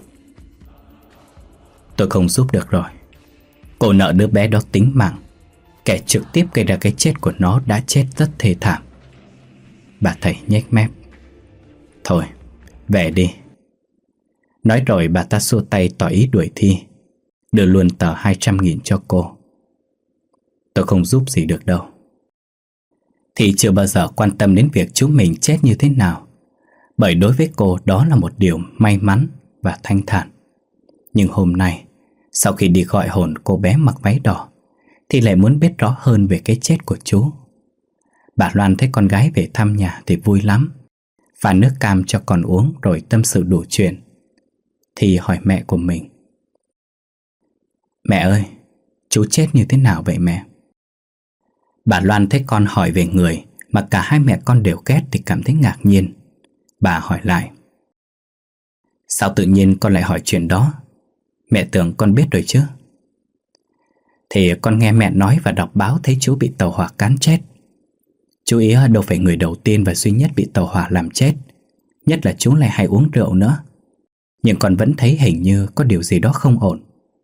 Tôi không giúp được rồi. Cô nợ đứa bé đó tính mạng. Kẻ trực tiếp gây ra cái chết của nó đã chết rất thê thảm. Bà thầy nhếch mép. Thôi, về đi. Nói rồi bà ta xua tay tỏ ý đuổi Thi, đưa luôn tờ 200.000 cho cô. Tôi không giúp gì được đâu. Thì chưa bao giờ quan tâm đến việc chú mình chết như thế nào, bởi đối với cô đó là một điều may mắn và thanh thản. Nhưng hôm nay, sau khi đi gọi hồn cô bé mặc váy đỏ, thì lại muốn biết rõ hơn về cái chết của chú. Bà Loan thấy con gái về thăm nhà thì vui lắm, pha nước cam cho con uống rồi tâm sự đủ chuyện. Thì hỏi mẹ của mình. Mẹ ơi, chú chết như thế nào vậy mẹ? Bà Loan thấy con hỏi về người mà cả hai mẹ con đều ghét thì cảm thấy ngạc nhiên. Bà hỏi lại. Sao tự nhiên con lại hỏi chuyện đó? Mẹ tưởng con biết rồi chứ. Thì con nghe mẹ nói và đọc báo thấy chú bị tàu hỏa cán chết. Chú ý đâu phải người đầu tiên và duy nhất bị tàu hỏa làm chết, nhất là chú lại hay uống rượu nữa. Nhưng con vẫn thấy hình như có điều gì đó không ổn.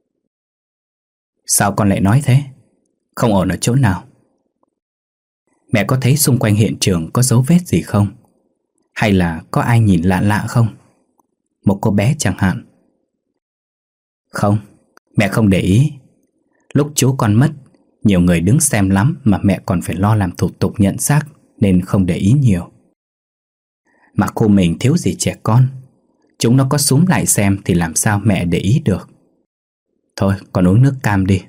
Sao con lại nói thế? Không ổn ở chỗ nào? Mẹ có thấy xung quanh hiện trường có dấu vết gì không? Hay là có ai nhìn lạ lạ không? Một cô bé chẳng hạn. Không, mẹ không để ý. Lúc chú con mất, nhiều người đứng xem lắm mà mẹ còn phải lo làm thủ tục nhận xác nên không để ý nhiều. Mà khu mình thiếu gì trẻ con, chúng nó có xúm lại xem thì làm sao mẹ để ý được. Thôi, con uống nước cam đi.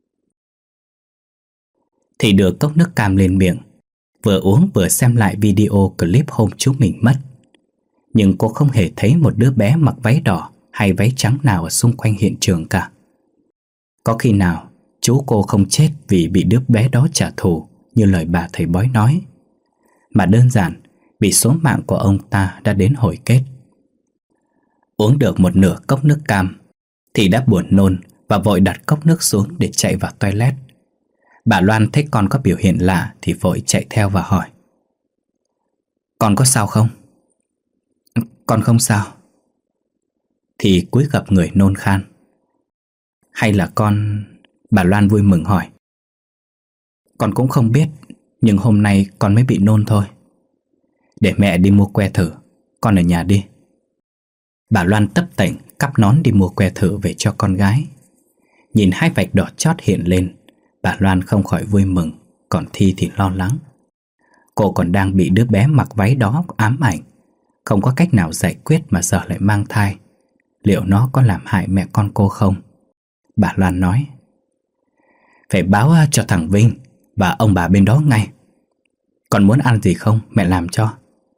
Thì đưa cốc nước cam lên miệng, vừa uống vừa xem lại video clip hôm chú mình mất. Nhưng cô không hề thấy một đứa bé mặc váy đỏ hay váy trắng nào ở xung quanh hiện trường cả. Có khi nào chú cô không chết vì bị đứa bé đó trả thù như lời bà thầy bói nói, mà đơn giản vì số mạng của ông ta đã đến hồi kết. Uống được một nửa cốc nước cam thì đã buồn nôn và vội đặt cốc nước xuống để chạy vào toilet. Bà Loan thấy con có biểu hiện lạ thì vội chạy theo và hỏi. Con có sao không? Con không sao. Thì cúi gập người nôn khan. Hay là con... Bà Loan vui mừng hỏi. Con cũng không biết, nhưng hôm nay con mới bị nôn thôi. Để mẹ đi mua que thử, con ở nhà đi. Bà Loan tấp tễnh cắp nón đi mua que thử về cho con gái. Nhìn hai vạch đỏ chót hiện lên, bà Loan không khỏi vui mừng, còn Thi thì lo lắng. Cô còn đang bị đứa bé mặc váy đó ám ảnh, không có cách nào giải quyết mà giờ lại mang thai. Liệu nó có làm hại mẹ con cô không? Bà Loan nói. Phải báo cho thằng Vinh và ông bà bên đó ngay. Con muốn ăn gì không? Mẹ làm cho.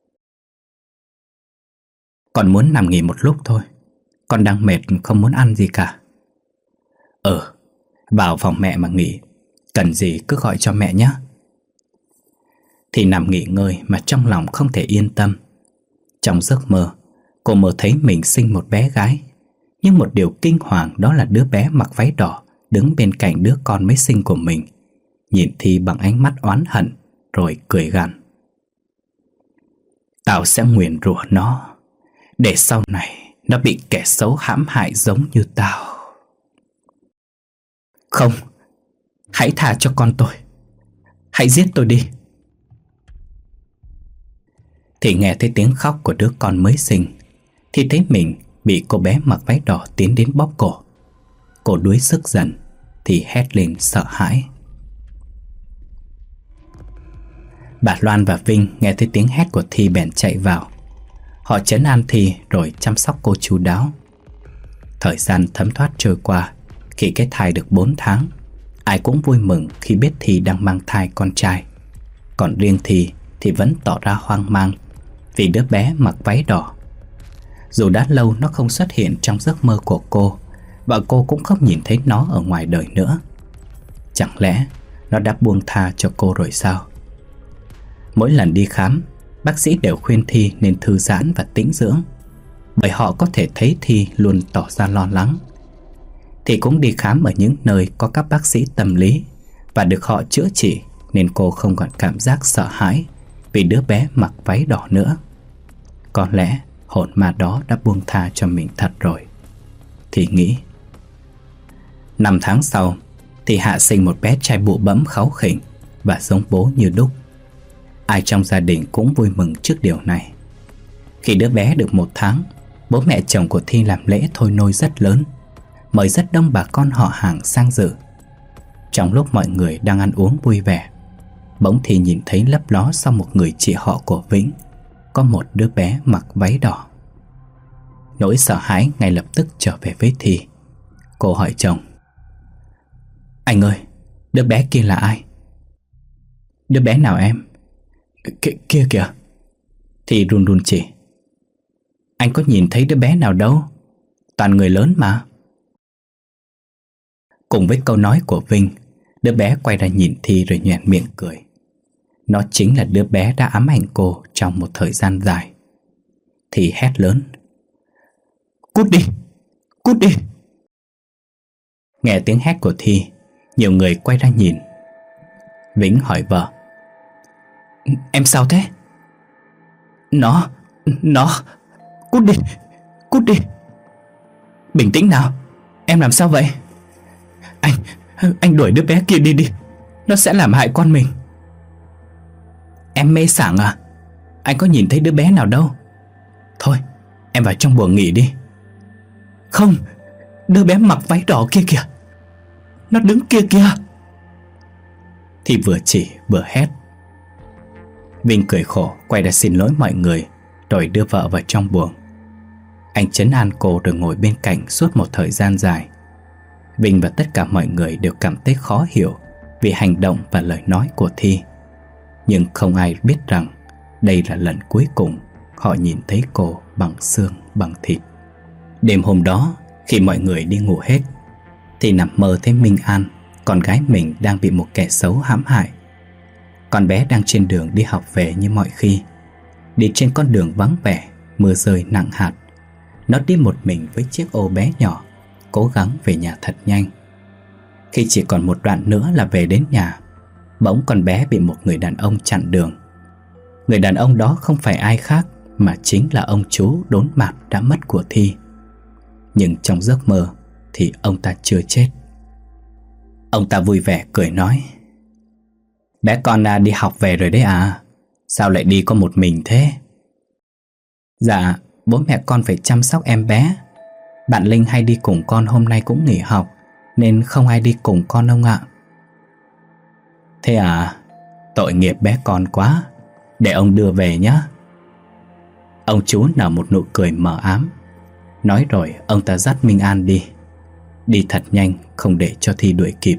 Con muốn nằm nghỉ một lúc thôi. Con đang mệt không muốn ăn gì cả. Vào phòng mẹ mà nghỉ. Cần gì cứ gọi cho mẹ nhé. Thì nằm nghỉ ngơi mà trong lòng không thể yên tâm. Trong giấc mơ, cô mơ thấy mình sinh một bé gái. Nhưng một điều kinh hoàng đó là đứa bé mặc váy đỏ đứng bên cạnh đứa con mới sinh của mình, nhìn Thi bằng ánh mắt oán hận, rồi cười gằn. Tao sẽ nguyền rủa nó, để sau này nó bị kẻ xấu hãm hại giống như tao. Không, hãy tha cho con tôi. Hãy giết tôi đi. Thì nghe thấy tiếng khóc của đứa con mới sinh, thì thấy mình bị cô bé mặc váy đỏ tiến đến bóp cổ. Cô đuối sức dần thì hét lên sợ hãi. Bà Loan và Vinh nghe thấy tiếng hét của Thi bèn chạy vào. Họ trấn an Thi rồi chăm sóc cô chu đáo. Thời gian thấm thoát trôi qua. Khi cái thai được 4 tháng, ai cũng vui mừng khi biết Thi đang mang thai con trai. Còn riêng Thi thì vẫn tỏ ra hoang mang vì đứa bé mặc váy đỏ. Dù đã lâu nó không xuất hiện trong giấc mơ của cô, và cô cũng không nhìn thấy nó ở ngoài đời nữa. Chẳng lẽ nó đã buông tha cho cô rồi sao? Mỗi lần đi khám, bác sĩ đều khuyên Thi nên thư giãn và tĩnh dưỡng, bởi họ có thể thấy Thi luôn tỏ ra lo lắng. Thì cũng đi khám ở những nơi có các bác sĩ tâm lý và được họ chữa trị, nên cô không còn cảm giác sợ hãi vì đứa bé mặc váy đỏ nữa. Có lẽ hồn ma đó đã buông tha cho mình thật rồi, thì nghĩ. 5 tháng sau thì Hạ sinh một bé trai bụ bẫm kháu khỉnh và giống bố như đúc. Ai trong gia đình cũng vui mừng trước điều này. Khi đứa bé được 1 tháng, bố mẹ chồng của Thi làm lễ thôi nôi rất lớn, mời rất đông bà con họ hàng sang dự. Trong lúc mọi người đang ăn uống vui vẻ, bỗng Thi nhìn thấy lấp ló sau một người chị họ của Vĩnh có một đứa bé mặc váy đỏ. Nỗi sợ hãi ngay lập tức trở về với Thi. Cô hỏi chồng: "Anh ơi, đứa bé kia là ai?" "Đứa bé nào em?" Kia kìa." Thi run run chỉ: "Anh có nhìn thấy đứa bé nào đâu, toàn người lớn mà." Cùng với câu nói của Vinh, đứa bé quay ra nhìn Thi rồi nhoẻn miệng cười. Nó chính là đứa bé đã ám ảnh cô trong một thời gian dài. Thi hét lớn: "Cút đi! Cút đi!" Nghe tiếng hét của Thi, nhiều người quay ra nhìn. Vĩnh hỏi vợ: "Em sao thế?" Nó Cút đi! Cút đi!" "Bình tĩnh nào, em làm sao vậy?" Anh đuổi đứa bé kia đi đi, nó sẽ làm hại con mình." "Em mê sảng à? Anh có nhìn thấy đứa bé nào đâu. Thôi, em vào trong buồng nghỉ đi." "Không, đứa bé mặc váy đỏ kia kìa, nó đứng kia kìa." Thì vừa chỉ vừa hét. Vinh cười khổ quay ra xin lỗi mọi người, rồi đưa vợ vào trong buồng. Anh trấn an cô rồi ngồi bên cạnh suốt một thời gian dài. Vinh và tất cả mọi người đều cảm thấy khó hiểu vì hành động và lời nói của Thi. Nhưng không ai biết rằng đây là lần cuối cùng họ nhìn thấy cô bằng xương bằng thịt. Đêm hôm đó, khi mọi người đi ngủ hết, thì nằm mơ thấy Minh An, con gái mình, đang bị một kẻ xấu hãm hại. Con bé đang trên đường đi học về như mọi khi. Đi trên con đường vắng vẻ, mưa rơi nặng hạt. Nó đi một mình với chiếc ô bé nhỏ, cố gắng về nhà thật nhanh. Khi chỉ còn một đoạn nữa là về đến nhà, bỗng con bé bị một người đàn ông chặn đường. Người đàn ông đó không phải ai khác mà chính là ông chú đốn mạt đã mất của Thi. Nhưng trong giấc mơ thì ông ta chưa chết. Ông ta vui vẻ cười nói: "Bé con đi học về rồi đấy à? Sao lại đi có một mình thế?" "Dạ, bố mẹ con phải chăm sóc em bé. Bạn Linh hay đi cùng con hôm nay cũng nghỉ học, nên không ai đi cùng con ông ạ." "Thế à, tội nghiệp bé con quá. Để ông đưa về nhé." Ông chú nở một nụ cười mờ ám. Nói rồi ông ta dắt Minh An đi. Đi thật nhanh, không để cho Thi đuổi kịp.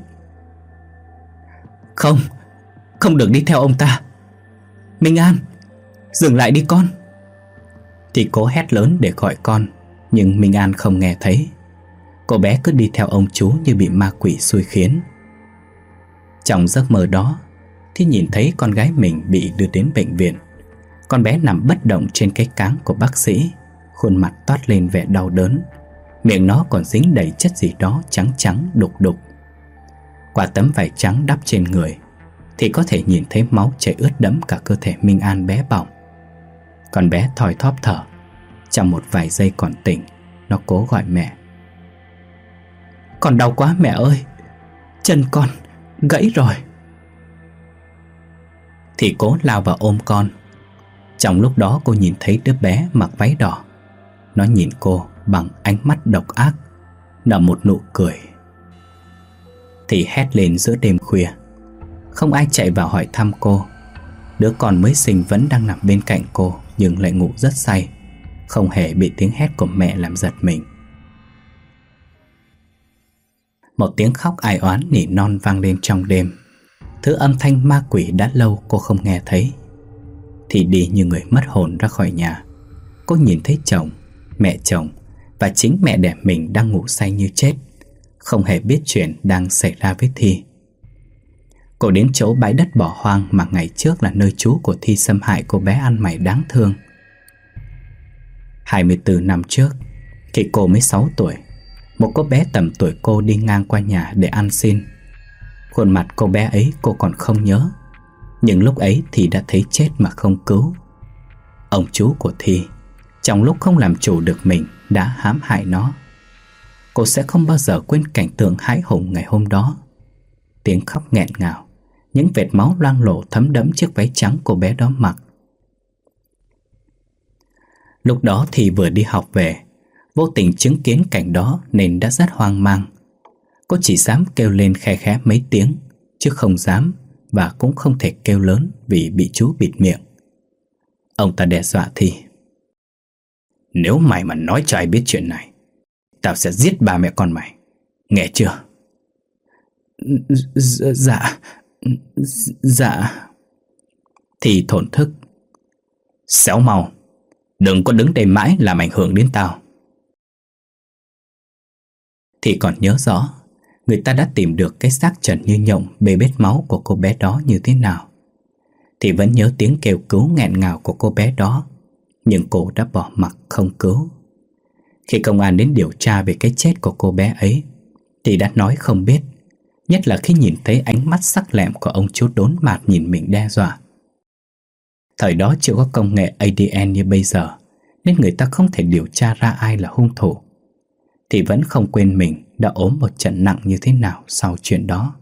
Không được đi theo ông ta. "Minh An, dừng lại đi con." Thì cố hét lớn để gọi con, nhưng Minh An không nghe thấy. Cô bé cứ đi theo ông chú như bị ma quỷ xui khiến. Trong giấc mơ đó, Thi nhìn thấy con gái mình bị đưa đến bệnh viện. Con bé nằm bất động trên cái cáng của bác sĩ, khuôn mặt toát lên vẻ đau đớn. Miệng nó còn dính đầy chất gì đó trắng trắng đục đục. Qua tấm vải trắng đắp trên người thì có thể nhìn thấy máu chảy ướt đẫm cả cơ thể Minh An bé bỏng. Con bé thoi thóp thở. Trong một vài giây còn tỉnh, nó cố gọi mẹ: "Con đau quá mẹ ơi, chân con gãy rồi." Thì cố lao vào ôm con. Trong lúc đó cô nhìn thấy đứa bé mặc váy đỏ. Nó nhìn cô bằng ánh mắt độc ác, nở một nụ cười. Thì hét lên giữa đêm khuya. Không ai chạy vào hỏi thăm cô. Đứa con mới sinh vẫn đang nằm bên cạnh cô, nhưng lại ngủ rất say, không hề bị tiếng hét của mẹ làm giật mình. Một tiếng khóc ai oán nỉ non vang lên trong đêm. Thứ âm thanh ma quỷ đã lâu cô không nghe thấy. Thì đi như người mất hồn ra khỏi nhà. Cô nhìn thấy chồng, mẹ chồng và chính mẹ đẻ mình đang ngủ say như chết, không hề biết chuyện đang xảy ra với Thi. Cô đến chỗ bãi đất bỏ hoang mà ngày trước là nơi trú của Thi xâm hại cô bé ăn mày đáng thương. 24 năm trước, khi cô mới 6 tuổi, một cô bé tầm tuổi cô đi ngang qua nhà để ăn xin. Khuôn mặt cô bé ấy cô còn không nhớ, nhưng lúc ấy thì đã thấy chết mà không cứu. Ông chú của Thi trong lúc không làm chủ được mình đã hãm hại nó. Cô sẽ không bao giờ quên cảnh tượng hãi hùng ngày hôm đó. Tiếng khóc nghẹn ngào, những vệt máu loang lổ thấm đẫm chiếc váy trắng cô bé đó mặc. Lúc đó Thi vừa đi học về, vô tình chứng kiến cảnh đó nên đã rất hoang mang. Cô chỉ dám kêu lên khe khẽ mấy tiếng, chứ không dám và cũng không thể kêu lớn vì bị chú bịt miệng. Ông ta đe dọa Thi: "Nếu mày mà nói cho ai biết chuyện này, tao sẽ giết ba mẹ con mày, nghe chưa?" Dạ. Thì thổn thức: "Xéo mau, đừng có đứng đây mãi làm ảnh hưởng đến tao." Thì còn nhớ rõ người ta đã tìm được cái xác trần như nhộng bê bết máu của cô bé đó như thế nào. Thì vẫn nhớ tiếng kêu cứu nghẹn ngào của cô bé đó, nhưng cô đã bỏ mặc không cứu. Khi công an đến điều tra về cái chết của cô bé ấy thì đã nói không biết, nhất là khi nhìn thấy ánh mắt sắc lẹm của ông chú đốn mạt nhìn mình đe dọa. Thời đó chưa có công nghệ ADN như bây giờ, nên người ta không thể điều tra ra ai là hung thủ. Thì vẫn không quên mình đã ốm một trận nặng như thế nào sau chuyện đó.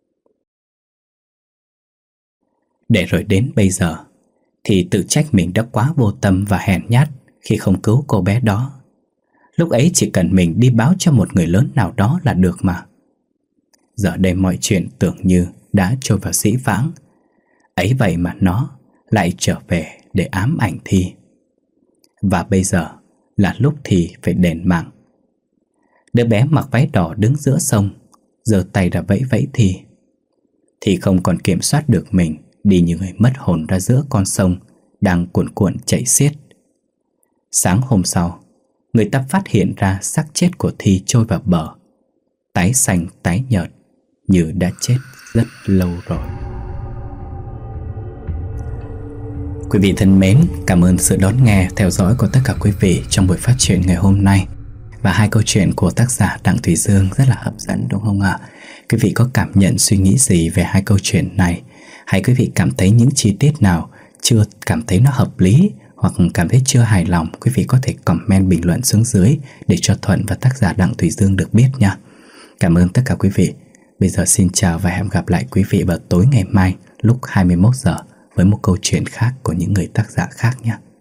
Để rồi đến bây giờ thì tự trách mình đã quá vô tâm và hèn nhát khi không cứu cô bé đó. Lúc ấy chỉ cần mình đi báo cho một người lớn nào đó là được mà. Giờ đây mọi chuyện tưởng như đã trôi vào dĩ vãng. Ấy vậy mà nó lại trở về để ám ảnh Thi. Và bây giờ là lúc Thi phải đền mạng. Đứa bé mặc váy đỏ đứng giữa sông, giơ tay ra vẫy vẫy Thi. Thi không còn kiểm soát được mình, đi như người mất hồn ra giữa con sông đang cuồn cuộn chảy xiết. Sáng hôm sau, người ta phát hiện ra xác chết của Thi trôi vào bờ, tái xanh tái nhợt, như đã chết rất lâu rồi. Quý vị thân mến, cảm ơn sự đón nghe, theo dõi của tất cả quý vị trong buổi phát truyện ngày hôm nay. Và hai câu chuyện của tác giả Đặng Thùy Dương rất là hấp dẫn đúng không ạ? Quý vị có cảm nhận suy nghĩ gì về hai câu chuyện này? Hay quý vị cảm thấy những chi tiết nào chưa cảm thấy nó hợp lý, hoặc cảm thấy chưa hài lòng, quý vị có thể comment bình luận xuống dưới để cho Thuận và tác giả Đặng Thùy Dương được biết nha. Cảm ơn tất cả quý vị. Bây giờ xin chào và hẹn gặp lại quý vị vào tối ngày mai lúc 21 giờ với một câu chuyện khác của những người tác giả khác nhé.